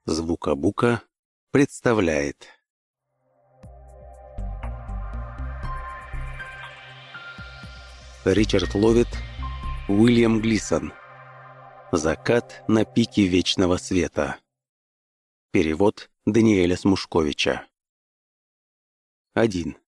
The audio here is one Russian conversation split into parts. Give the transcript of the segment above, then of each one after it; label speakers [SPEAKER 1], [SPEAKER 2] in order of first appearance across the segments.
[SPEAKER 1] Звукобука представляет. Ричард Ловит, Уильям Глисон. «Закат на пике вечного света». Перевод Даниэля Смушковича. 1.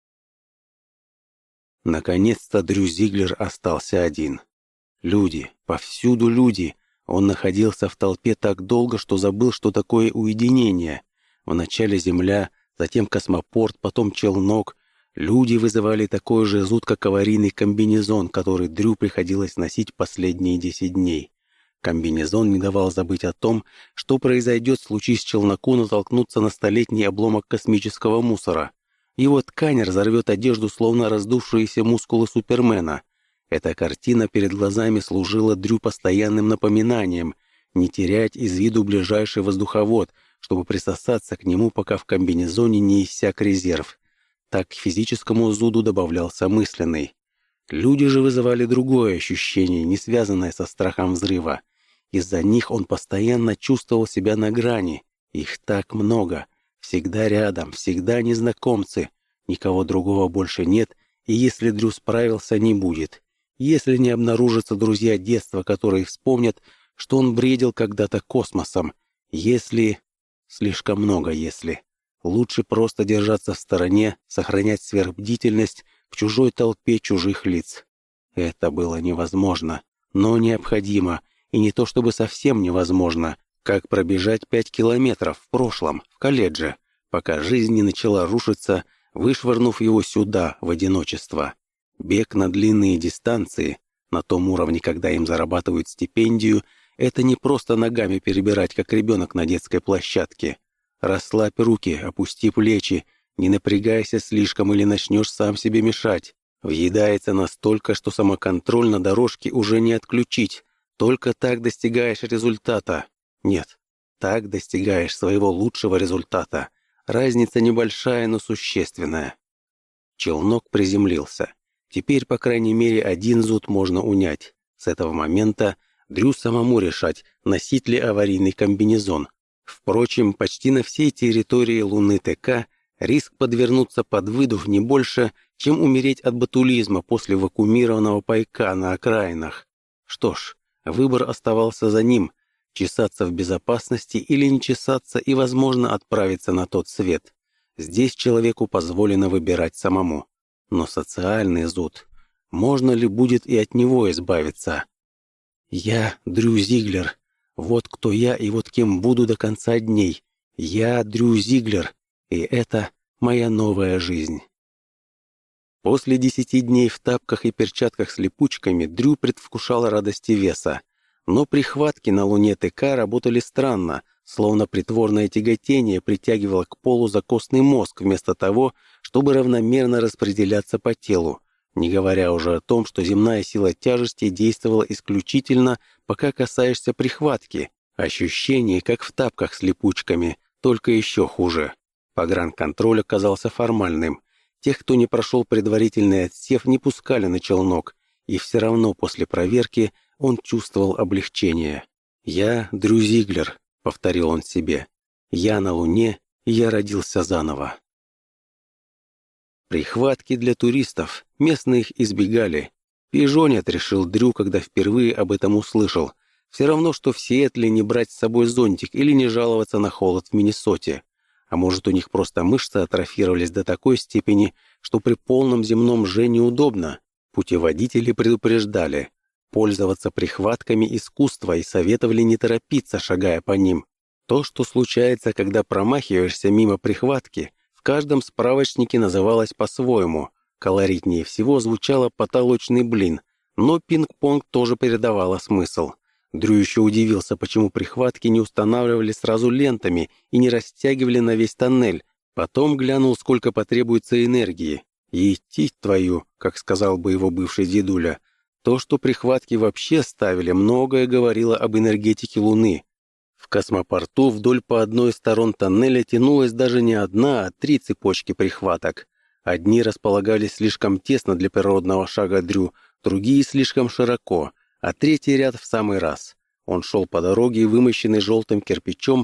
[SPEAKER 1] Наконец-то Дрю Зиглер остался один. Люди, повсюду люди. Он находился в толпе так долго, что забыл, что такое уединение. Вначале земля, затем космопорт, потом челнок. Люди вызывали такой же зуд, как аварийный комбинезон, который Дрю приходилось носить последние 10 дней. Комбинезон не давал забыть о том, что произойдет, случись челноку натолкнуться на столетний обломок космического мусора. Его ткань разорвет одежду, словно раздувшиеся мускулы Супермена. Эта картина перед глазами служила Дрю постоянным напоминанием не терять из виду ближайший воздуховод, чтобы присосаться к нему, пока в комбинезоне не иссяк резерв. Так к физическому зуду добавлялся мысленный. Люди же вызывали другое ощущение, не связанное со страхом взрыва. Из-за них он постоянно чувствовал себя на грани. Их так много. Всегда рядом, всегда незнакомцы. Никого другого больше нет, и если Дрю справился, не будет. Если не обнаружатся друзья детства, которые вспомнят, что он бредил когда-то космосом. Если... Слишком много «если». Лучше просто держаться в стороне, сохранять сверхбдительность в чужой толпе чужих лиц. Это было невозможно, но необходимо, и не то чтобы совсем невозможно, как пробежать 5 километров в прошлом, в колледже, пока жизнь не начала рушиться, вышвырнув его сюда, в одиночество. Бег на длинные дистанции, на том уровне, когда им зарабатывают стипендию, это не просто ногами перебирать, как ребенок на детской площадке. Расслабь руки, опусти плечи, не напрягайся слишком или начнешь сам себе мешать. Въедается настолько, что самоконтроль на дорожке уже не отключить. Только так достигаешь результата. Нет, так достигаешь своего лучшего результата. Разница небольшая, но существенная. Челнок приземлился. Теперь, по крайней мере, один зуд можно унять. С этого момента Дрю самому решать, носить ли аварийный комбинезон. Впрочем, почти на всей территории Луны ТК риск подвернуться под выдув не больше, чем умереть от ботулизма после вакуумированного пайка на окраинах. Что ж, выбор оставался за ним – чесаться в безопасности или не чесаться и, возможно, отправиться на тот свет. Здесь человеку позволено выбирать самому. Но социальный зуд, можно ли будет и от него избавиться? Я Дрю Зиглер. Вот кто я и вот кем буду до конца дней. Я Дрю Зиглер, и это моя новая жизнь. После 10 дней в тапках и перчатках с липучками Дрю предвкушал радости веса. Но прихватки на Луне ТК работали странно, словно притворное тяготение притягивало к полу закостный мозг вместо того, чтобы равномерно распределяться по телу. Не говоря уже о том, что земная сила тяжести действовала исключительно, пока касаешься прихватки. Ощущение, как в тапках с липучками, только еще хуже. Погранконтроль оказался формальным. Тех, кто не прошел предварительный отсев, не пускали на челнок, и все равно после проверки он чувствовал облегчение. «Я Дрю Зиглер», — повторил он себе. «Я на Луне, и я родился заново». Прихватки для туристов, местные их избегали. Пижонят, решил Дрю, когда впервые об этом услышал. Все равно, что в Сиэтле не брать с собой зонтик или не жаловаться на холод в Миннесоте. А может, у них просто мышцы атрофировались до такой степени, что при полном земном жжении удобно. Путеводители предупреждали. Пользоваться прихватками искусства и советовали не торопиться, шагая по ним. То, что случается, когда промахиваешься мимо прихватки, в каждом справочнике называлось по-своему. Колоритнее всего звучало «потолочный блин», но пинг-понг тоже передавало смысл. Дрю еще удивился, почему прихватки не устанавливали сразу лентами и не растягивали на весь тоннель. Потом глянул, сколько потребуется энергии. И идти твою, как сказал бы его бывший дедуля. То, что прихватки вообще ставили, многое говорило об энергетике Луны. В космопорту вдоль по одной из сторон тоннеля тянулась даже не одна, а 3 цепочки прихваток. Одни располагались слишком тесно для природного шага Дрю, другие слишком широко, а третий ряд в самый раз. Он шел по дороге, вымощенной желтым кирпичом,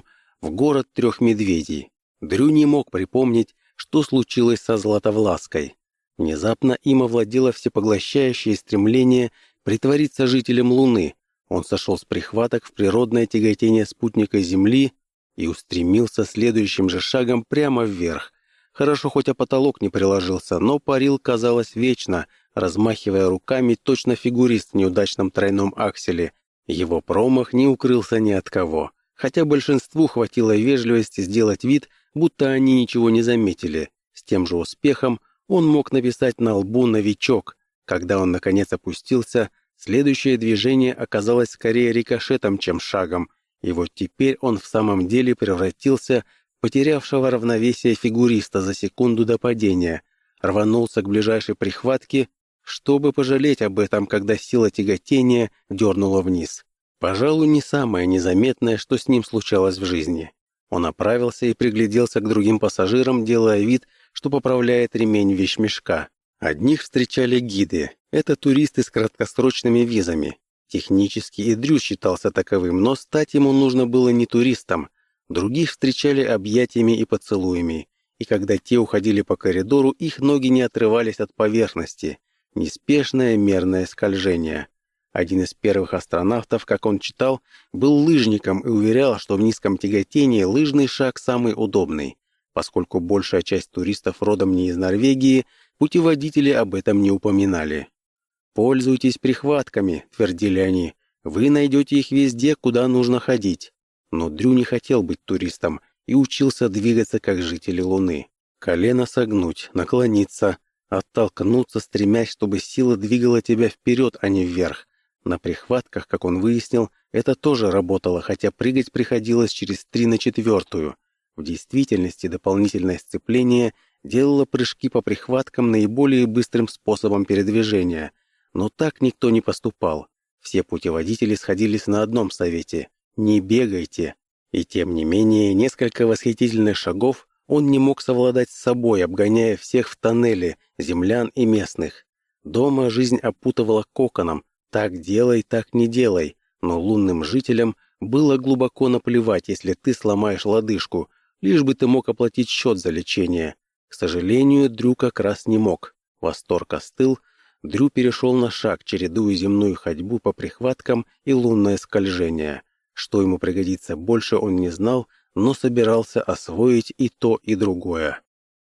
[SPEAKER 1] в город трех медведей. Дрю не мог припомнить, что случилось со Златовлаской. Внезапно им овладело всепоглощающее стремление притвориться жителем Луны. Он сошел с прихваток в природное тяготение спутника Земли и устремился следующим же шагом прямо вверх. Хорошо, хоть о потолок не приложился, но парил, казалось, вечно, размахивая руками, точно фигурист в неудачном тройном акселе. Его промах не укрылся ни от кого, хотя большинству хватило вежливости сделать вид, будто они ничего не заметили. С тем же успехом он мог написать на лбу «новичок». Когда он, наконец, опустился, следующее движение оказалось скорее рикошетом, чем шагом, и вот теперь он в самом деле превратился в потерявшего равновесие фигуриста за секунду до падения, рванулся к ближайшей прихватке, чтобы пожалеть об этом, когда сила тяготения дернула вниз. Пожалуй, не самое незаметное, что с ним случалось в жизни. Он оправился и пригляделся к другим пассажирам, делая вид, что поправляет ремень вещмешка. Одних встречали гиды. Это туристы с краткосрочными визами. Технически и Дрю считался таковым, но стать ему нужно было не туристом. Других встречали объятиями и поцелуями. И когда те уходили по коридору, их ноги не отрывались от поверхности. Неспешное мерное скольжение. Один из первых астронавтов, как он читал, был лыжником и уверял, что в низком тяготении лыжный шаг самый удобный. Поскольку большая часть туристов родом не из Норвегии, путеводители об этом не упоминали. «Пользуйтесь прихватками», — твердили они. «Вы найдете их везде, куда нужно ходить». Но Дрю не хотел быть туристом и учился двигаться как жители Луны. Колено согнуть, наклониться, оттолкнуться, стремясь, чтобы сила двигала тебя вперед, а не вверх. На прихватках, как он выяснил, это тоже работало, хотя прыгать приходилось через 3/4. В действительности дополнительное сцепление делало прыжки по прихваткам наиболее быстрым способом передвижения. Но так никто не поступал. Все путеводители сходились на одном совете – не бегайте. И тем не менее, несколько восхитительных шагов он не мог совладать с собой, обгоняя всех в тоннеле, землян и местных. Дома жизнь опутывала коконом. Так делай, так не делай. Но лунным жителям было глубоко наплевать, если ты сломаешь лодыжку, лишь бы ты мог оплатить счет за лечение. К сожалению, Дрю как раз не мог. Восторг остыл. Дрю перешел на шаг, чередуя земную ходьбу по прихваткам и лунное скольжение. Что ему пригодится больше, он не знал, но собирался освоить и то, и другое.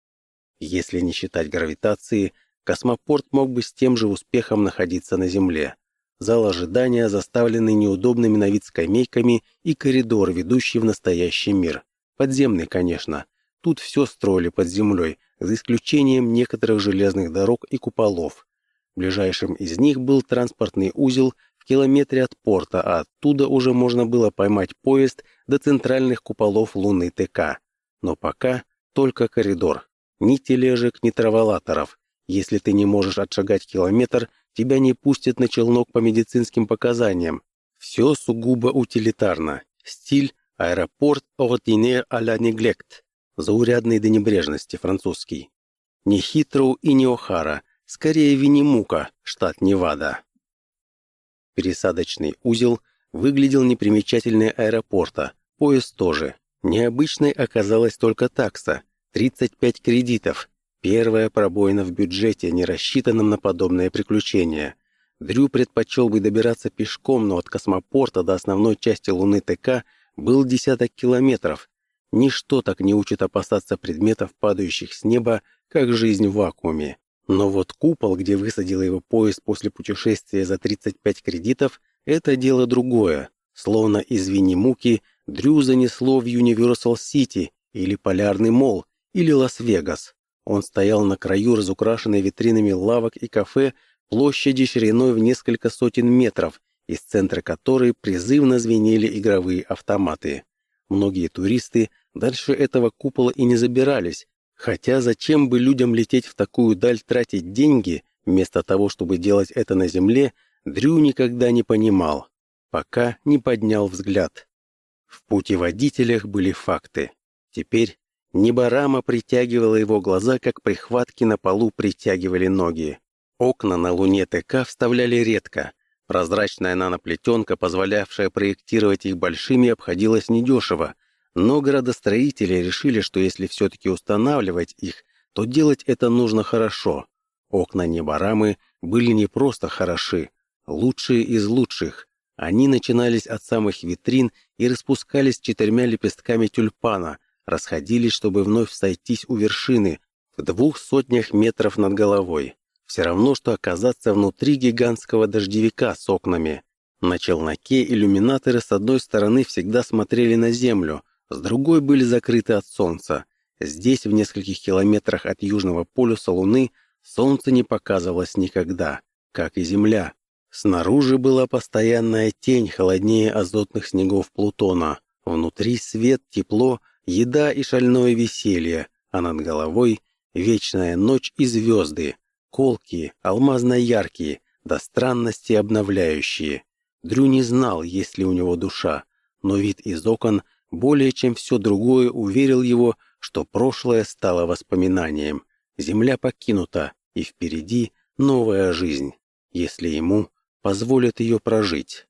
[SPEAKER 1] Если не считать гравитации, космопорт мог бы с тем же успехом находиться на Земле. Зал ожидания, заставленный неудобными на вид скамейками, и коридор, ведущий в настоящий мир. Подземный, конечно. Тут все строили под землей, за исключением некоторых железных дорог и куполов. Ближайшим из них был транспортный узел в километре от порта, а оттуда уже можно было поймать поезд до центральных куполов Луны ТК. Но пока только коридор. Ни тележек, ни траволаторов. Если ты не можешь отшагать километр, тебя не пустят на челнок по медицинским показаниям. Все сугубо утилитарно. Стиль «аэропорт ordinaire à la neglect», заурядный до небрежности французский. Не Хитроу и не О'Хара, скорее Винни-Мука, штат Невада. Пересадочный узел выглядел непримечательнее аэропорта, поезд тоже. Необычной оказалась только такса – 35 кредитов. Первая пробоина в бюджете, не рассчитанном на подобное приключение. Дрю предпочел бы добираться пешком, но от космопорта до основной части Луны ТК был десяток километров. Ничто так не учит опасаться предметов, падающих с неба, как жизнь в вакууме. Но вот купол, где высадил его поезд после путешествия за 35 кредитов, это дело другое. Словно из Винни-Муки Дрю занесло в Юниверсал-Сити, или Полярный Молл, или Лас-Вегас. Он стоял на краю разукрашенной витринами лавок и кафе площади шириной в несколько сотен метров, из центра которой призывно звенели игровые автоматы. Многие туристы дальше этого купола и не забирались, хотя зачем бы людям лететь в такую даль, тратить деньги, вместо того, чтобы делать это на Земле, Дрю никогда не понимал, пока не поднял взгляд. В путеводителях были факты. Теперь неборама притягивала его глаза, как прихватки на полу притягивали ноги. Окна на Луне ТК вставляли редко. Прозрачная наноплетенка, позволявшая проектировать их большими, обходилась недешево. Но градостроители решили, что если все-таки устанавливать их, то делать это нужно хорошо. Окна неборамы были не просто хороши, лучшие из лучших. Они начинались от самых витрин и распускались 4 лепестками тюльпана, расходились, чтобы вновь сойтись у вершины, в 200 метров над головой. Все равно, что оказаться внутри гигантского дождевика с окнами. На челноке иллюминаторы с одной стороны всегда смотрели на землю, с другой были закрыты от солнца. Здесь, в нескольких километрах от южного полюса Луны, солнце не показывалось никогда, как и Земля. Снаружи была постоянная тень холоднее азотных снегов Плутона. Внутри свет, тепло, еда и шальное веселье, а над головой вечная ночь и звезды, колкие, алмазно-яркие, до странности обновляющие. Дрю не знал, есть ли у него душа, но вид из окон более чем все другое уверил его, что прошлое стало воспоминанием. Земля покинута, и впереди новая жизнь, если ему позволят ее прожить.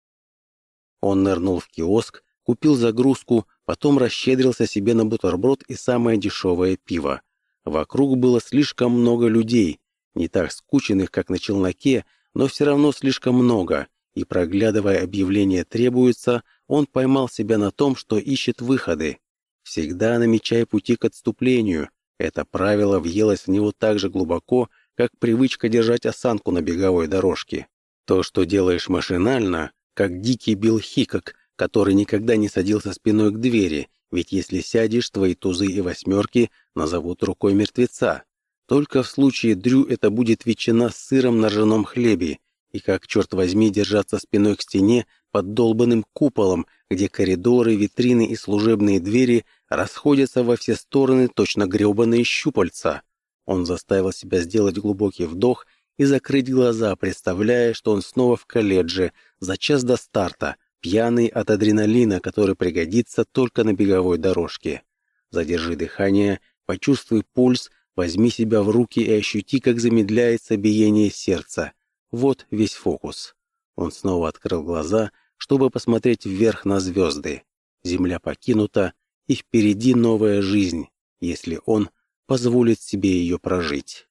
[SPEAKER 1] Он нырнул в киоск, купил загрузку, потом расщедрился себе на бутерброд и самое дешевое пиво. Вокруг было слишком много людей, не так скученных, как на челноке, но все равно слишком много, и, проглядывая объявление «требуется», он поймал себя на том, что ищет выходы. Всегда намечай пути к отступлению. Это правило въелось в него так же глубоко, как привычка держать осанку на беговой дорожке. То, что делаешь машинально, как дикий Билл Хикок, который никогда не садился спиной к двери, ведь если сядешь, твои тузы и восьмерки назовут рукой мертвеца. Только в случае Дрю это будет ветчина с сыром на ржаном хлебе, и как, черт возьми, держаться спиной к стене под долбанным куполом, где коридоры, витрины и служебные двери расходятся во все стороны точно гребаные щупальца. Он заставил себя сделать глубокий вдох и закрыть глаза, представляя, что он снова в колледже, за час до старта, пьяный от адреналина, который пригодится только на беговой дорожке. Задержи дыхание, почувствуй пульс, возьми себя в руки и ощути, как замедляется биение сердца. Вот весь фокус. Он снова открыл глаза, чтобы посмотреть вверх на звезды. Земля покинута, и впереди новая жизнь, если он позволит себе ее прожить.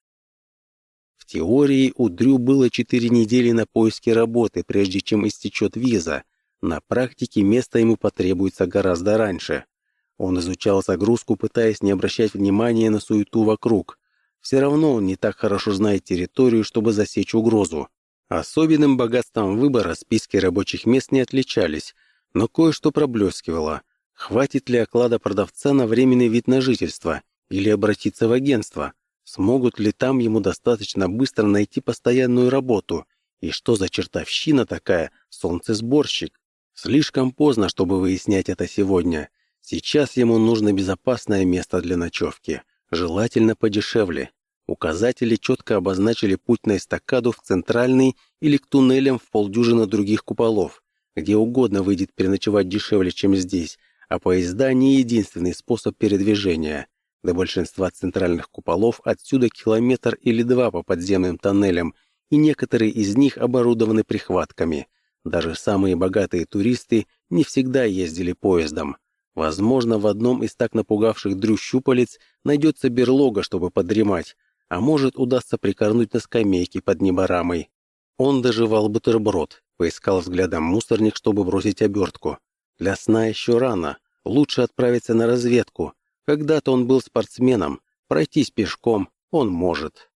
[SPEAKER 1] В теории у Дрю было 4 недели на поиски работы, прежде чем истечет виза. На практике место ему потребуется гораздо раньше. Он изучал загрузку, пытаясь не обращать внимания на суету вокруг. Все равно он не так хорошо знает территорию, чтобы засечь угрозу. Особенным богатством выбора списки рабочих мест не отличались, но кое-что проблескивало. Хватит ли оклада продавца на временный вид на жительство или обратиться в агентство? Смогут ли там ему достаточно быстро найти постоянную работу? И что за чертовщина такая солнцесборщик? Слишком поздно, чтобы выяснять это сегодня. Сейчас ему нужно безопасное место для ночевки. Желательно подешевле. Указатели четко обозначили путь на эстакаду в центральный или к туннелям в полдюжины других куполов. Где угодно выйдет переночевать дешевле, чем здесь, а поезда не единственный способ передвижения. До большинства центральных куполов отсюда 1 или 2 километра по подземным тоннелям, и некоторые из них оборудованы прихватками. Даже самые богатые туристы не всегда ездили поездом. Возможно, в одном из так напугавших Дрю щупалец найдется берлога, чтобы подремать, а может, удастся прикорнуть на скамейке под неборамой. Он дожевал бутерброд, поискал взглядом мусорник, чтобы бросить обертку. Для сна еще рано, лучше отправиться на разведку. Когда-то он был спортсменом, пройтись пешком он может.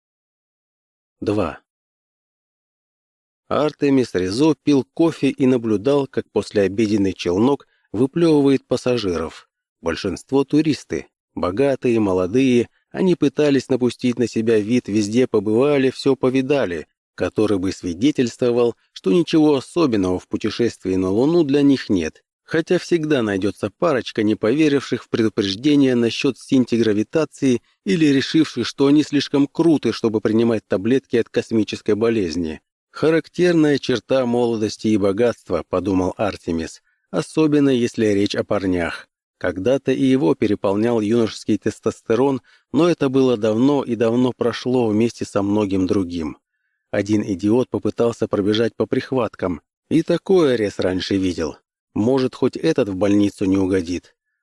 [SPEAKER 1] 2. Артемис Ризо пил кофе и наблюдал, как послеобеденный челнок выплевывает пассажиров. Большинство туристы, богатые, молодые, они пытались напустить на себя вид «везде побывали, все повидали», который бы свидетельствовал, что ничего особенного в путешествии на Луну для них нет, хотя всегда найдется парочка, не поверивших в предупреждения насчет синтигравитации или решивших, что они слишком круты, чтобы принимать таблетки от космической болезни. «Характерная черта молодости и богатства», — подумал Артемис, особенно если речь о парнях. Когда-то и его переполнял юношеский тестостерон, но это было давно и давно прошло вместе со многим другим. Один идиот попытался пробежать по прихваткам, и такое Рез раньше видел. Может, хоть этот в больницу не угодит.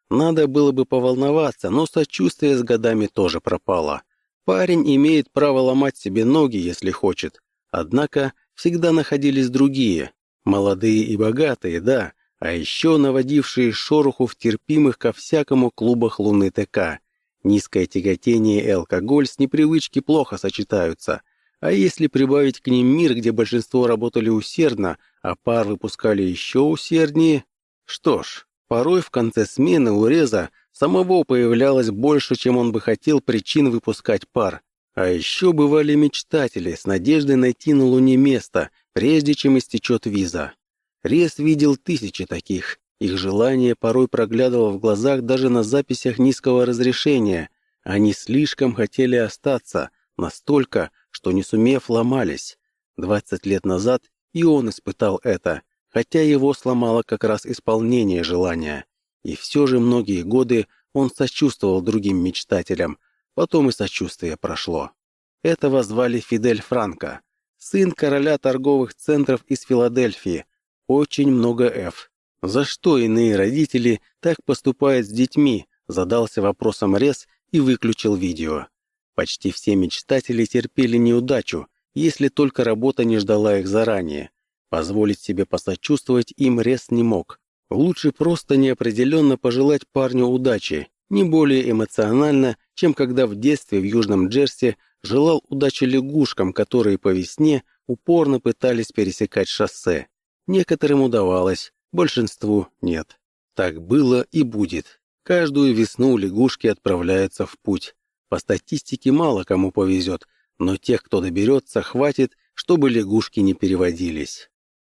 [SPEAKER 1] Надо было бы поволноваться, но сочувствие с годами тоже пропало. Парень имеет право ломать себе ноги, если хочет. Однако всегда находились другие. Молодые и богатые, да, а еще наводившие шороху в терпимых ко всякому клубах Луны ТК. Низкое тяготение и алкоголь с непривычки плохо сочетаются. А если прибавить к ним мир, где большинство работали усердно, а пар выпускали еще усерднее? Что ж, порой в конце смены у Реза самого появлялось больше, чем он бы хотел, причин выпускать пар. А еще бывали мечтатели с надеждой найти на Луне место, прежде чем истечет виза. Рез видел тысячи таких. Их желание порой проглядывало в глазах даже на записях низкого разрешения. Они слишком хотели остаться, настолько, что не сумев, ломались. 20 лет назад и он испытал это, хотя его сломало как раз исполнение желания. И все же многие годы он сочувствовал другим мечтателям, потом и сочувствие прошло. Этого звали Фидель Франко, сын короля торговых центров из Филадельфии. Очень много «Ф». За что иные родители так поступают с детьми, задался вопросом Рез и выключил видео. Почти все мечтатели терпели неудачу, если только работа не ждала их заранее. Позволить себе посочувствовать им Рез не мог. Лучше просто неопределенно пожелать парню удачи, не более эмоционально, чем когда в детстве в Южном Джерси желал удачи лягушкам, которые по весне упорно пытались пересекать шоссе. Некоторым удавалось, большинству нет. Так было и будет. Каждую весну лягушки отправляются в путь. По статистике мало кому повезет, но тех, кто доберется, хватит, чтобы лягушки не переводились.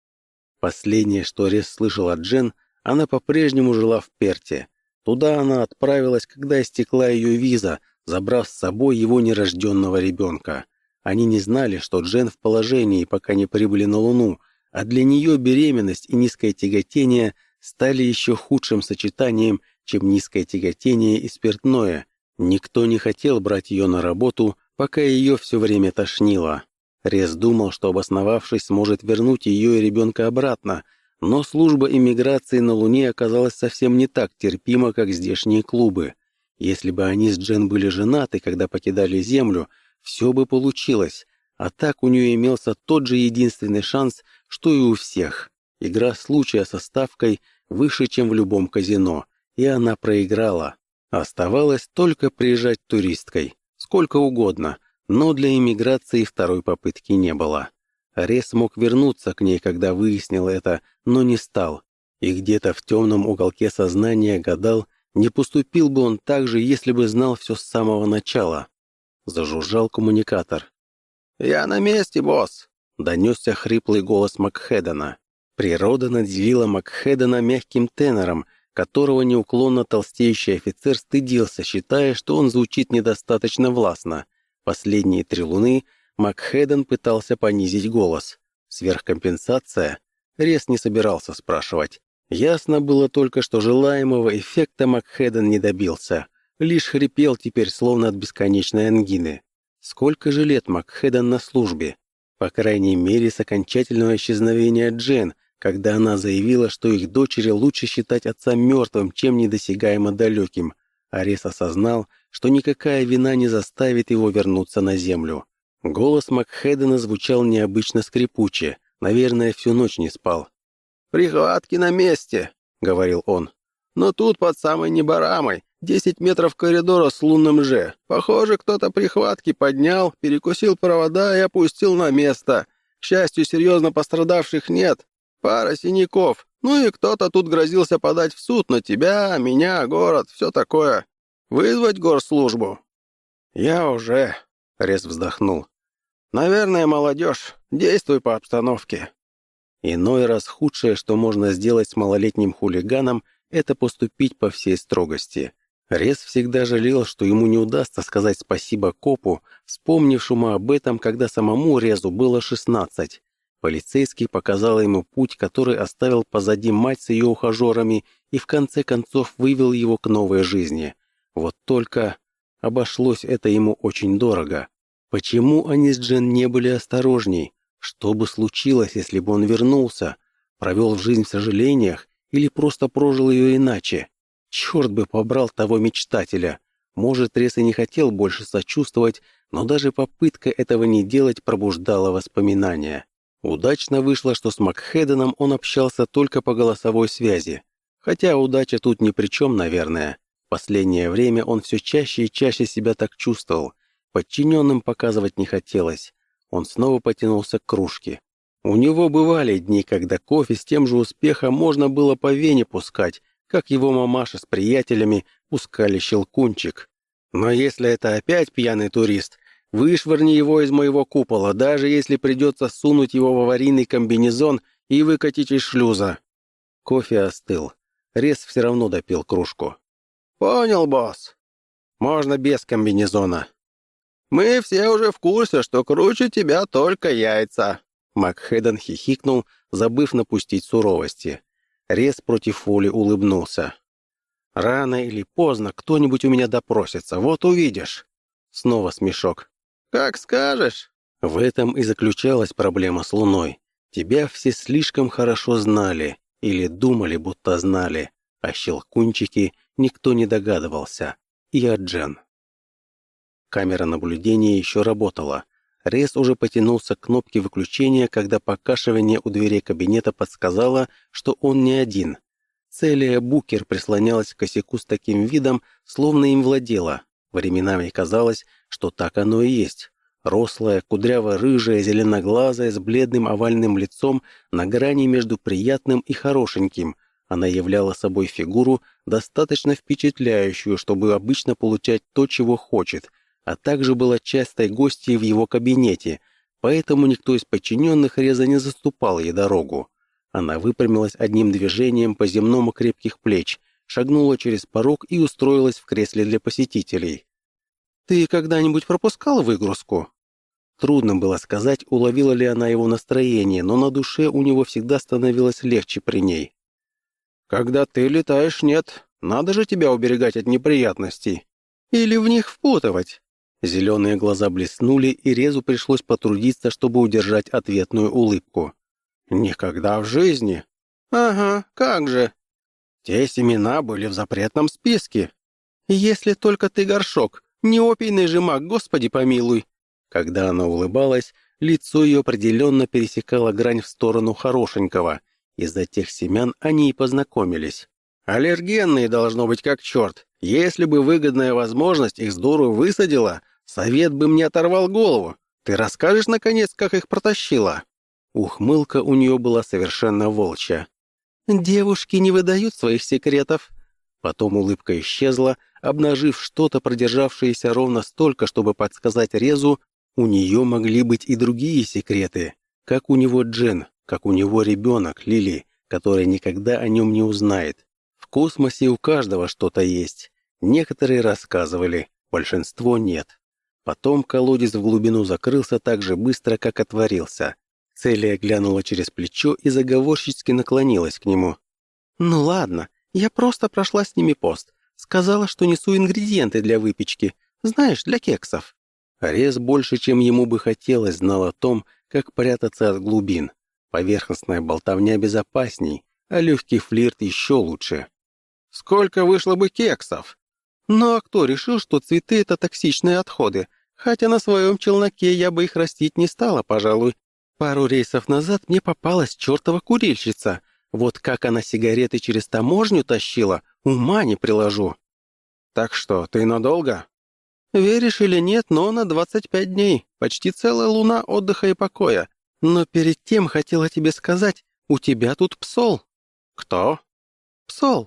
[SPEAKER 1] Последнее, что Рез слышал от Джен, она по-прежнему жила в Перте. Туда она отправилась, когда истекла ее виза, забрав с собой его нерожденного ребенка. Они не знали, что Джен в положении, пока не прибыли на Луну, а для нее беременность и низкое тяготение стали еще худшим сочетанием, чем низкое тяготение и спиртное. Никто не хотел брать ее на работу, пока ее все время тошнило. Рез думал, что, обосновавшись, сможет вернуть ее и ребенка обратно, но служба иммиграции на Луне оказалась совсем не так терпима, как здешние клубы. Если бы они с Джен были женаты, когда покидали Землю, все бы получилось, а так у нее имелся тот же единственный шанс, что и у всех. Игра случая со ставкой выше, чем в любом казино, и она проиграла. Оставалось только приезжать туристкой, сколько угодно, но для иммиграции второй попытки не было. Рез мог вернуться к ней, когда выяснил это, но не стал. И где-то в темном уголке сознания гадал, не поступил бы он так же, если бы знал все с самого начала. Зажужжал коммуникатор. «Я на месте, босс!» — донесся хриплый голос Макхедена. Природа наделила Макхедена мягким тенором, которого неуклонно толстеющий офицер стыдился, считая, что он звучит недостаточно властно. Последние 3 луны Макхеден пытался понизить голос. Сверхкомпенсация? Рез не собирался спрашивать. Ясно было только, что желаемого эффекта Макхеден не добился. Лишь хрипел теперь, словно от бесконечной ангины. Сколько же лет Макхеден на службе? По крайней мере, с окончательного исчезновения Джен, когда она заявила, что их дочери лучше считать отца мертвым, чем недосягаемо далеким. А Рез осознал, что никакая вина не заставит его вернуться на землю. Голос Макхедена звучал необычно скрипуче. Наверное, всю ночь не спал. «Прихватки на месте», — говорил он. «Но тут под самой Небарамой 10 метров коридора с лунным Ж. Похоже, кто-то прихватки поднял, перекусил провода и опустил на место. К счастью, серьезно пострадавших нет. Пара синяков. Ну и кто-то тут грозился подать в суд на тебя, меня, город, все такое. Вызвать горслужбу?» «Я уже», — Рез вздохнул. «Наверное, молодежь. Действуй по обстановке». Иной раз худшее, что можно сделать с малолетним хулиганом, это поступить по всей строгости. Рез всегда жалел, что ему не удастся сказать спасибо копу, вспомнившему об этом, когда самому Резу было 16. Полицейский показал ему путь, который оставил позади мать с ее ухажерами и в конце концов вывел его к новой жизни. Вот только обошлось это ему очень дорого. Почему они с Джен не были осторожней? Что бы случилось, если бы он вернулся? Провел в жизнь в сожалениях или просто прожил ее иначе? Черт бы побрал того мечтателя. Может, Рез и не хотел больше сочувствовать, но даже попытка этого не делать пробуждала воспоминания. Удачно вышло, что с Макхеденом он общался только по голосовой связи. Хотя удача тут ни при чем, наверное. В последнее время он все чаще и чаще себя так чувствовал. Подчиненным показывать не хотелось. Он снова потянулся к кружке. У него бывали дни, когда кофе с тем же успехом можно было по вене пускать, как его мамаша с приятелями пускали щелкунчик. Но если это опять пьяный турист, вышвырни его из моего купола, даже если придется сунуть его в аварийный комбинезон и выкатить из шлюза. Кофе остыл. Рез все равно допил кружку. «Понял, босс. Можно без комбинезона. Мы все уже в курсе, что круче тебя только яйца». Макхеден хихикнул, забыв напустить суровости. Рез против воли улыбнулся. «Рано или поздно кто-нибудь у меня допросится, вот увидишь». Снова смешок. «Как скажешь». В этом и заключалась проблема с Луной. Тебя все слишком хорошо знали, или думали, будто знали, о щелкунчике никто не догадывался. И о Джен. Камера наблюдения еще работала. Рез уже потянулся к кнопке выключения, когда покашивание у дверей кабинета подсказало, что он не один. Целия Букер прислонялась к косяку с таким видом, словно им владела. Временами казалось, что так оно и есть. Рослая, кудряво-рыжая, зеленоглазая, с бледным овальным лицом на грани между приятным и хорошеньким. Она являла собой фигуру, достаточно впечатляющую, чтобы обычно получать то, чего хочет, а также была частой гостьей в его кабинете, поэтому никто из подчиненных Реза не заступал ей дорогу. Она выпрямилась одним движением по земному крепких плеч, шагнула через порог и устроилась в кресле для посетителей. «Ты когда-нибудь пропускал выгрузку?» Трудно было сказать, уловила ли она его настроение, но на душе у него всегда становилось легче при ней. «Когда ты летаешь, нет. Надо же тебя уберегать от неприятностей. Или в них впутывать». Зеленые глаза блеснули, и Резу пришлось потрудиться, чтобы удержать ответную улыбку. «Никогда в жизни». «Ага, как же». «Те семена были в запретном списке». «Если только ты горшок, не опийный же маг, Господи помилуй». Когда она улыбалась, лицо ее определенно пересекало грань в сторону хорошенького. Из-за тех семян они и познакомились. «Аллергенные должно быть как черт. Если бы выгодная возможность их здорово высадила, совет бы мне оторвал голову. Ты расскажешь, наконец, как их протащила?» Ухмылка у нее была совершенно волчья. «Девушки не выдают своих секретов». Потом улыбка исчезла, обнажив что-то, продержавшееся ровно столько, чтобы подсказать Резу, у нее могли быть и другие секреты, как у него Джен, как у него ребенок, Лили, который никогда о нем не узнает. В космосе у каждого что-то есть. Некоторые рассказывали, большинство нет. Потом колодец в глубину закрылся так же быстро, как отворился. Целия глянула через плечо и заговорщицки наклонилась к нему. «Ну ладно, я просто прошла с ними пост. Сказала, что несу ингредиенты для выпечки. Знаешь, для кексов». Рез больше, чем ему бы хотелось, знал о том, как прятаться от глубин. Поверхностная болтовня безопасней, а легкий флирт еще лучше. «Сколько вышло бы кексов?» «Ну а кто решил, что цветы — это токсичные отходы? Хотя на своем челноке я бы их растить не стала, пожалуй. Пару рейсов назад мне попалась чертова курильщица. Вот как она сигареты через таможню тащила, ума не приложу». «Так что, ты надолго?» «Веришь или нет, но на 25 дней. Почти целая луна отдыха и покоя. Но перед тем хотела тебе сказать, у тебя тут ПСОЛ». «Кто?» «ПСОЛ.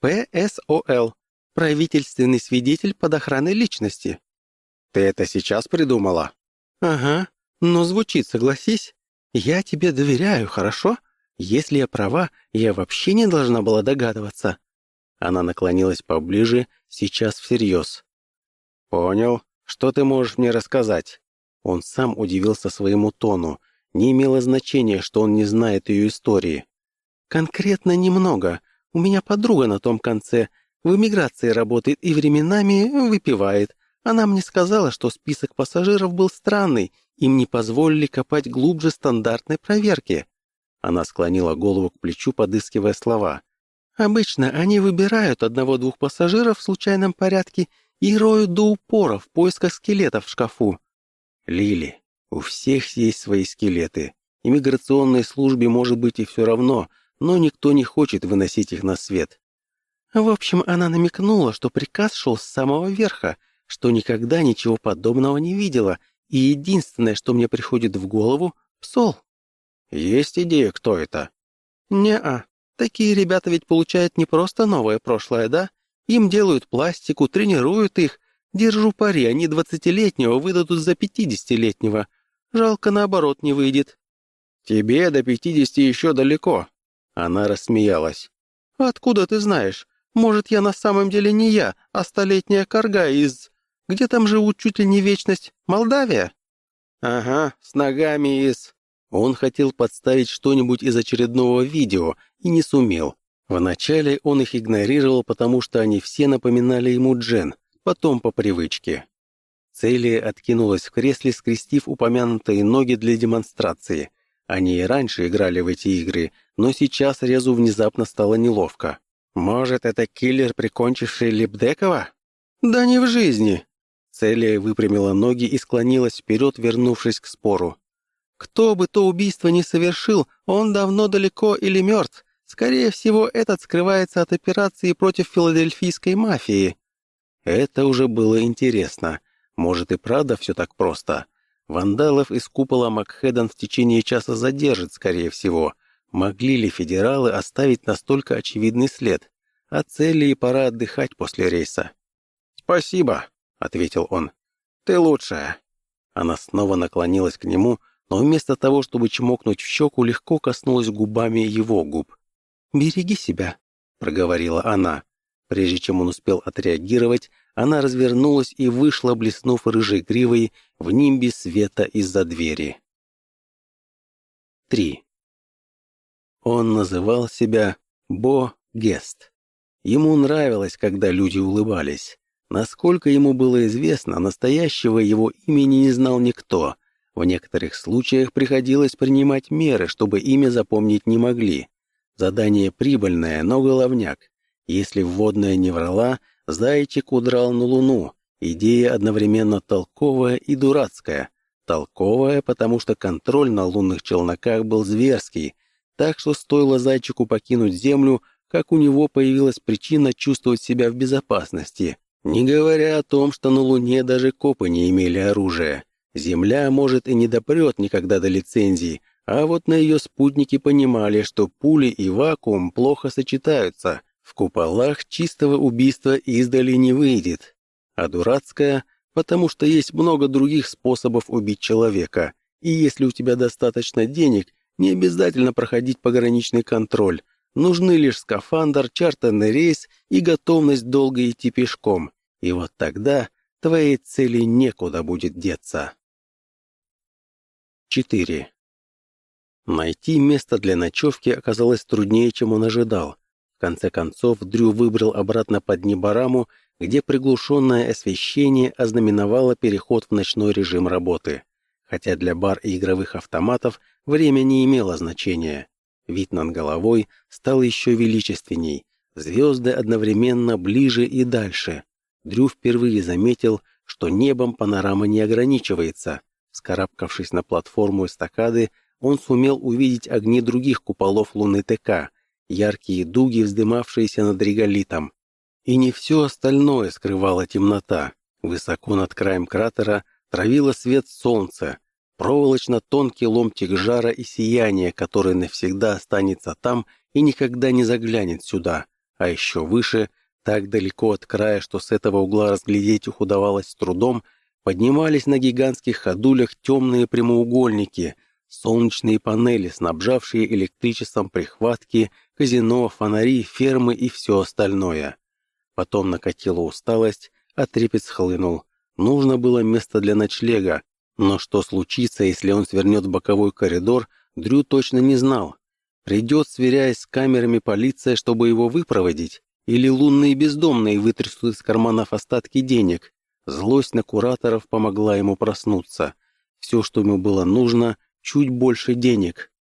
[SPEAKER 1] ПСОЛ. Правительственный свидетель под охраной личности».
[SPEAKER 2] «Ты это сейчас придумала?»
[SPEAKER 1] «Ага. Но звучит, согласись. Я тебе доверяю, хорошо? Если я права, я вообще не должна была догадываться». Она наклонилась поближе, сейчас всерьез.
[SPEAKER 2] «Понял. Что ты можешь мне рассказать?»
[SPEAKER 1] Он сам удивился своему тону. Не имело значения, что он не знает ее истории. «Конкретно немного. У меня подруга на том конце. В эмиграции работает и временами выпивает. Она мне сказала, что список пассажиров был странный, им не позволили копать глубже стандартной проверки». Она склонила голову к плечу, подыскивая слова. Обычно они выбирают одного-двух пассажиров в случайном порядке и роют до упора в поисках скелетов в шкафу. Лили, у всех есть свои скелеты. Иммиграционной службе может быть и все равно, но никто не хочет выносить их на свет. В общем, она намекнула, что приказ шел с самого верха, что никогда ничего подобного не видела, и единственное, что мне приходит в голову — Псол.
[SPEAKER 2] Есть идея, кто это?
[SPEAKER 1] Не-а. Такие ребята ведь получают не просто новое прошлое, да? Им делают пластику, тренируют их. Держу пари, они 20-летнего выдадут за 50-летнего. Жалко, наоборот, не выйдет.
[SPEAKER 2] Тебе до 50 еще далеко. Она рассмеялась.
[SPEAKER 1] Откуда ты знаешь? Может, я на самом деле не я, а столетняя карга из... Где там живут чуть ли не вечность? Молдавия?
[SPEAKER 2] Ага, с ногами из...
[SPEAKER 1] Он хотел подставить что-нибудь из очередного видео и не сумел. Вначале он их игнорировал, потому что они все напоминали ему Джен, потом по привычке. Целия откинулась в кресле, скрестив упомянутые ноги для демонстрации. Они и раньше играли в эти игры, но сейчас Резу внезапно стало неловко.
[SPEAKER 2] «Может, это киллер, прикончивший Лепдекова?»
[SPEAKER 1] «Да не в жизни!» Целия выпрямила ноги и склонилась вперед, вернувшись к спору. «Кто бы то убийство ни совершил, он давно далеко или мертв. Скорее всего, этот скрывается от операции против филадельфийской мафии». Это уже было интересно. Может и правда все так просто? Вандалов из купола Макхеден в течение часа задержит, скорее всего. Могли ли федералы оставить настолько очевидный след? А Целии пора отдыхать после рейса.
[SPEAKER 2] «Спасибо», — ответил он. «Ты лучшая».
[SPEAKER 1] Она снова наклонилась к нему, но вместо того, чтобы чмокнуть в щеку, легко коснулась губами его губ. «Береги себя», — проговорила она. Прежде чем он успел отреагировать, она развернулась и вышла, блеснув рыжей гривой в нимбе света из-за двери. 3. Он называл себя Бо Гест. Ему нравилось, когда люди улыбались. Насколько ему было известно, настоящего его имени не знал никто. В некоторых случаях приходилось принимать меры, чтобы имя запомнить не могли. Задание прибыльное, но головняк. Если вводная не врала, зайчик удрал на Луну. Идея одновременно толковая и дурацкая. Толковая, потому что контроль на лунных челноках был зверский, так что стоило зайчику покинуть Землю, как у него появилась причина чувствовать себя в безопасности. Не говоря о том, что на Луне даже копы не имели оружия. Земля, может, и не допрет никогда до лицензии, а вот на ее спутнике понимали, что пули и вакуум плохо сочетаются. В куполах чистого убийства издали не выйдет. А дурацкая, потому что есть много других способов убить человека. И если у тебя достаточно денег, не обязательно проходить пограничный контроль. Нужны лишь скафандр, чартерный рейс и готовность долго идти пешком. И вот тогда твоей цели некуда будет деться. 4. Найти место для ночевки оказалось труднее, чем он ожидал. В конце концов, Дрю выбрал обратно под Небараму, где приглушенное освещение ознаменовало переход в ночной режим работы. Хотя для бар и игровых автоматов время не имело значения. Вид над головой стал еще величественней. Звезды одновременно ближе и дальше. Дрю впервые заметил, что небом панорама не ограничивается. Вскарабкавшись на платформу эстакады, он сумел увидеть огни других куполов Луны ТК, яркие дуги, вздымавшиеся над реголитом. И не все остальное скрывала темнота. Высоко над краем кратера травило свет солнца, проволочно-тонкий ломтик жара и сияния, который навсегда останется там и никогда не заглянет сюда. А еще выше, так далеко от края, что с этого угла разглядеть их удавалось с трудом, поднимались на гигантских ходулях темные прямоугольники, солнечные панели, снабжавшие электричеством прихватки, казино, фонари, фермы и все остальное. Потом накатила усталость, а трепет схлынул. Нужно было место для ночлега, но что случится, если он свернет в боковой коридор, Дрю точно не знал. Придет, сверяясь с камерами, полиция, чтобы его выпроводить, или лунные бездомные вытрясут из карманов остатки денег. Злость на кураторов помогла ему проснуться. Все, что ему было нужно, чуть больше денег.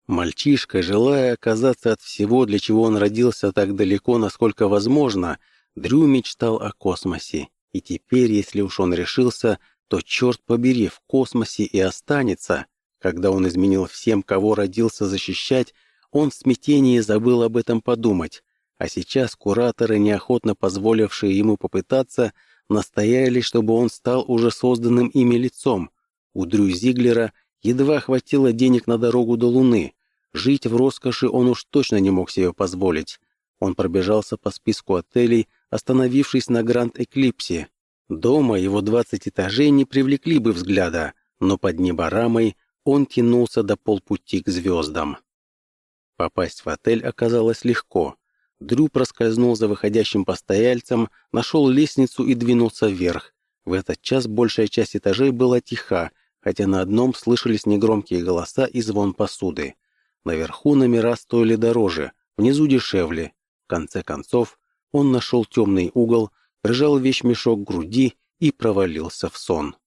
[SPEAKER 1] Мальчишка, желая оказаться от всего, для чего он родился, так далеко, насколько возможно, Дрю мечтал о космосе. И теперь, если уж он решился, то, черт побери, в космосе и останется. Когда он изменил всем, кого родился защищать, он в смятении забыл об этом подумать. А сейчас кураторы, неохотно позволившие ему попытаться, настояли, чтобы он стал уже созданным ими лицом. У Дрю Зиглера едва хватило денег на дорогу до Луны. Жить в роскоши он уж точно не мог себе позволить. Он пробежался по списку отелей, остановившись на Гранд Эклипсе. Дома его 20 этажей не привлекли бы взгляда, но под неборамой он тянулся до полпути к звездам. Попасть в отель оказалось легко. Дрю проскользнул за выходящим постояльцем, нашел лестницу и двинулся вверх. В этот час большая часть этажей была тиха, хотя на одном слышались негромкие голоса и звон посуды. Наверху номера стоили дороже, внизу дешевле. В конце концов, он нашел темный угол, прижал вещмешок к груди и провалился в сон.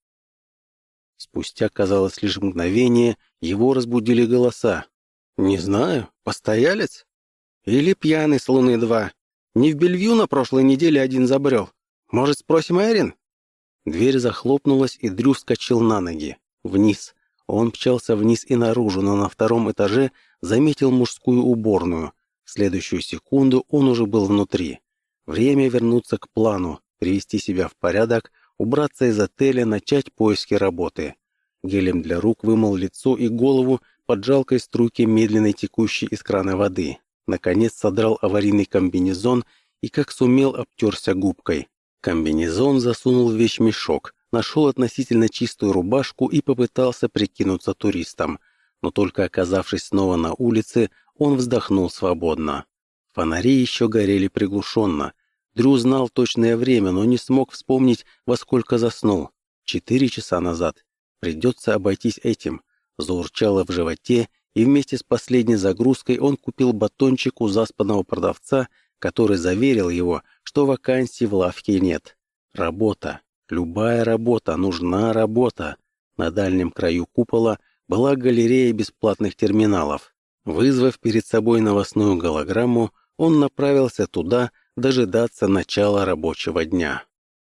[SPEAKER 1] Спустя, казалось, лишь мгновение, его разбудили голоса. «Не знаю, постоялец? Или пьяный с Луны-2? Не в Бельвью на прошлой неделе один забрел? Может, спросим Эрин?» Дверь захлопнулась, и Дрю вскочил на ноги. Вниз. Он мчался вниз и наружу, но на втором этаже заметил мужскую уборную. В следующую секунду он уже был внутри. Время вернуться к плану, привести себя в порядок, убраться из отеля, начать поиски работы. Гелем для рук вымыл лицо и голову под жалкой струйки медленной текущей из крана воды. Наконец содрал аварийный комбинезон и, как сумел, обтерся губкой. Комбинезон засунул в вещмешок, нашел относительно чистую рубашку и попытался прикинуться туристом. Но только оказавшись снова на улице, он вздохнул свободно. Фонари еще горели приглушенно. Дрю знал точное время, но не смог вспомнить, во сколько заснул. 4 часа назад. Придется обойтись этим. Заурчало в животе, и вместе с последней загрузкой он купил батончик у заспанного продавца, который заверил его, что вакансий в лавке нет. Работа. Любая работа. Нужна работа. На дальнем краю купола была галерея бесплатных терминалов. Вызвав перед собой новостную голограмму, он направился туда дожидаться начала рабочего дня.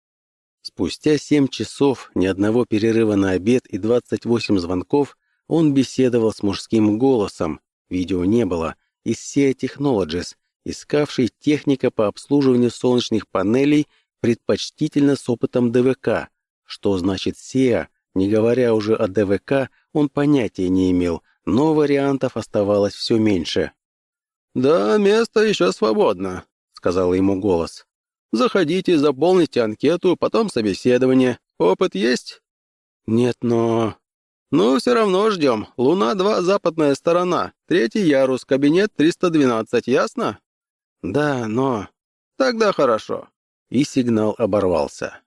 [SPEAKER 1] Спустя 7 часов, ни одного перерыва на обед и 28 звонков, он беседовал с мужским голосом, видео не было, из SEA Technologies, искавший техника по обслуживанию солнечных панелей, предпочтительно с опытом ДВК. Что значит SEA, не говоря уже о ДВК, он понятия не имел, но вариантов оставалось все меньше. «Да, место еще свободно», — сказал ему голос. «Заходите, заполните анкету, потом собеседование. Опыт есть?» «Нет, но...» «Ну, все равно ждем. Луна-2, западная сторона. 3-й ярус, кабинет 312, ясно?» «Да, но...» «Тогда хорошо». И сигнал оборвался.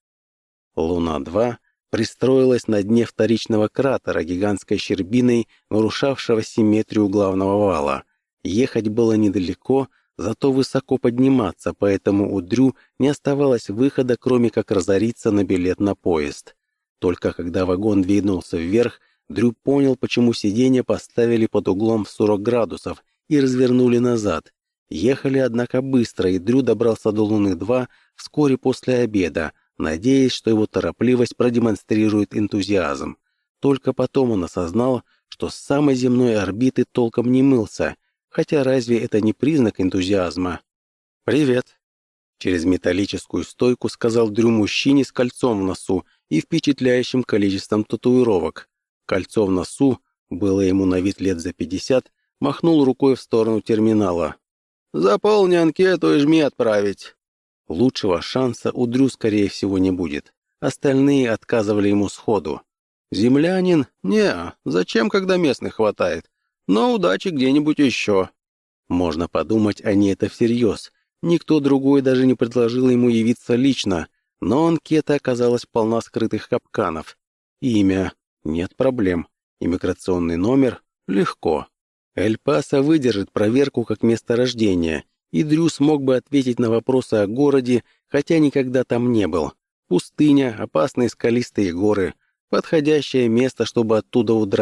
[SPEAKER 1] Луна-2 пристроилась на дне вторичного кратера гигантской щербиной, нарушавшего симметрию главного вала. Ехать было недалеко, зато высоко подниматься, поэтому у Дрю не оставалось выхода, кроме как разориться на билет на поезд. Только когда вагон двинулся вверх, Дрю понял, почему сиденья поставили под углом в 40 градусов и развернули назад. Ехали, однако, быстро, и Дрю добрался до Луны-2 вскоре после обеда, надеясь, что его торопливость продемонстрирует энтузиазм. Только потом он осознал, что с самой земной орбиты толком не мылся, хотя разве это не признак энтузиазма? «Привет!» Через металлическую стойку сказал Дрю мужчине с кольцом в носу и впечатляющим количеством татуировок. Кольцо в носу, было ему на вид лет за 50, махнул рукой в сторону терминала. «Заполни анкету и жми «Отправить». Лучшего шанса у Дрю, скорее всего, не будет. Остальные отказывали ему сходу. «Землянин? Не, зачем, когда местных хватает? Но удачи где-нибудь еще». Можно подумать, они это всерьез. Никто другой даже не предложил ему явиться лично, но анкета оказалась полна скрытых капканов. Имя? Нет проблем. Иммиграционный номер? Легко. Эль-Пасо выдержит проверку как место рождения, и Дрю смог бы ответить на вопросы о городе, хотя никогда там не был. Пустыня, опасные скалистые горы, подходящее место, чтобы оттуда удрать,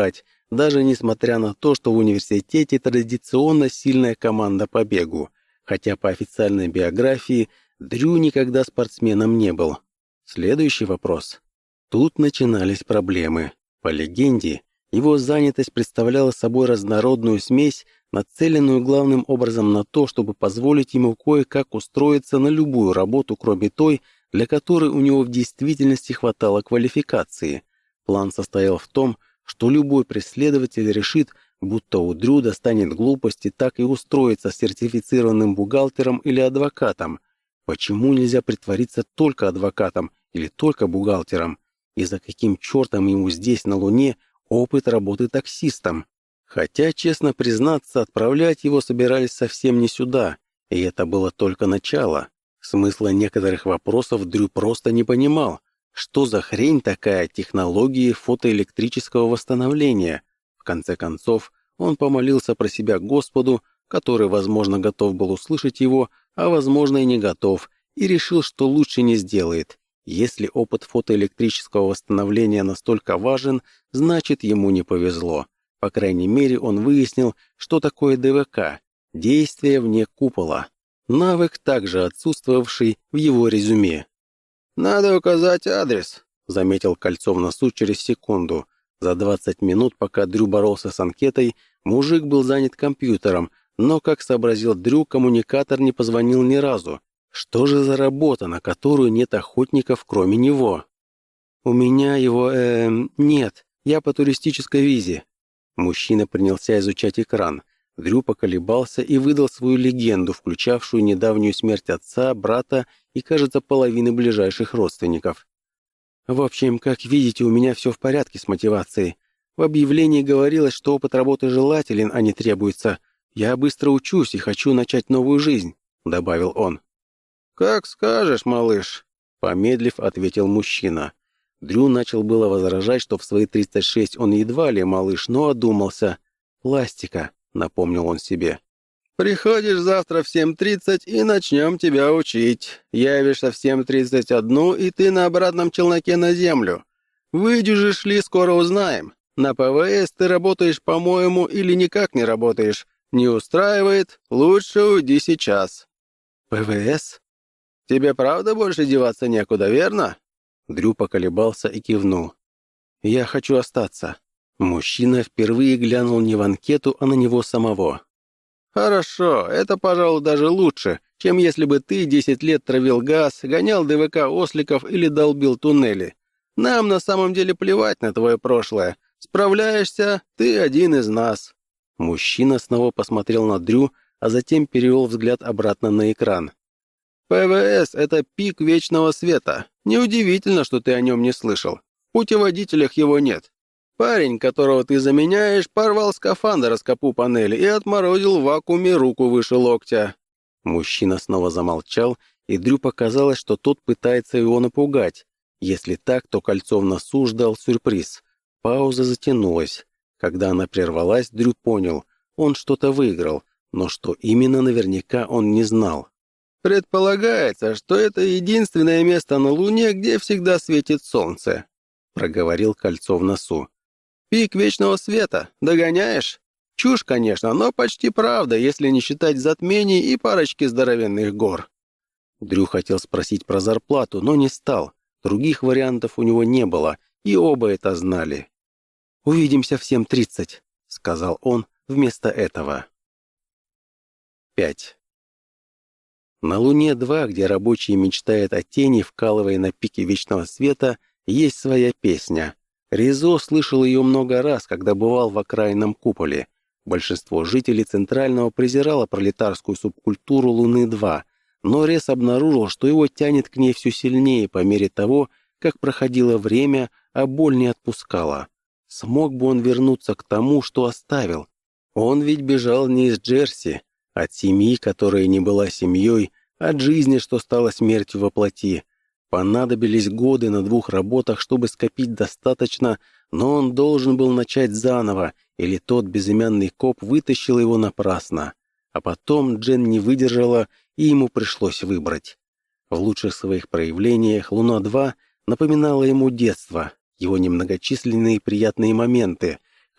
[SPEAKER 1] даже несмотря на то, что в университете традиционно сильная команда по бегу, хотя по официальной биографии Дрю никогда спортсменом не был. Следующий вопрос. Тут начинались проблемы. По легенде, его занятость представляла собой разнородную смесь, нацеленную главным образом на то, чтобы позволить ему кое-как устроиться на любую работу, кроме той, для которой у него в действительности хватало квалификации. План состоял в том, что любой преследователь решит, будто у Дрю достанет глупости так и устроиться сертифицированным бухгалтером или адвокатом. Почему нельзя притвориться только адвокатом или только бухгалтером? И за каким чертом ему здесь, на Луне, опыт работы таксистом? Хотя, честно признаться, отправлять его собирались совсем не сюда, и это было только начало. Смысла некоторых вопросов Дрю просто не понимал. Что за хрень такая технологии фотоэлектрического восстановления? В конце концов, он помолился про себя Господу, который, возможно, готов был услышать его, а, возможно, и не готов, и решил, что лучше не сделает. Если опыт фотоэлектрического восстановления настолько важен, значит, ему не повезло. По крайней мере, он выяснил, что такое ДВК – действие вне купола. Навык, также отсутствовавший в его резюме.
[SPEAKER 2] «Надо указать адрес», — заметил Кольцов носу через секунду.
[SPEAKER 1] За 20 минут, пока Дрю боролся с анкетой, мужик был занят компьютером, но, как сообразил Дрю, коммуникатор не позвонил ни разу. Что же за работа, на которую нет охотников, кроме него? «У меня его, нет, я по туристической визе». Мужчина принялся изучать экран. Дрю поколебался и выдал свою легенду, включавшую недавнюю смерть отца, брата и, кажется, половины ближайших родственников. «В общем, как видите, у меня все в порядке с мотивацией. В объявлении говорилось, что опыт работы желателен, а не требуется. Я быстро учусь и хочу начать новую жизнь», — добавил он.
[SPEAKER 2] «Как скажешь, малыш»,
[SPEAKER 1] — помедлив, ответил мужчина. Дрю начал было возражать, что в свои 36 он едва ли малыш, но одумался. «Пластика», — напомнил он себе.
[SPEAKER 2] «Приходишь завтра в 7:30 и начнем тебя учить. Явишься в 7:31, и ты на обратном челноке на землю. Выдюжишь ли, скоро узнаем. На ПВС ты работаешь, по-моему, или никак не работаешь. Не устраивает? Лучше уйди сейчас».
[SPEAKER 1] «ПВС?»
[SPEAKER 2] «Тебе правда больше деваться некуда, верно?»
[SPEAKER 1] Дрю поколебался и кивнул. «Я хочу остаться». Мужчина впервые глянул не в анкету, а на него самого.
[SPEAKER 2] «Хорошо, это, пожалуй, даже лучше, чем если бы ты 10 лет травил газ, гонял ДВК осликов или долбил туннели. Нам на самом деле плевать на твое прошлое. Справляешься, ты один из нас».
[SPEAKER 1] Мужчина снова посмотрел на Дрю, а затем перевел взгляд обратно на экран.
[SPEAKER 2] «ПВС — это пик вечного света. Неудивительно, что ты о нем не слышал. В путеводителях его нет. Парень, которого ты заменяешь, порвал скафандр о скобу панели и отморозил в вакууме руку выше локтя».
[SPEAKER 1] Мужчина снова замолчал, и Дрю показалось, что тот пытается его напугать. Если так, то Кольцов носу ждал сюрприз. Пауза затянулась. Когда она прервалась, Дрю понял, он что-то выиграл, но что именно наверняка он не знал.
[SPEAKER 2] «Предполагается, что это единственное место на Луне, где всегда светит солнце», — проговорил Кольцов носу. «Пик вечного света. Догоняешь? Чушь, конечно, но почти правда, если не считать затмений и парочки здоровенных гор».
[SPEAKER 1] Дрю хотел спросить про зарплату, но не стал. Других вариантов у него не было, и оба это знали. «Увидимся в 7:30», — сказал он вместо этого. 5. На Луне-2, где рабочий мечтает о тени, вкалывая на пике вечного света, есть своя песня. Ризо слышал ее много раз, когда бывал в окраинном куполе. Большинство жителей Центрального презирало пролетарскую субкультуру Луны-2, но Рез обнаружил, что его тянет к ней все сильнее по мере того, как проходило время, а боль не отпускала. Смог бы он вернуться к тому, что оставил? Он ведь бежал не из Джерси, от семьи, которая не была семьей, от жизни, что стала смертью во плоти. Понадобились годы на 2 работах, чтобы скопить достаточно, но он должен был начать заново, или тот безымянный коп вытащил его напрасно. А потом Джен не выдержала, и ему пришлось выбрать. В лучших своих проявлениях Луна-2 напоминала ему детство, его немногочисленные приятные моменты,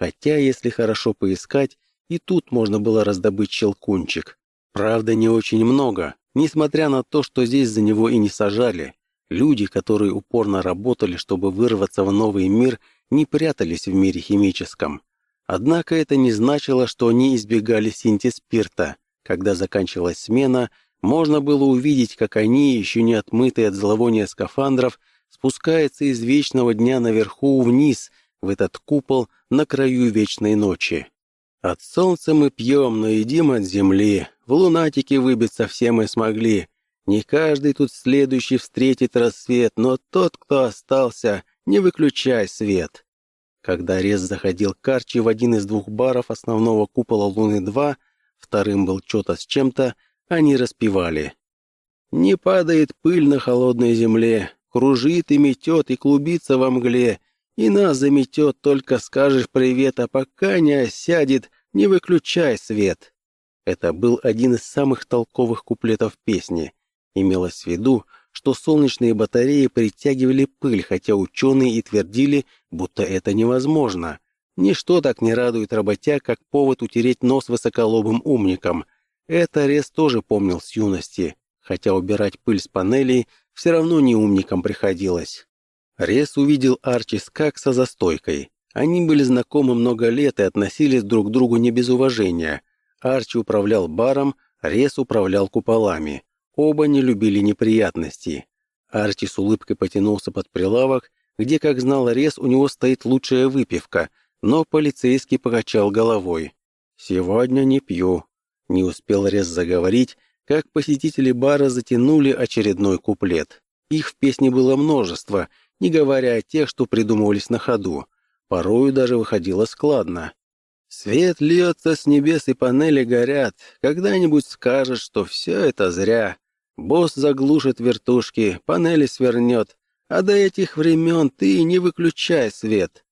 [SPEAKER 1] Хотя, если хорошо поискать, и тут можно было раздобыть щелкунчик. Правда, не очень много, несмотря на то, что здесь за него и не сажали. Люди, которые упорно работали, чтобы вырваться в новый мир, не прятались в мире химическом. Однако это не значило, что они избегали синтеспирта. Когда заканчивалась смена, можно было увидеть, как они, еще не отмытые от зловония скафандров, спускаются из вечного дня наверху вниз, в этот купол на краю вечной ночи. От солнца мы пьем, но едим от земли. В лунатике выбиться все мы смогли. Не каждый тут следующий встретит рассвет, но тот, кто остался, не выключай свет. Когда Рез заходил к Арчи в один из двух баров основного купола Луны-2, вторым был что-то с чем-то, они распевали. «Не падает пыль на холодной земле, кружит и метет и клубится во мгле, и нас заметет, только скажешь привет, а пока не осядет, не выключай свет». Это был один из самых толковых куплетов песни. Имелось в виду, что солнечные батареи притягивали пыль, хотя ученые и твердили, будто это невозможно. Ничто так не радует работяг, как повод утереть нос высоколобым умникам. Это Рез тоже помнил с юности, хотя убирать пыль с панелей все равно не умникам приходилось. Рез увидел Арчи Скакса за стойкой. Они были знакомы много лет и относились друг к другу не без уважения. Арчи управлял баром, Рез управлял куполами. Оба не любили неприятностей. Арчи с улыбкой потянулся под прилавок, где, как знал Рез, у него стоит лучшая выпивка, но полицейский покачал головой. «Сегодня не пью». Не успел Рез заговорить, как посетители бара затянули очередной куплет. Их в песне было множество, не говоря о тех, что придумывались на ходу. Порою даже выходило складно. «Свет льется с небес и панели горят. Когда-нибудь скажешь, что все это зря. Босс заглушит вертушки, панели свернет. А до этих времен ты не выключай свет».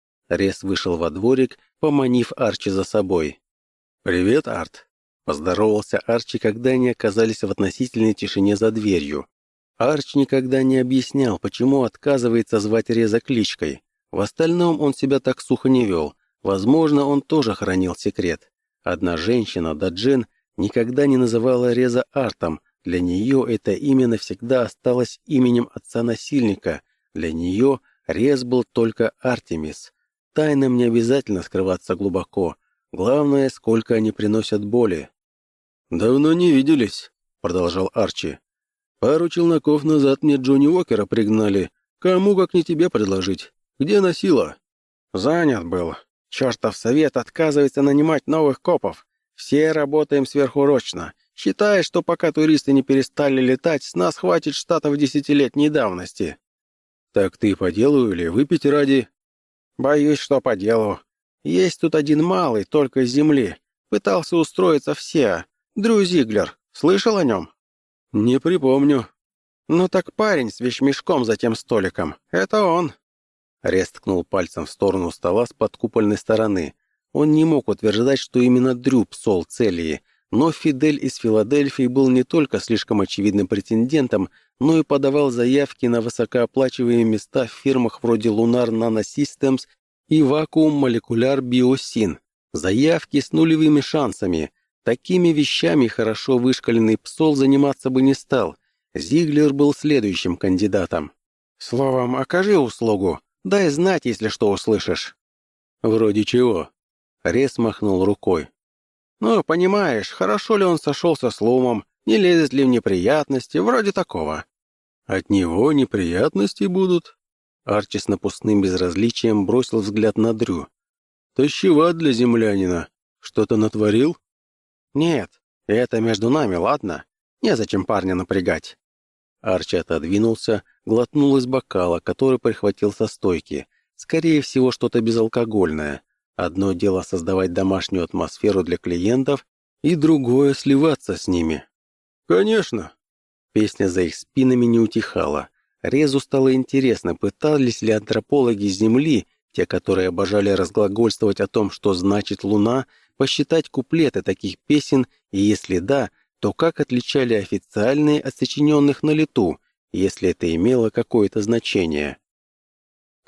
[SPEAKER 1] Рез вышел во дворик, поманив Арчи за собой. «Привет, Арт», — поздоровался Арчи, когда они оказались в относительной тишине за дверью. Арч никогда не объяснял, почему отказывается звать Реза кличкой. В остальном он себя так сухо не вел. Возможно, он тоже хранил секрет. Одна женщина, Даджин, никогда не называла Реза Артом. Для нее это имя навсегда осталось именем отца-насильника. Для нее Рез был только Артемис. Тайнам не обязательно скрываться глубоко. Главное, сколько они приносят боли. «Давно не виделись», — продолжал Арчи. «Пару челноков назад мне Джонни Уокера пригнали. Кому, как не тебе, предложить? Где носила?» «Занят был. Чертов совет отказывается нанимать новых копов. Все работаем сверхурочно. Считай, что пока туристы не перестали летать, с нас хватит штатов десятилетней давности». «Так ты по делу или выпить ради?» «Боюсь, что по делу. Есть тут один малый, только с земли. Пытался устроиться в SEA. Дрю Зиглер. Слышал о нем?» «Не припомню». «Ну так парень с вещмешком за тем столиком. Это он». Рез ткнул пальцем в сторону стола с подкупольной стороны. Он не мог утверждать, что именно Дрю псол Целии, но Фидель из Филадельфии был не только слишком очевидным претендентом, но и подавал заявки на высокооплачиваемые места в фирмах вроде Lunar Nanosystems и Vacuum Molecular Biosyn. Заявки с нулевыми шансами. Такими вещами хорошо вышкаленный псол заниматься бы не стал. Зиглер был следующим кандидатом. «Словом, окажи услугу. Дай знать, если что услышишь». «Вроде чего?» Рез махнул рукой. «Ну, понимаешь, хорошо ли он сошелся с Лумом, не лезет ли в неприятности, вроде такого». «От него неприятности будут?» Арчи с напускным безразличием бросил взгляд на Дрю. «Тащеват для землянина. Что-то натворил?» «Нет, это между нами, ладно? Незачем парня напрягать». Арчи отодвинулся, глотнул из бокала, который прихватил со стойки. Скорее всего, что-то безалкогольное. Одно дело создавать домашнюю атмосферу для клиентов, и другое — сливаться с ними. «Конечно». Песня за их спинами не утихала. Резу стало интересно, пытались ли антропологи Земли, те, которые обожали разглагольствовать о том, что значит Луна, посчитать куплеты таких песен, и если да, то как отличали официальные от сочиненных на лету, если это имело какое-то значение.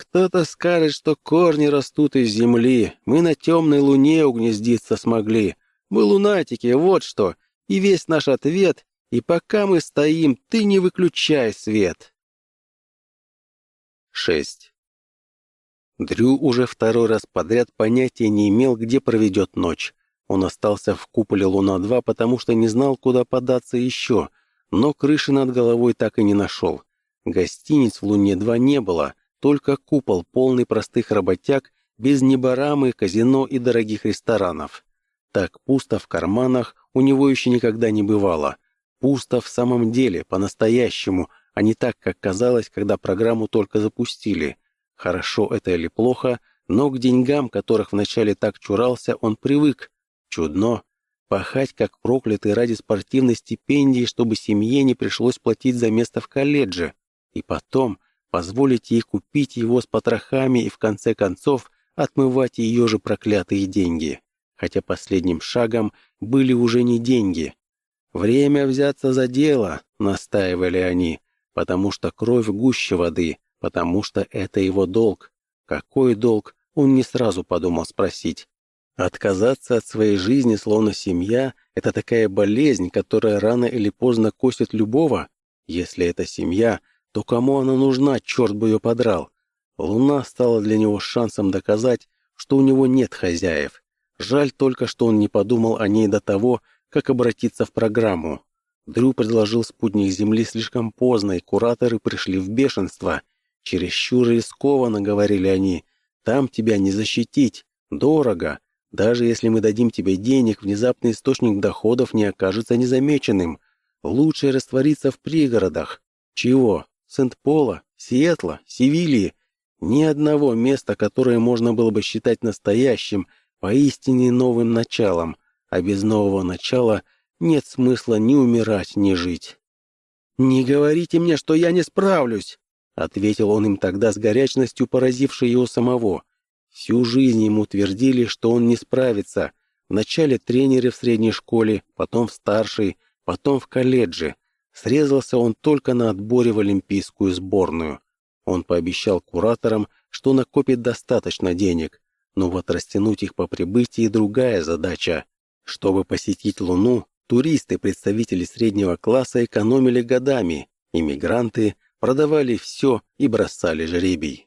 [SPEAKER 2] Кто-то скажет, что корни растут из земли, мы на темной луне угнездиться смогли. Мы лунатики, вот что, и весь наш ответ, и пока мы стоим, ты не выключай свет.
[SPEAKER 1] 6. Дрю уже второй раз подряд понятия не имел, где проведет ночь. Он остался в куполе Луна-2, потому что не знал, куда податься еще, но крыши над головой так и не нашел. Гостиниц в Луне-2 не было, только купол, полный простых работяг, без неборамы, казино и дорогих ресторанов. Так пусто в карманах у него еще никогда не бывало. Пусто в самом деле, по-настоящему, а не так, как казалось, когда программу только запустили. Хорошо это или плохо, но к деньгам, которых вначале так чурался, он привык. Чудно. Пахать как проклятый ради спортивной стипендии, чтобы семье не пришлось платить за место в колледже. И потом позволить ей купить его с потрохами и в конце концов отмывать ее же проклятые деньги. Хотя последним шагом были уже не деньги. «Время взяться за дело», — настаивали они, потому что кровь гуще воды, потому что это его долг. Какой долг, он не сразу подумал спросить. Отказаться от своей жизни, словно семья, это такая болезнь, которая рано или поздно косит любого. Если это семья, то кому она нужна, черт бы ее подрал? Луна стала для него шансом доказать, что у него нет хозяев. Жаль только, что он не подумал о ней до того, как обратиться в программу. Дрю предложил спутник Земли слишком поздно, и кураторы пришли в бешенство. «Чересчур рискованно», — говорили они, — «там тебя не защитить, дорого. Даже если мы дадим тебе денег, внезапный источник доходов не окажется незамеченным. Лучше раствориться в пригородах. Чего? Сент-Пола, Сиэтла, Севильи? Ни одного места, которое можно было бы считать настоящим, поистине новым началом, а без нового начала нет смысла ни умирать, ни жить». «Не говорите мне, что я не справлюсь!» — ответил он им тогда с горячностью, поразившей его самого. Всю жизнь ему твердили, что он не справится. Вначале тренеры в средней школе, потом в старшей, потом в колледже. Срезался он только на отборе в олимпийскую сборную. Он пообещал кураторам, что накопит достаточно денег. Но вот растянуть их по прибытии — другая задача. Чтобы посетить Луну, туристы, представители среднего класса, экономили годами. Иммигранты продавали все и бросали жребий.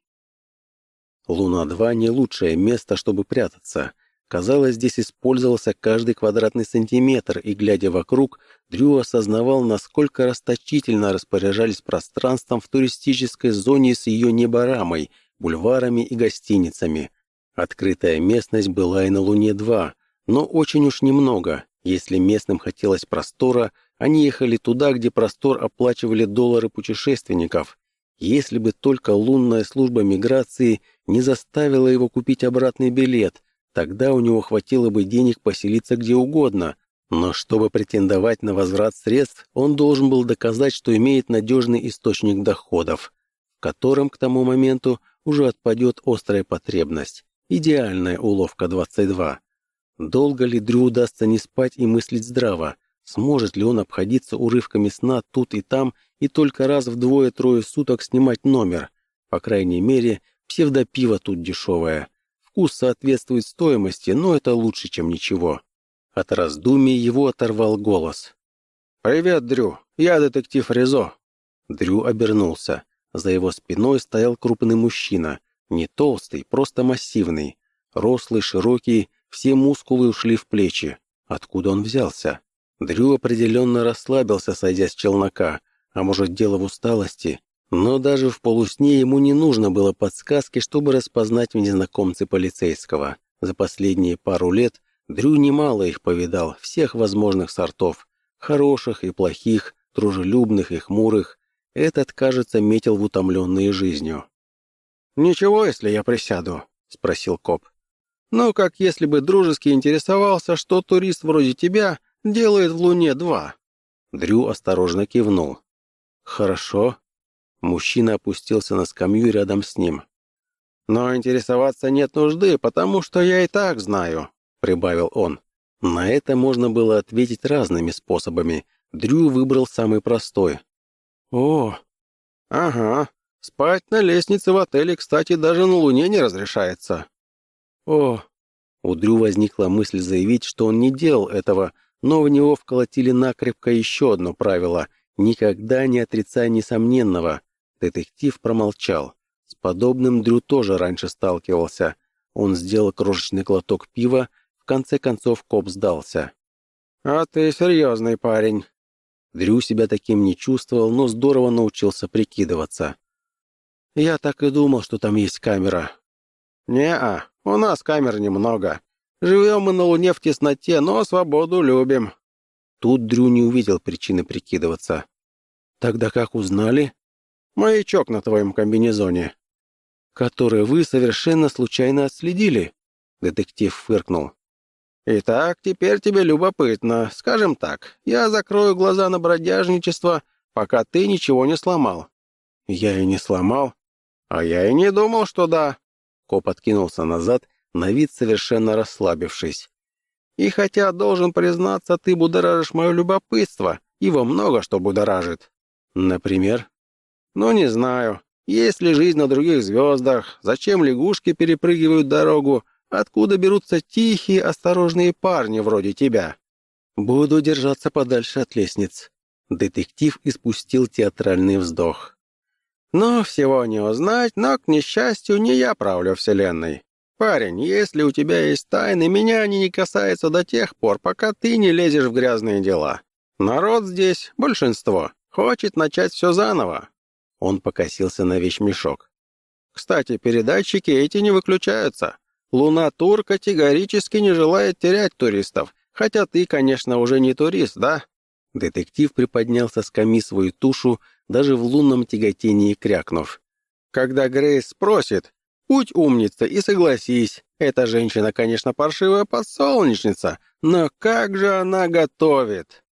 [SPEAKER 1] Луна-2 не лучшее место, чтобы прятаться. Казалось, здесь использовался каждый квадратный сантиметр, и, глядя вокруг, Дрю осознавал, насколько расточительно распоряжались пространством в туристической зоне с ее неборамой, бульварами и гостиницами. Открытая местность была и на Луне-2, но очень уж немного. Если местным хотелось простора, они ехали туда, где простор оплачивали доллары путешественников. Если бы только лунная служба миграции не заставила его купить обратный билет, тогда у него хватило бы денег поселиться где угодно. Но чтобы претендовать на возврат средств, он должен был доказать, что имеет надежный источник доходов, в котором к тому моменту уже отпадет острая потребность. Идеальная уловка 22. Долго ли Дрю удастся не спать и мыслить здраво? Сможет ли он обходиться урывками сна тут и там и только раз в 2-3 суток снимать номер? По крайней мере, псевдопиво тут дешевое. Вкус соответствует стоимости, но это лучше, чем ничего. От раздумий его оторвал голос. «Привет, Дрю, я детектив Ризо». Дрю обернулся. За его спиной стоял крупный мужчина. Не толстый, просто массивный. Рослый, широкий, все мускулы ушли в плечи. Откуда он взялся? Дрю определенно расслабился, сойдя с челнока. А может, дело в усталости? Но даже в полусне ему не нужно было подсказки, чтобы распознать в незнакомце полицейского. За последние пару лет Дрю немало их повидал, всех возможных сортов. Хороших и плохих, дружелюбных и хмурых. Этот, кажется, метил в утомленные жизнью. «Ничего, если я присяду?» — спросил коп. «Ну, как если бы дружески интересовался, что турист вроде тебя делает в Луне-2». Дрю осторожно кивнул. «Хорошо». Мужчина опустился на скамью рядом с ним. «Но интересоваться нет нужды, потому что я и так знаю», — прибавил он. На это можно было ответить разными способами. Дрю выбрал самый простой. «О, ага,
[SPEAKER 2] Спать на лестнице в отеле, кстати, даже на Луне не разрешается».
[SPEAKER 1] «О!» У Дрю возникла мысль заявить, что он не делал этого, но в него вколотили накрепко еще одно правило — никогда не отрицай несомненного. Детектив промолчал. С подобным Дрю тоже раньше сталкивался. Он сделал крошечный глоток пива, в конце концов коп сдался.
[SPEAKER 2] «А ты серьезный парень».
[SPEAKER 1] Дрю себя таким не чувствовал, но здорово научился прикидываться. «Я так и думал, что там есть камера».
[SPEAKER 2] «Не-а, у нас камер немного. Живем мы на Луне в тесноте, но свободу любим».
[SPEAKER 1] Тут Дрю не увидел причины прикидываться. «Тогда как узнали?»
[SPEAKER 2] «Маячок на твоем комбинезоне».
[SPEAKER 1] «Который вы совершенно случайно отследили?» Детектив фыркнул.
[SPEAKER 2] «Итак, теперь тебе любопытно. Скажем так, я закрою глаза на бродяжничество, пока ты ничего не сломал».
[SPEAKER 1] «Я и не сломал».
[SPEAKER 2] «А я и не думал, что да».
[SPEAKER 1] Коп откинулся назад, на вид совершенно расслабившись.
[SPEAKER 2] «И хотя, должен признаться, ты будоражишь мое любопытство, его много что будоражит».
[SPEAKER 1] «Например?»
[SPEAKER 2] «Ну, не знаю. Есть ли жизнь на других звездах? Зачем лягушки перепрыгивают дорогу? Откуда берутся тихие, осторожные парни вроде тебя?»
[SPEAKER 1] «Буду держаться подальше от лестниц». Детектив испустил театральный вздох.
[SPEAKER 2] «Ну, всего не узнать, но, к несчастью, не я правлю Вселенной. Парень, если у тебя есть тайны, меня они не касаются до тех пор, пока ты не лезешь в грязные дела. Народ здесь, большинство, хочет начать все заново».
[SPEAKER 1] Он покосился на вещмешок.
[SPEAKER 2] «Кстати, передатчики эти не выключаются. Луна-тур категорически не желает терять туристов, хотя ты, конечно, уже не турист, да?»
[SPEAKER 1] Детектив приподнял со скамьи свою тушу, даже в лунном тяготении крякнув.
[SPEAKER 2] «Когда Грейс спросит, будь умница и согласись, эта женщина, конечно, паршивая подсолнечница, но как же она готовит!»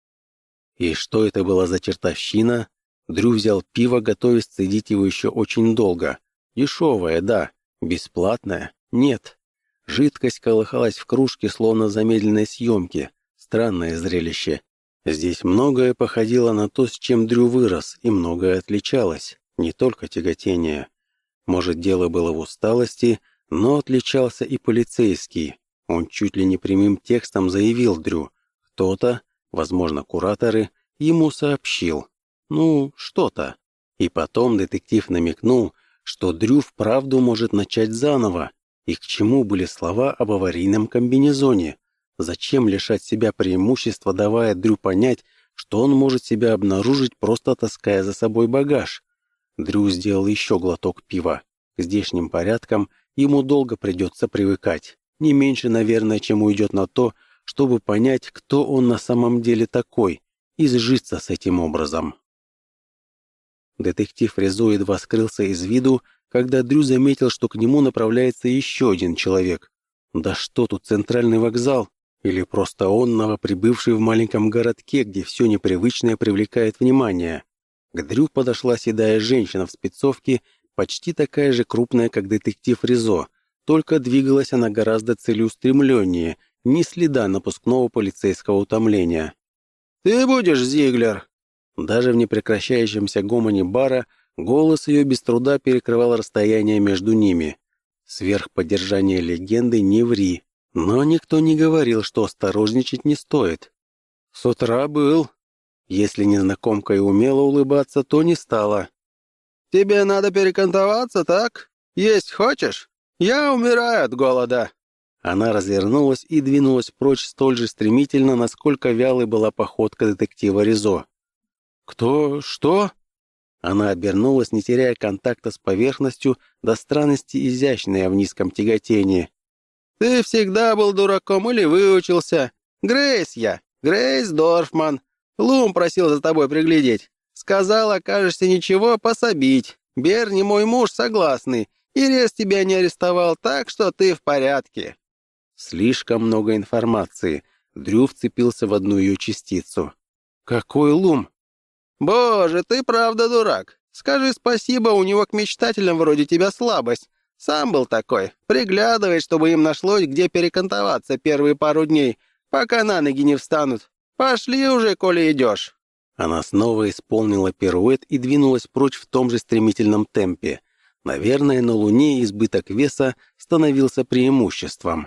[SPEAKER 1] И что это была за чертовщина? Дрю взял пиво, готовясь цедить его еще очень долго. Дешевое, да. Бесплатное? Нет. Жидкость колыхалась в кружке, словно замедленной съемки. Странное зрелище. Здесь многое походило на то, с чем Дрю вырос, и многое отличалось. Не только тяготение. Может, дело было в усталости, но отличался и полицейский. Он чуть ли не прямым текстом заявил Дрю. Кто-то, возможно, кураторы, ему сообщил. Ну, что-то. И потом детектив намекнул, что Дрю вправду может начать заново. И к чему были слова об аварийном комбинезоне? Зачем лишать себя преимущества, давая Дрю понять, что он может себя обнаружить, просто таская за собой багаж? Дрю сделал еще глоток пива. К здешним порядкам ему долго придется привыкать. Не меньше, наверное, чем уйдет на то, чтобы понять, кто он на самом деле такой, и сжиться с этим образом. Детектив Ризо едва скрылся из виду, когда Дрю заметил, что к нему направляется еще один человек. Да что тут, центральный вокзал? Или просто он, новоприбывший в маленьком городке, где все непривычное привлекает внимание? К Дрю подошла седая женщина в спецовке, почти такая же крупная, как детектив Ризо, только двигалась она гораздо целеустремленнее, ни следа напускного полицейского утомления.
[SPEAKER 2] «Ты будешь Зиглер?»
[SPEAKER 1] Даже в непрекращающемся гомоне бара голос ее без труда перекрывал расстояние между ними. Сверх поддержания легенды не ври. Но никто не говорил, что осторожничать не стоит.
[SPEAKER 2] «С утра был».
[SPEAKER 1] Если незнакомка и умела улыбаться, то не стала.
[SPEAKER 2] «Тебе надо перекантоваться, так? Есть хочешь? Я умираю от голода».
[SPEAKER 1] Она развернулась и двинулась прочь столь же стремительно, насколько вялой была походка детектива Ризо.
[SPEAKER 2] «Кто? Что?»
[SPEAKER 1] Она обернулась, не теряя контакта с поверхностью, до странности изящная в низком тяготении.
[SPEAKER 2] «Ты всегда был дураком или выучился? Грейс я, Грейс Дорфман. Лум просил за тобой приглядеть. Сказал, окажешься ничего, пособить. Берни, мой муж, согласный. И Рез тебя не арестовал, так что ты в порядке».
[SPEAKER 1] Слишком много информации. Дрю вцепился в одну ее частицу. «Какой Лум?»
[SPEAKER 2] «Боже, ты правда дурак. Скажи спасибо, у него к мечтателям вроде тебя слабость. Сам был такой. Приглядывает, чтобы им нашлось, где перекантоваться первые пару дней, пока на ноги не встанут. Пошли уже, коли идешь».
[SPEAKER 1] Она снова исполнила пируэт и двинулась прочь в том же стремительном темпе. Наверное, на Луне избыток веса становился преимуществом.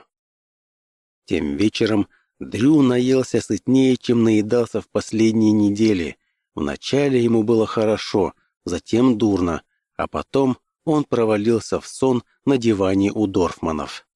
[SPEAKER 1] Тем вечером Дрю наелся сытнее, чем наедался в последние недели. Вначале ему было хорошо, затем дурно, а потом он провалился в сон на диване у Дорфманов.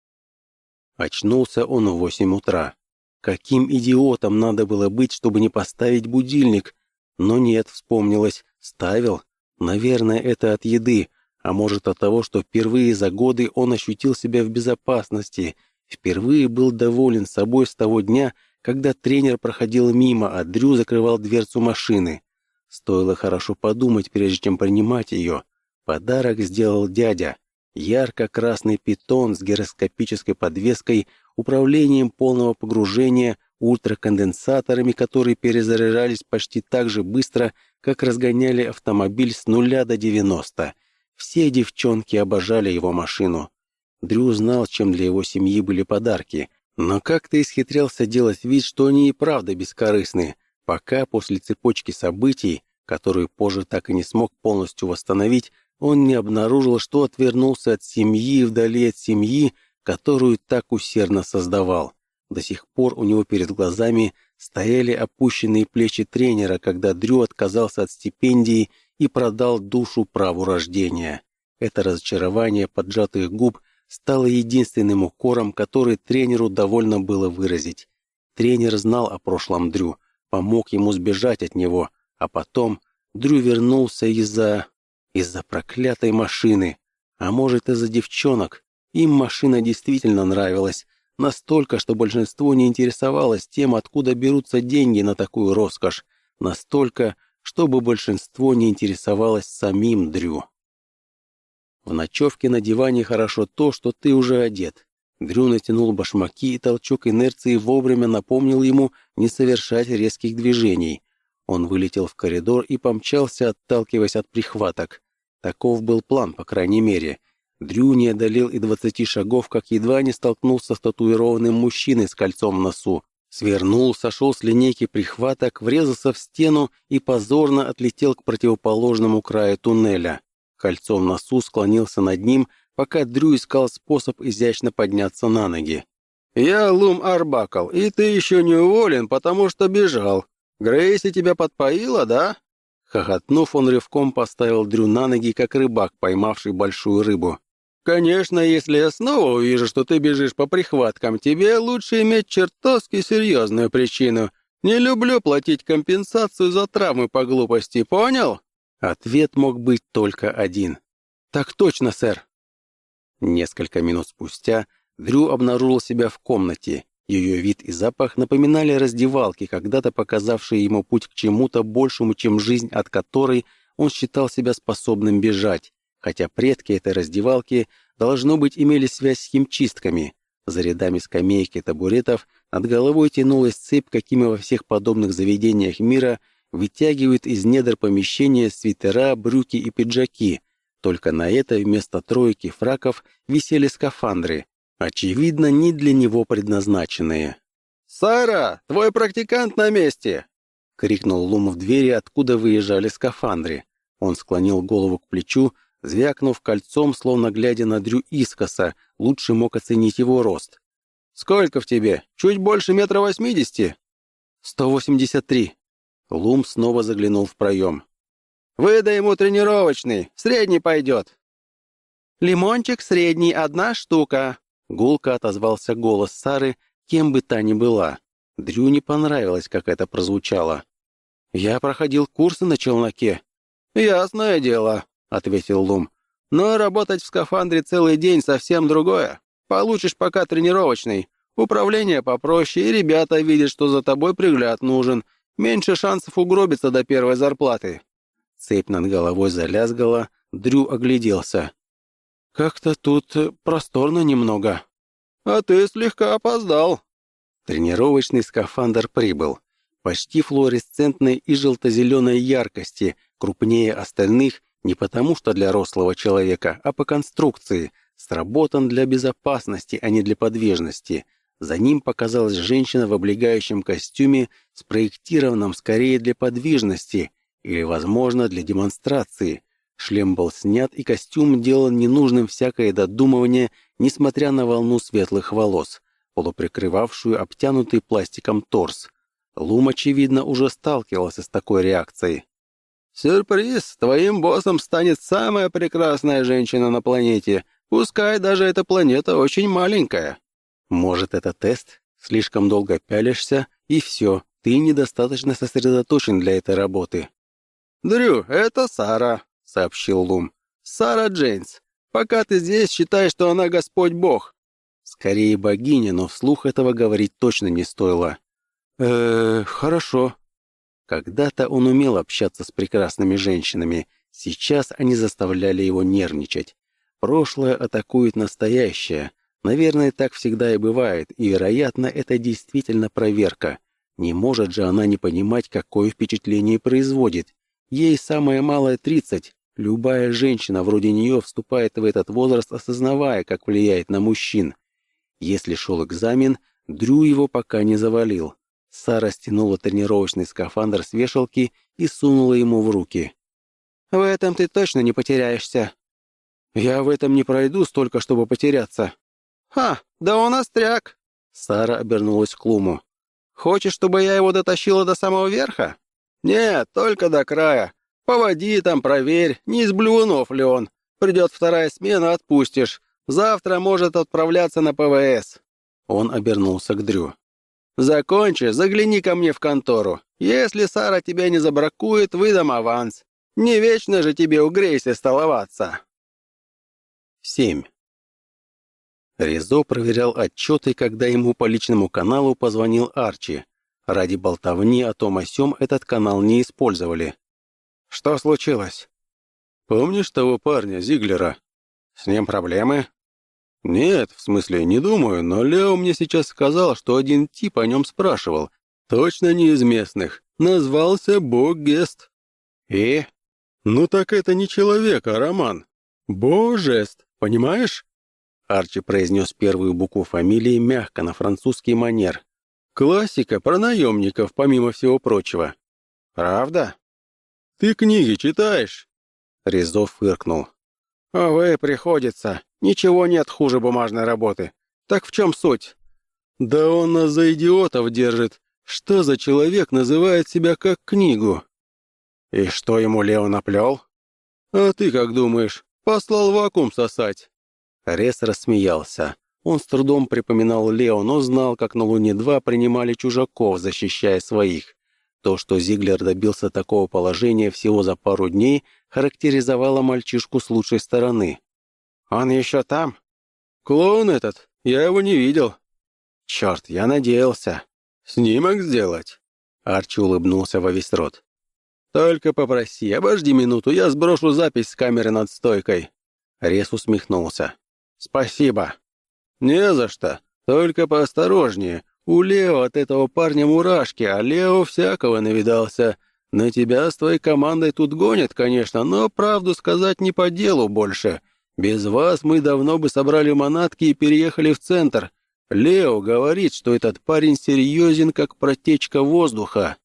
[SPEAKER 1] Очнулся он в 8 утра. Каким идиотом надо было быть, чтобы не поставить будильник? Но нет, вспомнилось, ставил. Наверное, это от еды, а может от того, что впервые за годы он ощутил себя в безопасности, впервые был доволен собой с того дня, когда тренер проходил мимо, а Дрю закрывал дверцу машины. Стоило хорошо подумать, прежде чем принимать ее. Подарок сделал дядя. Ярко-красный питон с гироскопической подвеской, управлением полного погружения, ультраконденсаторами, которые перезаряжались почти так же быстро, как разгоняли автомобиль с 0 до 90. Все девчонки обожали его машину. Дрю знал, чем для его семьи были подарки, но как-то исхитрялся делать вид, что они и правда бескорыстны, пока после цепочки событий, которую позже так и не смог полностью восстановить, он не обнаружил, что отвернулся от семьи вдали от семьи, которую так усердно создавал. До сих пор у него перед глазами стояли опущенные плечи тренера, когда Дрю отказался от стипендии и продал душу праву рождения. Это разочарование поджатых губ стало единственным укором, который тренеру довольно было выразить. Тренер знал о прошлом Дрю, помог ему сбежать от него, а потом Дрю вернулся из-за проклятой машины, а может из-за девчонок. Им машина действительно нравилась, настолько, что большинство не интересовалось тем, откуда берутся деньги на такую роскошь, настолько, чтобы большинство не интересовалось самим Дрю. В ночевке на диване хорошо то, что ты уже одет. Дрю натянул башмаки, и толчок инерции вовремя напомнил ему не совершать резких движений. Он вылетел в коридор и помчался, отталкиваясь от прихваток. Таков был план, по крайней мере. Дрю не одолел и 20 шагов, как едва не столкнулся с татуированным мужчиной с кольцом в носу. Свернул, сошел с линейки прихваток, врезался в стену и позорно отлетел к противоположному краю туннеля. Кольцо в носу склонился над ним, пока Дрю искал способ изящно подняться на ноги.
[SPEAKER 2] «Я Лум Арбакл, и ты еще не уволен, потому что бежал. Грейси тебя подпоила, да?»
[SPEAKER 1] Хохотнув, он рывком поставил Дрю на ноги, как рыбак, поймавший большую рыбу.
[SPEAKER 2] «Конечно, если я снова увижу, что ты бежишь по прихваткам, тебе лучше иметь чертовски серьезную причину. Не люблю платить компенсацию за травмы по глупости, понял?»
[SPEAKER 1] Ответ мог быть только один.
[SPEAKER 2] «Так точно, сэр».
[SPEAKER 1] Несколько минут спустя Дрю обнаружил себя в комнате. Ее вид и запах напоминали раздевалки, когда-то показавшие ему путь к чему-то большему, чем жизнь, от которой он считал себя способным бежать, хотя предки этой раздевалки, должно быть, имели связь с химчистками. За рядами скамеек и табуретов над головой тянулась цепь, какими во всех подобных заведениях мира вытягивают из недр помещения свитера, брюки и пиджаки. Только на это вместо тройки фраков висели скафандры, очевидно, не для него предназначенные.
[SPEAKER 2] «Сара, твой практикант на месте!»
[SPEAKER 1] — крикнул Лум в двери, откуда выезжали скафандры. Он склонил голову к плечу, звякнув кольцом, словно глядя на Дрю искоса, лучше мог оценить его рост.
[SPEAKER 2] «Сколько в тебе? Чуть больше 1,80 м?»
[SPEAKER 1] 183. Лум снова заглянул в проем.
[SPEAKER 2] «Выдай ему тренировочный, средний пойдет».
[SPEAKER 3] «Лимончик средний, 1 штука»,
[SPEAKER 1] — гулко отозвался голос Сары, кем бы та ни была. Дрю не понравилось, как это прозвучало.
[SPEAKER 2] «Я проходил курсы на челноке». «Ясное дело», — ответил Лум. «Но работать в скафандре целый день совсем другое. Получишь пока тренировочный. Управление попроще, и ребята видят, что за тобой пригляд нужен. Меньше шансов угробиться до первой зарплаты».
[SPEAKER 1] Цепь над головой залязгала, Дрю огляделся.
[SPEAKER 2] «Как-то тут просторно немного». «А ты слегка опоздал».
[SPEAKER 1] Тренировочный скафандр прибыл. Почти флуоресцентной и желто-зеленой яркости, крупнее остальных, не потому что для рослого человека, а по конструкции, сработан для безопасности, а не для подвижности. За ним показалась женщина в облегающем костюме, спроектированном скорее для подвижности или, возможно, для демонстрации. Шлем был снят, и костюм делал ненужным всякое додумывание, несмотря на волну светлых волос, полуприкрывавшую обтянутый пластиком торс. Лум, очевидно, уже сталкивался с такой реакцией.
[SPEAKER 2] «Сюрприз! Твоим боссом станет самая прекрасная женщина на планете. Пускай даже эта планета очень маленькая».
[SPEAKER 1] «Может, это тест? Слишком долго пялишься, и все, ты недостаточно сосредоточен для этой работы».
[SPEAKER 2] «Дрю, это Сара», — сообщил Лум. «Сара Джейнс. Пока ты здесь, считай, что она Господь Бог».
[SPEAKER 1] Скорее богиня, но вслух этого говорить точно не стоило. Хорошо». Когда-то он умел общаться с прекрасными женщинами, сейчас они заставляли его нервничать. Прошлое атакует настоящее. Наверное, так всегда и бывает, и, вероятно, это действительно проверка. Не может же она не понимать, какое впечатление производит. Ей самое малое 30. Любая женщина вроде нее вступает в этот возраст, осознавая, как влияет на мужчин. Если шел экзамен, Дрю его пока не завалил. Сара стянула тренировочный скафандр с вешалки и сунула ему в руки.
[SPEAKER 3] «В этом ты точно не потеряешься».
[SPEAKER 2] «Я в этом не пройду столько, чтобы потеряться».
[SPEAKER 3] «Ха, да он остряк!»
[SPEAKER 1] Сара обернулась к Луму.
[SPEAKER 3] «Хочешь, чтобы я его дотащила до самого верха?»
[SPEAKER 2] «Нет, только до края. Поводи там, проверь, не из блюунов ли он. Придет вторая смена, отпустишь. Завтра может отправляться на ПВС».
[SPEAKER 1] Он обернулся к Дрю.
[SPEAKER 2] «Закончи, загляни ко мне в контору. Если Сара тебя не забракует, выдам аванс. Не вечно же тебе у Грейси столоваться».
[SPEAKER 1] 7. Резо проверял отчеты, когда ему по личному каналу позвонил Арчи. Ради болтовни о том о сём этот канал не использовали.
[SPEAKER 3] «Что случилось?»
[SPEAKER 2] «Помнишь того парня, Зиглера?
[SPEAKER 3] С ним проблемы?»
[SPEAKER 2] «Нет, в смысле, не думаю, но Лео мне сейчас сказал, что один тип о нем спрашивал. Точно не из местных. Назвался Бог Гест».
[SPEAKER 3] «И?»
[SPEAKER 2] «Ну так это не человек, а роман. Божест, понимаешь?»
[SPEAKER 1] Арчи произнес первую букву фамилии мягко, на французский манер.
[SPEAKER 2] «Классика про наемников, помимо всего прочего».
[SPEAKER 3] «Правда?»
[SPEAKER 2] «Ты книги читаешь?»
[SPEAKER 1] Резо фыркнул.
[SPEAKER 3] «Увы, приходится. Ничего нет хуже бумажной работы. Так в чем суть?»
[SPEAKER 2] «Да он нас за идиотов держит. Что за человек называет себя как книгу?»
[SPEAKER 3] «И что ему Лео наплел?»
[SPEAKER 2] «А ты как думаешь? Послал вакуум сосать?»
[SPEAKER 1] Рес рассмеялся. Он с трудом припоминал Лео, но знал, как на Луне-2 принимали чужаков, защищая своих. То, что Зиглер добился такого положения всего за пару дней, характеризовало мальчишку с лучшей стороны.
[SPEAKER 3] «Он еще там?»
[SPEAKER 2] «Клоун этот? Я его не видел».
[SPEAKER 3] «Черт, я надеялся».
[SPEAKER 2] «Снимок сделать?»
[SPEAKER 1] Арчи улыбнулся во весь рот.
[SPEAKER 2] «Только попроси, обожди минуту, я сброшу запись с камеры над стойкой».
[SPEAKER 1] Рес усмехнулся.
[SPEAKER 3] «Спасибо».
[SPEAKER 2] «Не за что. Только поосторожнее. У Лео от этого парня мурашки, а Лео всякого навидался. На тебя с твоей командой тут гонят, конечно, но правду сказать не по делу больше. Без вас мы давно бы собрали манатки и переехали в центр. Лео говорит, что этот парень серьезен, как протечка воздуха».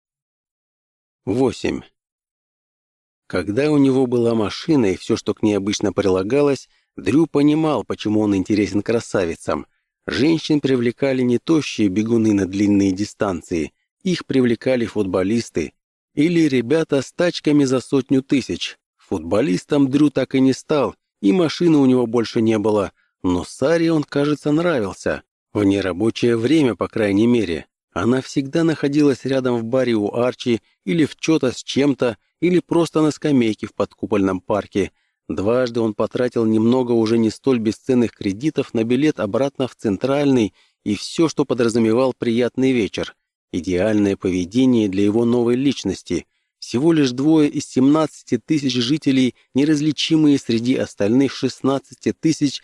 [SPEAKER 1] 8. Когда у него была машина и все, что к ней обычно прилагалось, Дрю понимал, почему он интересен красавицам. Женщин привлекали не тощие бегуны на длинные дистанции, их привлекали футболисты или ребята с тачками за 100 000. Футболистом Дрю так и не стал, и машины у него больше не было, но Саре он, кажется, нравился. В нерабочее время, по крайней мере. Она всегда находилась рядом в баре у Арчи или в чё-то с чем-то, или просто на скамейке в подкупольном парке. Дважды он потратил немного уже не столь бесценных кредитов на билет обратно в Центральный и все, что подразумевал приятный вечер. Идеальное поведение для его новой личности. Всего лишь 2 из 17 000 жителей, неразличимые среди остальных 16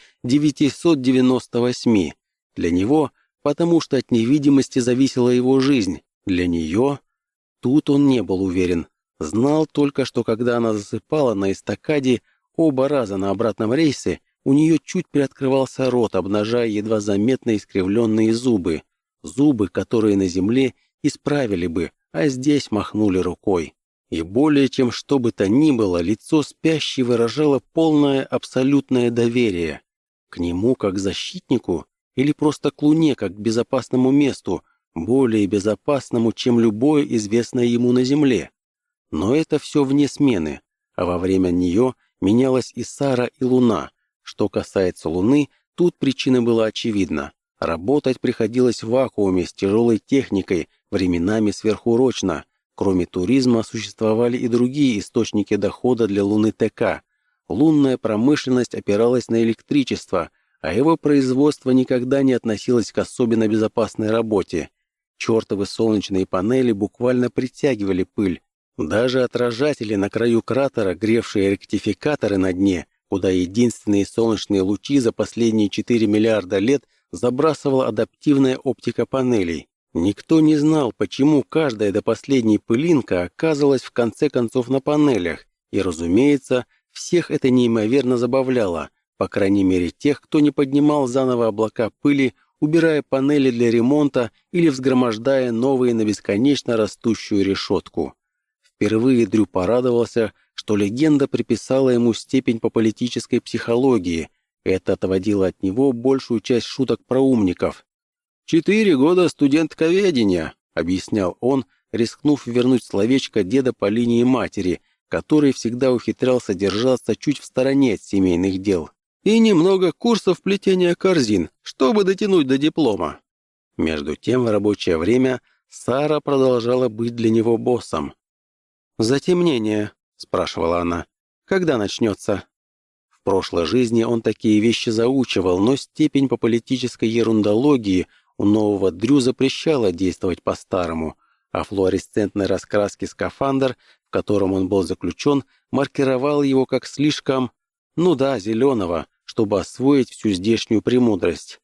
[SPEAKER 1] 998. Для него, потому что от невидимости зависела его жизнь. Для нее... Тут он не был уверен. Знал только, что когда она засыпала на эстакаде, оба раза на обратном рейсе У нее чуть приоткрывался рот, обнажая едва заметно искривленные зубы. Зубы, которые на земле исправили бы, а здесь махнули рукой. И более чем что бы то ни было, лицо спящей выражало полное абсолютное доверие. К нему как к защитнику или просто к Луне как к безопасному месту, более безопасному, чем любое известное ему на Земле. Но это все вне смены, а во время нее менялась и Сара, и Луна. Что касается Луны, тут причина была очевидна. Работать приходилось в вакууме с тяжелой техникой, временами сверхурочно. Кроме туризма существовали и другие источники дохода для Луны ТК. Лунная промышленность опиралась на электричество, а его производство никогда не относилось к особенно безопасной работе. Чертовы солнечные панели буквально притягивали пыль. Даже отражатели на краю кратера, гревшие ректификаторы на дне, куда единственные солнечные лучи за последние 4 миллиарда лет забрасывала адаптивная оптика панелей. Никто не знал, почему каждая до последней пылинка оказывалась в конце концов на панелях, и, разумеется, всех это неимоверно забавляло, по крайней мере тех, кто не поднимал заново облака пыли, убирая панели для ремонта или взгромождая новые на бесконечно растущую решетку. Впервые Дрю порадовался, что легенда приписала ему степень по политической психологии. Это отводило от него большую часть шуток про умников. 4 года студентковедения», — объяснял он, рискнув вернуть словечко деда по линии матери, который всегда ухитрялся держаться чуть в стороне от семейных дел. «И немного курсов плетения корзин, чтобы дотянуть до диплома». Между тем, в рабочее время Сара продолжала быть для него боссом. «Затемнение», — спрашивала она, — «когда начнется?» В прошлой жизни он такие вещи заучивал, но степень по политической ерундологии у нового Дрю запрещала действовать по-старому, а флуоресцентной раскраски скафандр, в котором он был заключен, маркировал его как слишком, зеленого, чтобы освоить всю здешнюю премудрость.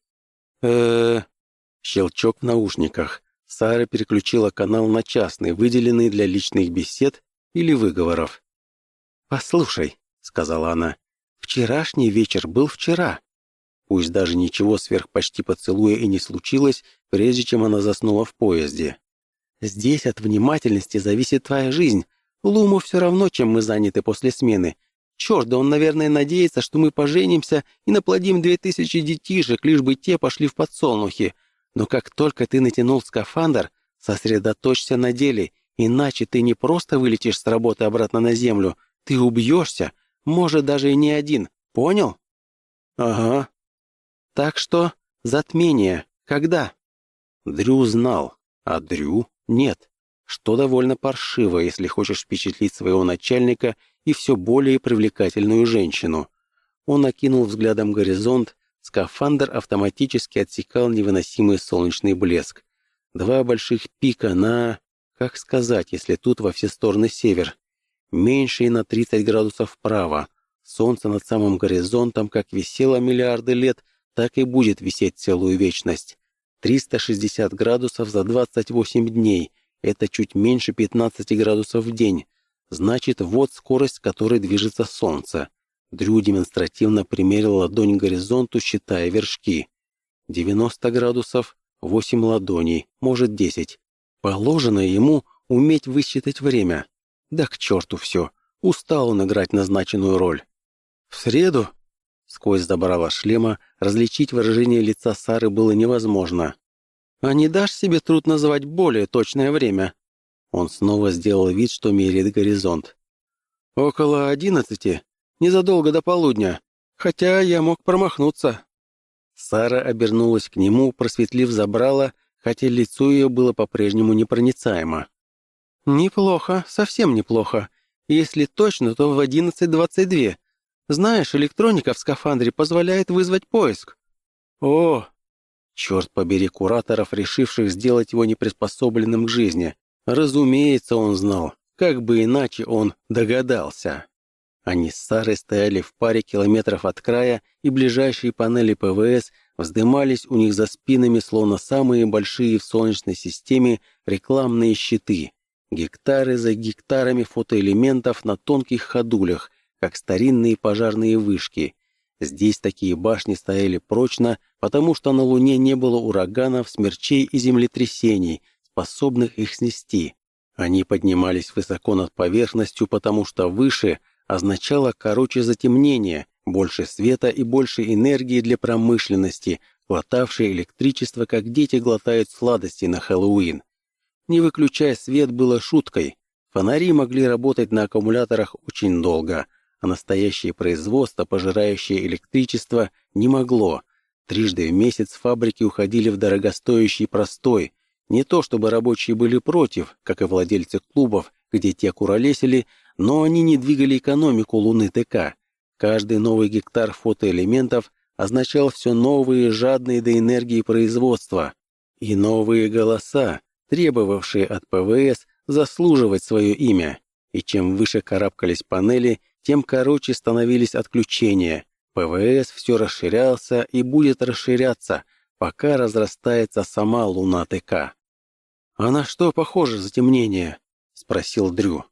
[SPEAKER 1] Щелчок в наушниках. Сара переключила канал на частный, выделенный для личных бесед или выговоров. «Послушай», — сказала она, — «вчерашний вечер был вчера». Пусть даже ничего сверх почти поцелуя и не случилось, прежде чем она заснула в поезде. «Здесь от внимательности зависит твоя жизнь. Луму все равно, чем мы заняты после смены. Черт, да он, наверное, надеется, что мы поженимся и наплодим 2000 детишек, лишь бы те пошли в подсолнухи. Но как только ты натянул скафандр, сосредоточься на деле, иначе ты не просто вылетишь с работы обратно на землю, ты убьешься, может, даже и не один. Понял?» «Ага». «Так что затмение. Когда?» Дрю знал, а Дрю нет, что довольно паршиво, если хочешь впечатлить своего начальника и все более привлекательную женщину. Он окинул взглядом горизонт, скафандр автоматически отсекал невыносимый солнечный блеск. 2 больших пика на... как сказать, если тут во все стороны север. Меньше и на 30 градусов вправо. Солнце над самым горизонтом как висело миллиарды лет, так и будет висеть целую вечность. 360 градусов за 28 дней. Это чуть меньше 15 градусов в день. Значит, вот скорость, с которой движется Солнце. Дрю демонстративно примерил ладонь к горизонту, считая вершки. 90 градусов, 8 ладоней, может 10. Положено ему уметь высчитать время. Да к черту все. Устал он играть назначенную роль. «В среду?» Сквозь забрало шлема различить выражение лица Сары было невозможно. «А не дашь себе труд называть более точное время?» Он снова сделал вид, что меряет горизонт. «Около 11, незадолго до полудня, хотя я мог промахнуться». Сара обернулась к нему, просветлив забрало, хотя лицо ее было по-прежнему непроницаемо. «Неплохо, совсем неплохо. Если точно, то в 11:22. Знаешь, электроника в скафандре позволяет вызвать поиск». «О!» Черт побери кураторов, решивших сделать его неприспособленным к жизни. Разумеется, он знал. Как бы иначе он догадался. Они с Сарой стояли в паре километров от края, и ближайшие панели ПВС вздымались у них за спинами, словно самые большие в Солнечной системе рекламные щиты. Гектары за гектарами фотоэлементов на тонких ходулях, как старинные пожарные вышки. Здесь такие башни стояли прочно, потому что на Луне не было ураганов, смерчей и землетрясений, способных их снести. Они поднимались высоко над поверхностью, потому что выше означало короче затемнение, больше света и больше энергии для промышленности, глотавшей электричество, как дети глотают сладости на Хэллоуин. Не выключая свет было шуткой. Фонари могли работать на аккумуляторах очень долго, а настоящее производство, пожирающее электричество, не могло. Трижды в месяц фабрики уходили в дорогостоящий простой. Не то чтобы рабочие были против, как и владельцы клубов, где те куролесили, но они не двигали экономику Луны ТК. Каждый новый гектар фотоэлементов означал все новые, жадные до энергии производства. И новые голоса, требовавшие от ПВС заслуживать свое имя. И чем выше карабкались панели, тем короче становились отключения. ПВС все расширялся и будет расширяться, пока разрастается сама Луна ТК. «А на что похоже затемнение?» — спросил Дрю.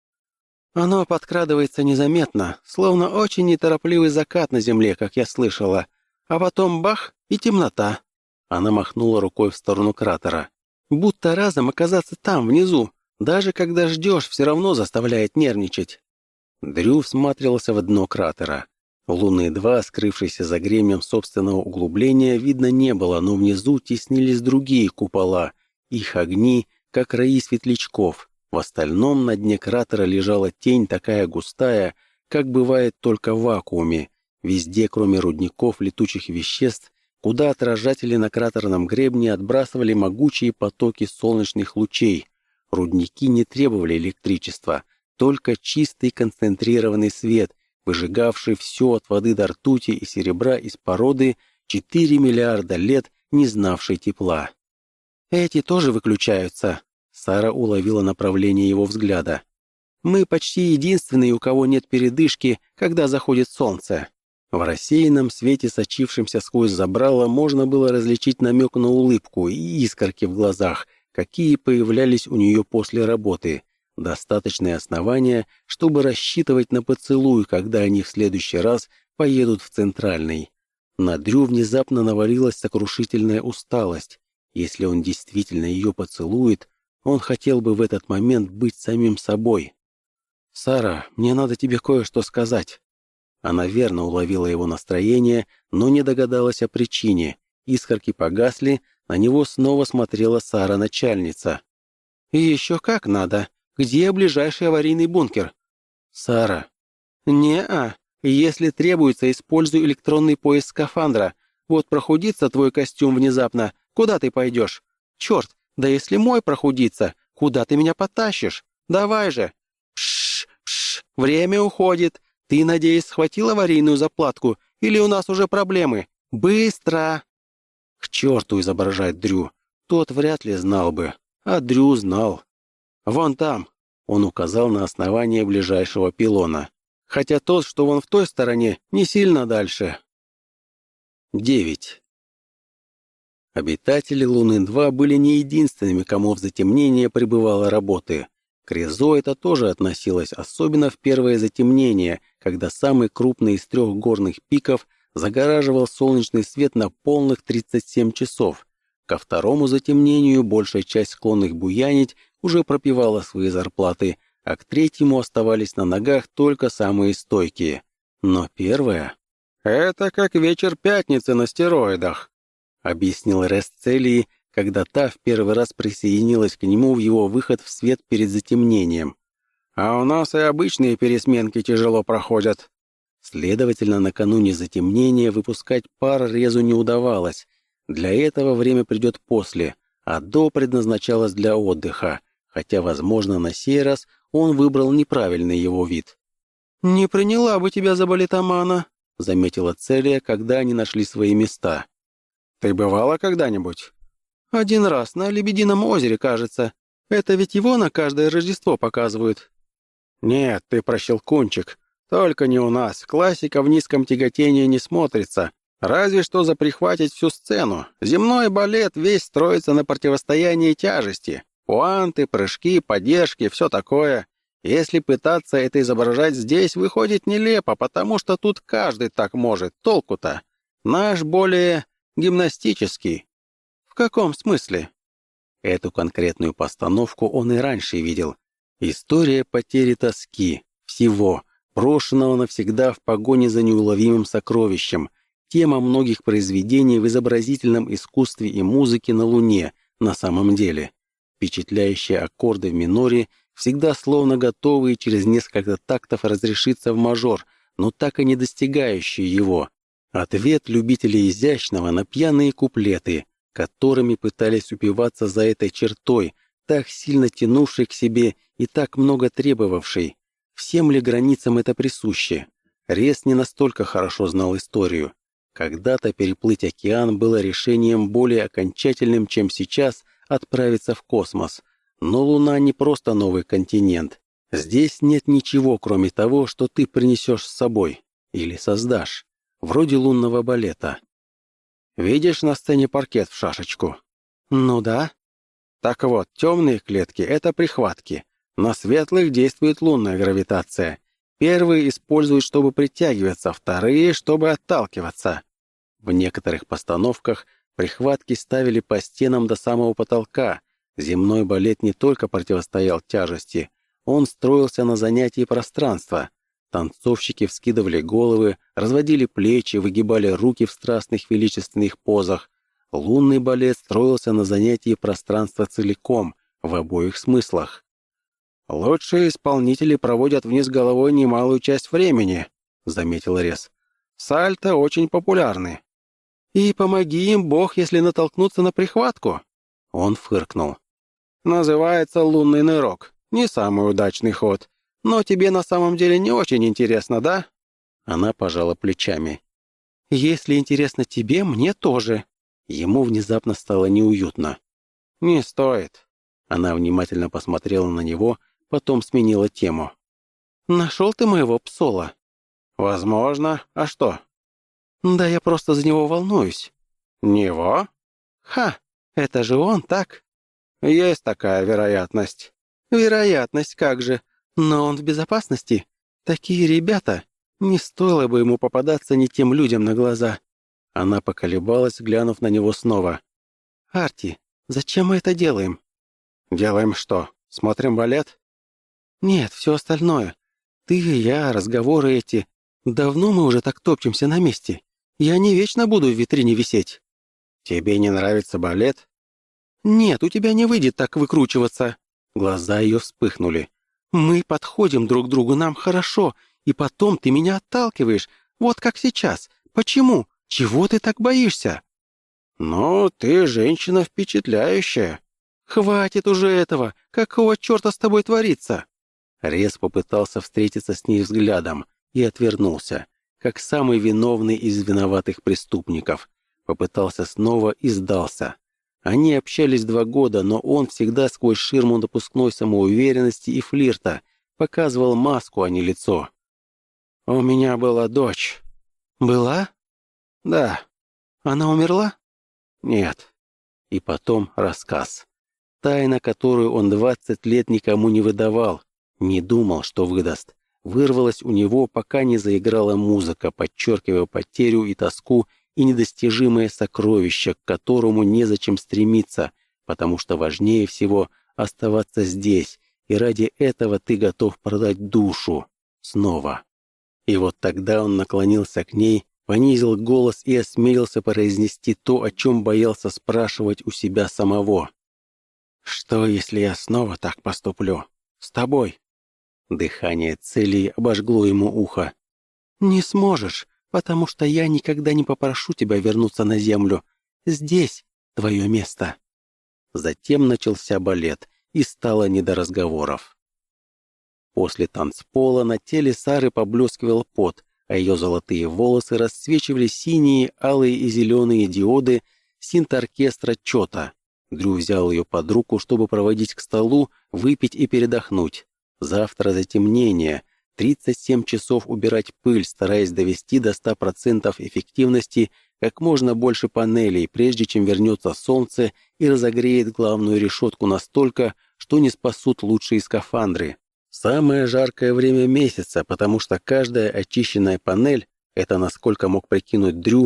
[SPEAKER 1] «Оно подкрадывается незаметно, словно очень неторопливый закат на земле, как я слышала. А потом бах и темнота». Она махнула рукой в сторону кратера. «Будто разом оказаться там, внизу. Даже когда ждешь, все равно заставляет нервничать». Дрю всматривался в дно кратера. Луны-2, скрывшейся за гремем собственного углубления, видно не было, но внизу теснились другие купола. Их огни, как раи светлячков. В остальном на дне кратера лежала тень такая густая, как бывает только в вакууме. Везде, кроме рудников летучих веществ, куда отражатели на кратерном гребне отбрасывали могучие потоки солнечных лучей. Рудники не требовали электричества, только чистый концентрированный свет, выжигавший все от воды до ртути и серебра из породы 4 миллиарда лет, не знавшей тепла. «Эти тоже выключаются», — Сара уловила направление его взгляда. «Мы почти единственные, у кого нет передышки, когда заходит солнце». В рассеянном свете, сочившемся сквозь забрало, можно было различить намек на улыбку и искорки в глазах, какие появлялись у нее после работы. Достаточное основание, чтобы рассчитывать на поцелуй, когда они в следующий раз поедут в Центральный. На Дрю внезапно навалилась сокрушительная усталость. Если он действительно ее поцелует, он хотел бы в этот момент быть самим собой. «Сара, мне надо тебе кое-что сказать». Она верно уловила его настроение, но не догадалась о причине. Искорки погасли, на него снова смотрела Сара-начальница. «И еще как надо. Где ближайший аварийный бункер?» «Сара». «Не-а. Если требуется, используй электронный пояс скафандра. Вот прохудится твой костюм внезапно. Куда ты пойдешь? Черт, да если мой прохудится, куда ты меня потащишь? Давай же!» «Пш, время уходит. Ты, надеюсь, схватил аварийную заплатку? Или у нас уже проблемы? Быстро!» К черту изображать Дрю. Тот вряд ли знал бы. А Дрю знал. «Вон там», — он указал на основание ближайшего пилона. «Хотя тот, что вон в той стороне, не сильно дальше». 9. Обитатели Луны-2 были не единственными, кому в затемнение прибывало работы. К Резо это тоже относилось, особенно в первое затемнение, когда самый крупный из 3 горных пиков загораживал солнечный свет на полных 37 часов. Ко второму затемнению большая часть склонных буянить уже пропивала свои зарплаты, а к третьему оставались на ногах только самые стойкие. Но первое...
[SPEAKER 3] «Это как вечер пятницы на стероидах», —
[SPEAKER 1] объяснил Ресцелии, когда та в первый раз присоединилась к нему в его выход в свет перед затемнением.
[SPEAKER 3] «А у нас и обычные пересменки тяжело проходят».
[SPEAKER 1] Следовательно, накануне затемнения выпускать пар Резу не удавалось. Для этого время придет после, а до предназначалось для отдыха, хотя, возможно, на сей раз он выбрал неправильный его вид.
[SPEAKER 2] «Не приняла бы тебя за балетомана»,
[SPEAKER 1] — заметила Целия, когда они нашли свои места.
[SPEAKER 3] «Ты бывала когда-нибудь?»
[SPEAKER 2] «Один раз, на Лебедином озере, кажется. Это ведь его на каждое Рождество показывают».
[SPEAKER 3] «Нет, ты прощелкунчик. Только не у нас. Классика в низком тяготении не смотрится. Разве что заприхватить всю сцену. Земной балет весь строится на противостоянии тяжести. Пуанты, прыжки, поддержки, все такое.
[SPEAKER 2] Если пытаться это изображать здесь, выходит нелепо, потому что тут каждый так может. Толку-то? Наш более гимнастический. В каком смысле? Эту конкретную постановку он и раньше видел. История потери тоски, всего, брошенного навсегда в погоне за неуловимым сокровищем. Тема многих произведений в изобразительном искусстве и музыке на Луне на самом деле. Впечатляющие аккорды в миноре, всегда словно готовые через несколько тактов разрешиться в мажор, но так и не достигающие его. Ответ любителей изящного на пьяные куплеты, которыми пытались упиваться за этой чертой, так сильно тянувшей к себе и так много требовавшей. Всем ли границам это присуще? Рез не настолько хорошо знал историю. Когда-то переплыть океан было решением более окончательным, чем сейчас отправиться в космос. Но Луна не просто новый континент. Здесь нет ничего, кроме того, что ты принесешь с собой. Или создашь. Вроде лунного балета. Видишь на сцене паркет в шашечку? Ну да. Так вот, темные клетки — это прихватки. На светлых действует лунная гравитация. Первые используют, чтобы притягиваться, вторые — чтобы отталкиваться. В некоторых постановках прихватки ставили по стенам до самого потолка. Земной балет не только противостоял тяжести, он строился на занятии пространства. Танцовщики вскидывали головы, разводили плечи, выгибали руки в страстных величественных позах. Лунный балет строился на занятии пространства целиком, в обоих смыслах. «Лучшие исполнители проводят вниз головой немалую часть времени», — заметил Рез. «Сальто очень популярны». «И помоги им, Бог, если натолкнуться на прихватку». Он фыркнул. «Называется лунный нырок. Не самый удачный ход. Но тебе на самом деле не очень интересно, да?» Она пожала плечами. «Если интересно тебе, мне тоже». Ему внезапно стало неуютно. «Не стоит». Она внимательно посмотрела на него, потом сменила тему. «Нашел ты моего псола?» «Возможно. А что?» «Да я просто за него волнуюсь». «Него?» «Ха, это же он, так?» «Есть такая вероятность». «Вероятность, как же. Но он в безопасности. Такие ребята. Не стоило бы ему попадаться не тем людям на глаза». Она поколебалась, глянув на него снова. «Арти, зачем мы это делаем?» «Делаем что? Смотрим балет?» «Нет, все остальное. Ты и я, разговоры эти. Давно мы уже так топчемся на месте. Я не вечно буду в витрине висеть». «Тебе не нравится балет?» «Нет, у тебя не выйдет так выкручиваться». Глаза ее вспыхнули. «Мы подходим друг к другу, нам хорошо, и потом ты меня отталкиваешь, вот как сейчас. Почему? Чего ты так боишься?» «Ну, ты женщина впечатляющая». «Хватит уже этого! Какого черта с тобой творится?» Рез попытался встретиться с ней взглядом и отвернулся, как самый виновный из виноватых преступников. Попытался снова и сдался. Они общались 2 года, но он всегда сквозь ширму напускной самоуверенности и флирта показывал маску, а не лицо. «У меня была дочь». «Была?» «Да». «Она умерла?» «Нет». И потом рассказ. Тайна, которую он 20 лет никому не выдавал, не думал, что выдаст. Вырвалась у него, пока не заиграла музыка, подчеркивая потерю и тоску и недостижимое сокровище, к которому незачем стремиться, потому что важнее всего оставаться здесь, и ради этого ты готов продать душу. Снова. И вот тогда он наклонился к ней, понизил голос и осмелился произнести то, о чем боялся спрашивать у себя самого. «Что, если я снова так поступлю? С тобой?» Дыхание Целии обожгло ему ухо. «Не сможешь, потому что я никогда не попрошу тебя вернуться на землю. Здесь твое место». Затем начался балет, и стало не до разговоров. После танцпола на теле Сары поблескивал пот, а ее золотые волосы расцвечивали синие, алые и зеленые диоды синт-оркестра Чота. Дрю взял ее под руку, чтобы проводить к столу, выпить и передохнуть. Завтра затемнение. 37 часов убирать пыль, стараясь довести до 100% эффективности как можно больше панелей, прежде чем вернется солнце и разогреет главную решетку настолько, что не спасут лучшие скафандры.
[SPEAKER 1] Самое жаркое время месяца, потому что каждая очищенная панель — это, насколько мог прикинуть Дрю,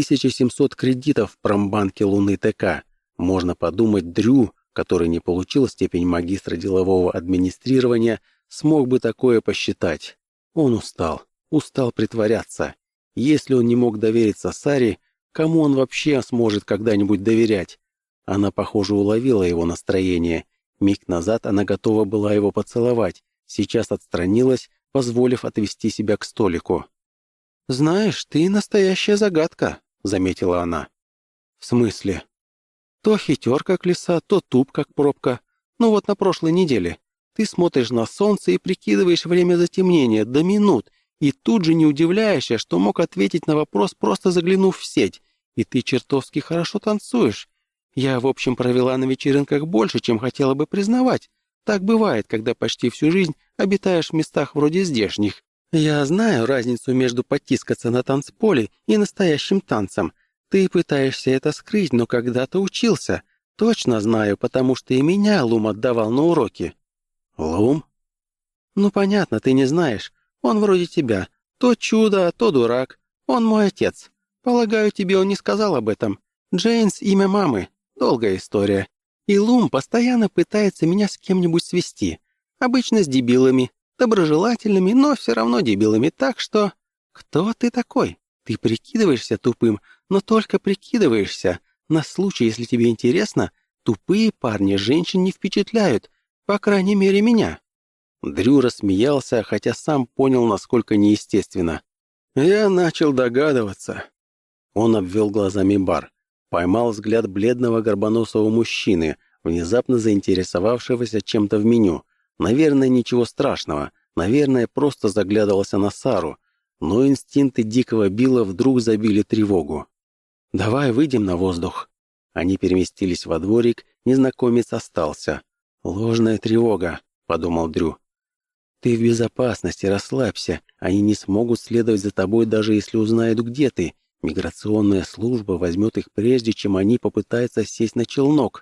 [SPEAKER 1] 1700 кредитов в промбанке Луны ТК. Можно подумать, Дрю, который не получил степень магистра делового администрирования, смог бы такое посчитать. Он устал притворяться. Если он не мог довериться Саре, кому он вообще сможет когда-нибудь доверять? Она, похоже, уловила его настроение. Миг назад она готова была его поцеловать, сейчас отстранилась, позволив отвести себя к столику.
[SPEAKER 3] «Знаешь, ты настоящая загадка», — заметила она. «В смысле?» «То хитер, как лиса, то туп, как пробка. Ну вот на прошлой неделе. Ты смотришь на солнце и прикидываешь время затемнения до минут, и тут же не удивляешься, что мог ответить на вопрос, просто заглянув в сеть. И ты чертовски хорошо танцуешь. Я, в общем, провела на вечеринках больше, чем хотела бы признавать. Так бывает, когда почти всю жизнь обитаешь в местах вроде здешних. Я знаю разницу между потискаться на танцполе и настоящим танцем. Ты пытаешься это скрыть, но когда-то учился. Точно знаю, потому что и меня Лум отдавал на уроки».
[SPEAKER 1] «Лум?»
[SPEAKER 3] «Ну, понятно, ты не знаешь. Он вроде тебя. То чудо, то дурак. Он мой отец. Полагаю, тебе он не сказал об этом. Джейнс — имя мамы. Долгая история. И Лум постоянно пытается меня с кем-нибудь свести. Обычно с дебилами. Доброжелательными, но все равно дебилами. Так что... Кто ты такой? Ты прикидываешься тупым, но только прикидываешься. На случай, если тебе интересно, тупые парни женщин не впечатляют. По крайней мере, меня».
[SPEAKER 1] Дрю рассмеялся, хотя сам понял, насколько неестественно.
[SPEAKER 3] «Я начал догадываться».
[SPEAKER 1] Он обвел глазами бар. Поймал взгляд бледного горбоносого мужчины, внезапно заинтересовавшегося чем-то в меню. Наверное, ничего страшного. Наверное, просто заглядывался на Сару. Но инстинкты дикого Билла вдруг забили тревогу.
[SPEAKER 3] «Давай выйдем на воздух».
[SPEAKER 1] Они переместились во дворик, незнакомец остался.
[SPEAKER 3] «Ложная тревога», — подумал Дрю. «Ты в безопасности, расслабься. Они не смогут следовать за тобой, даже если узнают, где ты. Миграционная служба возьмет их прежде, чем они попытаются сесть на челнок».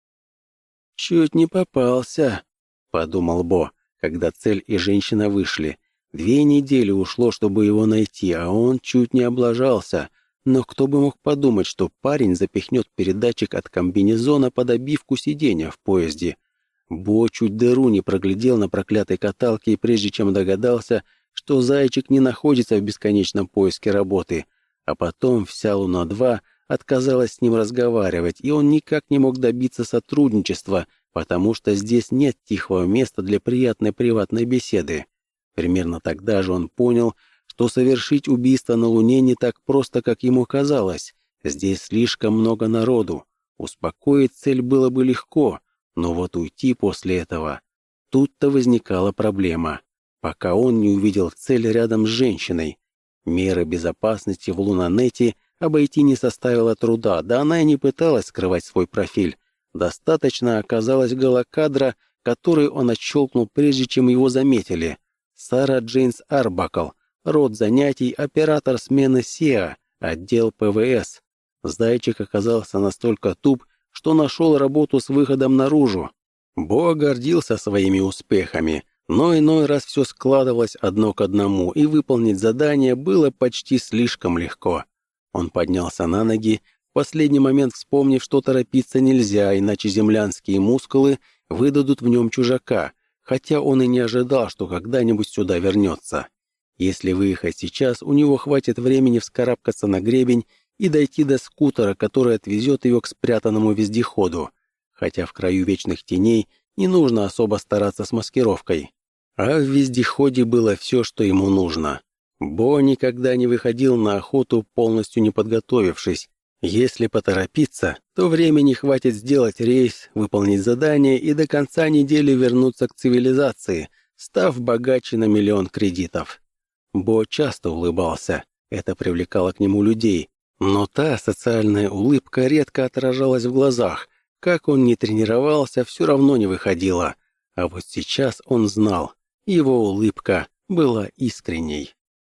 [SPEAKER 1] «Чуть не попался», — подумал Бо, когда Цель и женщина вышли. 2 недели ушло, чтобы его найти, а он чуть не облажался. Но кто бы мог подумать, что парень запихнет передатчик от комбинезона под обивку сиденья в поезде. Бо чуть дыру не проглядел на проклятой каталке, и прежде чем догадался, что зайчик не находится в бесконечном поиске работы. А потом вся Луна-2 отказалась с ним разговаривать, и он никак не мог добиться сотрудничества, потому что здесь нет тихого места для приятной приватной беседы. Примерно тогда же он понял, что совершить убийство на Луне не так просто, как ему казалось. Здесь слишком много народу. Успокоить Цель было бы легко, но вот уйти после этого... Тут-то возникала проблема. Пока он не увидел Цель рядом с женщиной. Меры безопасности в Лунанете обойти не составило труда, да она и не пыталась скрывать свой профиль. Достаточно оказалось голокадра, который он отщелкнул, прежде чем его заметили. Сара Джейнс Арбакл, род занятий, оператор смены СИА, отдел ПВС. Зайчик оказался настолько туп, что нашел работу с выходом наружу. Бо гордился своими успехами, но иной раз все складывалось одно к одному, и выполнить задание было почти слишком легко. Он поднялся на ноги, в последний момент вспомнив, что торопиться нельзя, иначе землянские мускулы выдадут в нем чужака, хотя он и не ожидал, что когда-нибудь сюда вернется. Если выехать сейчас, у него хватит времени вскарабкаться на гребень и дойти до скутера, который отвезет его к спрятанному вездеходу. Хотя в краю вечных теней не нужно особо стараться с маскировкой. А в вездеходе было все, что ему нужно. Бо никогда не выходил на охоту, полностью не подготовившись. Если поторопиться, то времени хватит сделать рейс, выполнить задание и до конца недели вернуться к цивилизации, став богаче на 1 000 000 кредитов. Бо часто улыбался, это привлекало к нему людей, но та социальная улыбка редко отражалась в глазах. Как он ни тренировался, все равно не выходила. А вот сейчас он знал, его улыбка была искренней.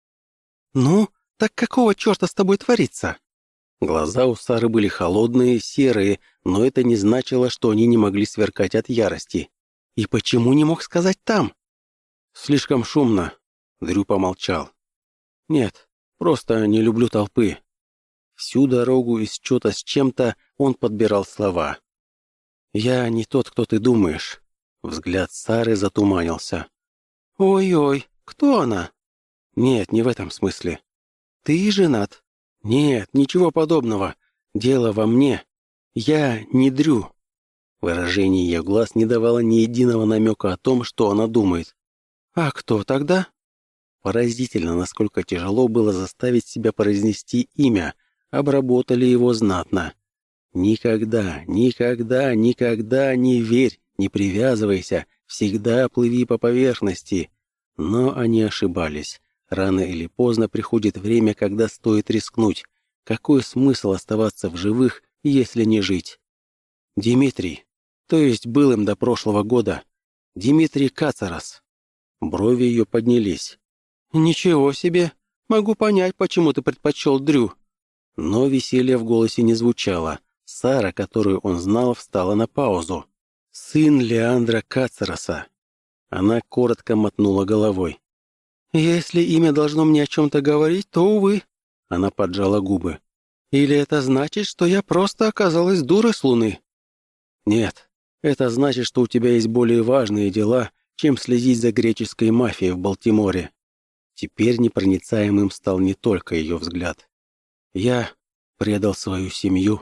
[SPEAKER 1] «Ну, так какого черта с тобой творится?» Глаза у Сары были холодные, серые, но это не значило, что они не могли сверкать от ярости. «И почему не мог сказать там?» «Слишком шумно», — Дрю помолчал. «Нет, просто не люблю толпы». Всю дорогу из чего-то с чем-то он подбирал слова. «Я не тот, кто ты думаешь». Взгляд Сары затуманился. «Ой-ой, кто она?» «Нет, не в этом смысле». «Ты женат?» «Нет, ничего подобного. Дело во мне. Я не Дрю». Выражение ее глаз не давало ни единого намека о том, что она думает. «А кто тогда?» Поразительно, насколько тяжело было заставить себя произнести имя. Обработали его знатно. Никогда, никогда, никогда не верь, не привязывайся, всегда плыви по поверхности. Но они ошибались. Рано или поздно приходит время, когда стоит рискнуть. Какой смысл оставаться в живых, если не жить? Дмитрий, то есть был им до прошлого года. Дмитрий Кацарас. Брови ее поднялись. «Ничего себе! Могу понять, почему ты предпочел Дрю». Но веселья в голосе не звучало. Сара, которую он знал, встала на паузу. «Сын Леандра Кацараса». Она коротко мотнула головой. «Если имя должно мне о чем-то говорить, то, увы». Она поджала губы. «Или это значит, что я просто оказалась дурой с Луны?» «Нет, это значит, что у тебя есть более важные дела, чем следить за греческой мафией в Балтиморе». Теперь непроницаемым стал не только ее взгляд. «Я предал свою семью».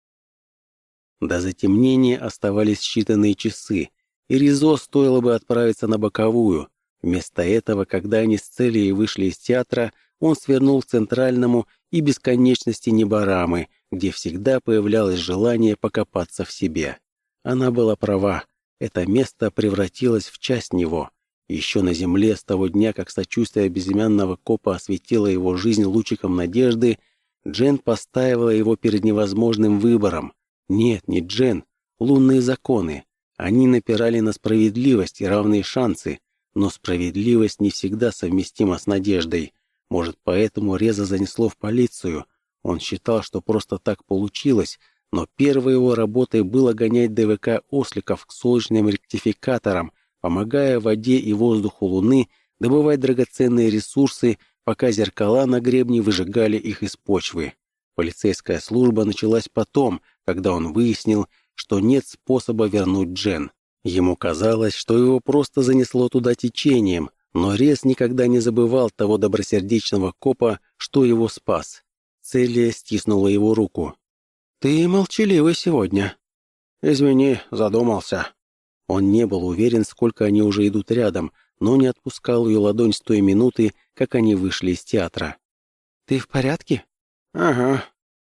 [SPEAKER 1] До затемнения оставались считанные часы, и Ризо стоило бы отправиться на боковую. Вместо этого, когда они с Целией вышли из театра, он свернул к центральному и бесконечности Небарамы, где всегда появлялось желание покопаться в себе. Она была права, это место превратилось в часть него. Еще на земле, с того дня, как сочувствие безымянного копа осветило его жизнь лучиком надежды, Джен поставила его перед невозможным выбором. Нет, не Джен, лунные законы. Они напирали на справедливость и равные шансы, но справедливость не всегда совместима с надеждой. Может, поэтому Реза занесло в полицию. Он считал, что просто так получилось, но первой его работой было гонять ДВК осликов к солнечным ректификаторам, помогая воде и воздуху Луны добывать драгоценные ресурсы, пока зеркала на гребне выжигали их из почвы. Полицейская служба началась потом, когда он выяснил, что нет способа вернуть Джен. Ему казалось, что его просто занесло туда течением, но Рез никогда не забывал того добросердечного копа, что его спас. Целия стиснула его руку. «Ты молчаливый сегодня». «Извини, задумался». Он не был уверен, сколько они уже идут рядом, но не отпускал ее ладонь с той минуты, как они вышли из театра. «Ты в порядке?» «Ага».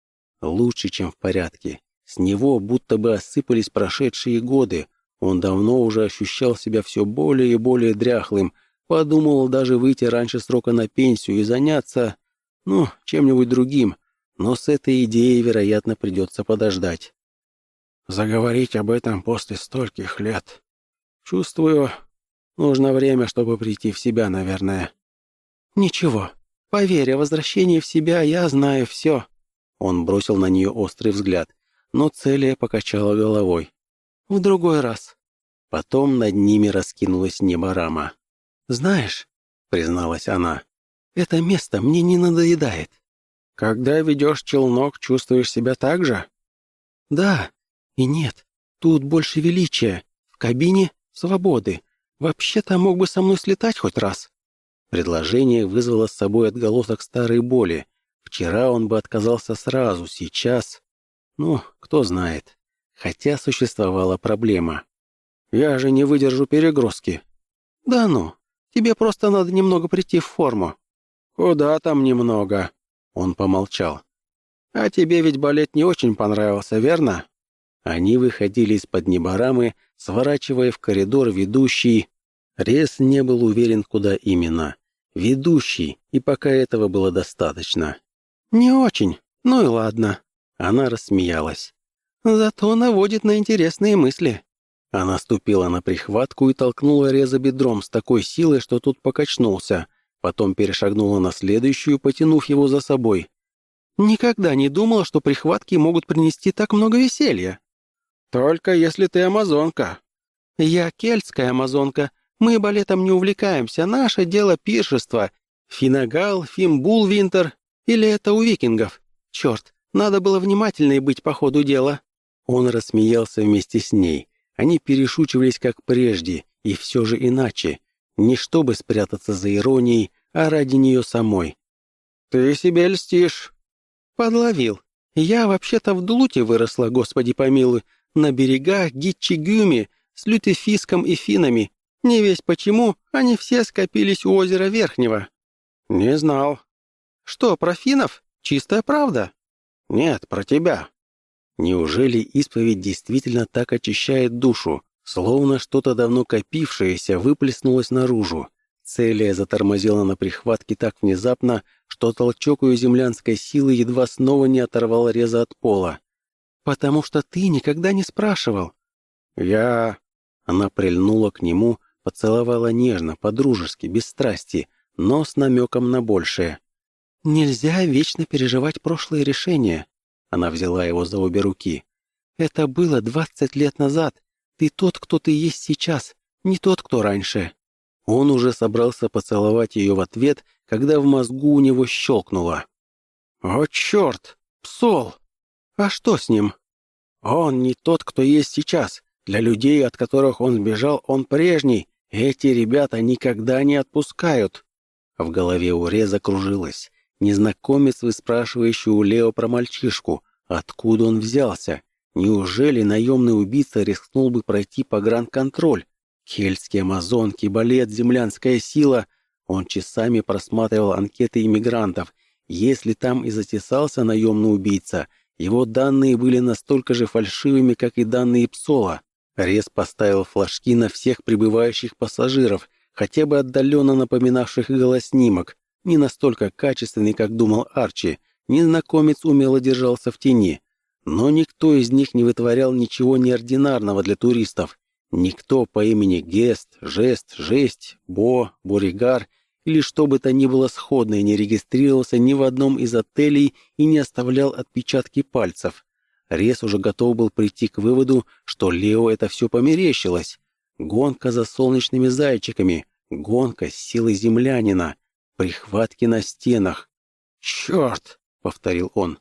[SPEAKER 1] Лучше, чем в порядке. С него будто бы осыпались прошедшие годы. Он давно уже ощущал себя все более и более дряхлым, подумал даже выйти раньше срока на пенсию и заняться, чем-нибудь другим, но с этой идеей, вероятно, придется подождать. Заговорить об этом после стольких лет. Чувствую, нужно время, чтобы прийти в себя, наверное. Ничего, поверь, о возвращении в себя я знаю все. Он бросил на нее острый взгляд, но Целия покачала головой. В другой раз. Потом над ними раскинулось Небарама. «Знаешь», — призналась она, — «это место мне не надоедает». «Когда ведешь челнок, чувствуешь себя так же?» «Да и нет. Тут больше величия. В кабине — свободы. Вообще-то мог бы со мной слетать хоть раз». Предложение вызвало с собой отголосок старой боли. Вчера он бы отказался сразу, сейчас... кто знает. Хотя существовала проблема. «Я же не выдержу перегрузки». «Да ну, тебе просто надо немного прийти в форму». «Куда там немного?» Он помолчал. «А тебе ведь балет не очень понравился, верно?» Они выходили из-под Небарамы, сворачивая в коридор ведущий. Рез не был уверен, куда именно. Ведущий, и пока этого было достаточно. «Не очень, ну и ладно». Она рассмеялась. «Зато наводит на интересные мысли». Она ступила на прихватку и толкнула Реза бедром с такой силой, что тот покачнулся. Потом перешагнула на следующую, потянув его за собой. «Никогда не думала, что прихватки могут принести так много веселья». «Только если ты амазонка». «Я кельтская амазонка,
[SPEAKER 3] Мы балетом не увлекаемся, наше дело пиршество. Финагал, Фимбулвинтер или это у викингов? Черт, надо было внимательнее быть по ходу дела».
[SPEAKER 1] Он рассмеялся вместе с ней. Они перешучивались как прежде, и все же иначе. Не чтобы спрятаться за иронией, а ради нее самой.
[SPEAKER 2] «Ты себе льстишь».
[SPEAKER 3] «Подловил. Я вообще-то в Дулуте выросла, господи помилуй, на берегах Гитчигюми с лютефиском и финами. Не весь почему, они все скопились у озера Верхнего».
[SPEAKER 2] «Не знал».
[SPEAKER 3] «Что, про финнов? Чистая правда?»
[SPEAKER 2] «Нет, про тебя».
[SPEAKER 1] Неужели исповедь действительно так очищает душу, словно что-то давно копившееся выплеснулось наружу? Целия затормозила на прихватке так внезапно, что толчок ее землянской силы едва снова не оторвал Реза от пола.
[SPEAKER 3] «Потому что ты никогда не спрашивал».
[SPEAKER 2] «Я...»
[SPEAKER 1] Она прильнула к нему, поцеловала нежно, по-дружески, без страсти, но с намеком на большее.
[SPEAKER 3] «Нельзя вечно переживать прошлые решения».
[SPEAKER 1] Она взяла его за обе руки.
[SPEAKER 3] «Это было 20 лет назад. Ты тот, кто ты есть сейчас, не тот, кто раньше».
[SPEAKER 1] Он уже собрался поцеловать ее в ответ, когда в мозгу у него щелкнуло.
[SPEAKER 2] «О, черт! Псол!»
[SPEAKER 3] «А что с ним?»
[SPEAKER 2] «Он не тот, кто есть сейчас. Для людей, от которых он сбежал, он прежний. Эти ребята никогда не отпускают».
[SPEAKER 1] В голове у Реза кружилось. Незнакомец, выспрашивающий у Лео про мальчишку. Откуда он взялся? Неужели наемный убийца рискнул бы пройти погранконтроль? Кельтские амазонки, балет, землянская сила. Он часами просматривал анкеты иммигрантов. Если там и затесался наемный убийца, его данные были настолько же фальшивыми, как и данные Псола. Рез поставил флажки на всех прибывающих пассажиров, хотя бы отдаленно напоминавших голоснимок. Не настолько качественный, как думал Арчи. Незнакомец умело держался в тени. Но никто из них не вытворял ничего неординарного для туристов. Никто по имени Гест, Жест, Жесть, Бо, Боригар или что бы то ни было сходное не регистрировался ни в одном из отелей и не оставлял отпечатки пальцев. Рез уже готов был прийти к выводу, что Лео это все померещилось. Гонка за солнечными зайчиками, гонка с силой землянина, прихватки на стенах.
[SPEAKER 2] «Черт!» — повторил он.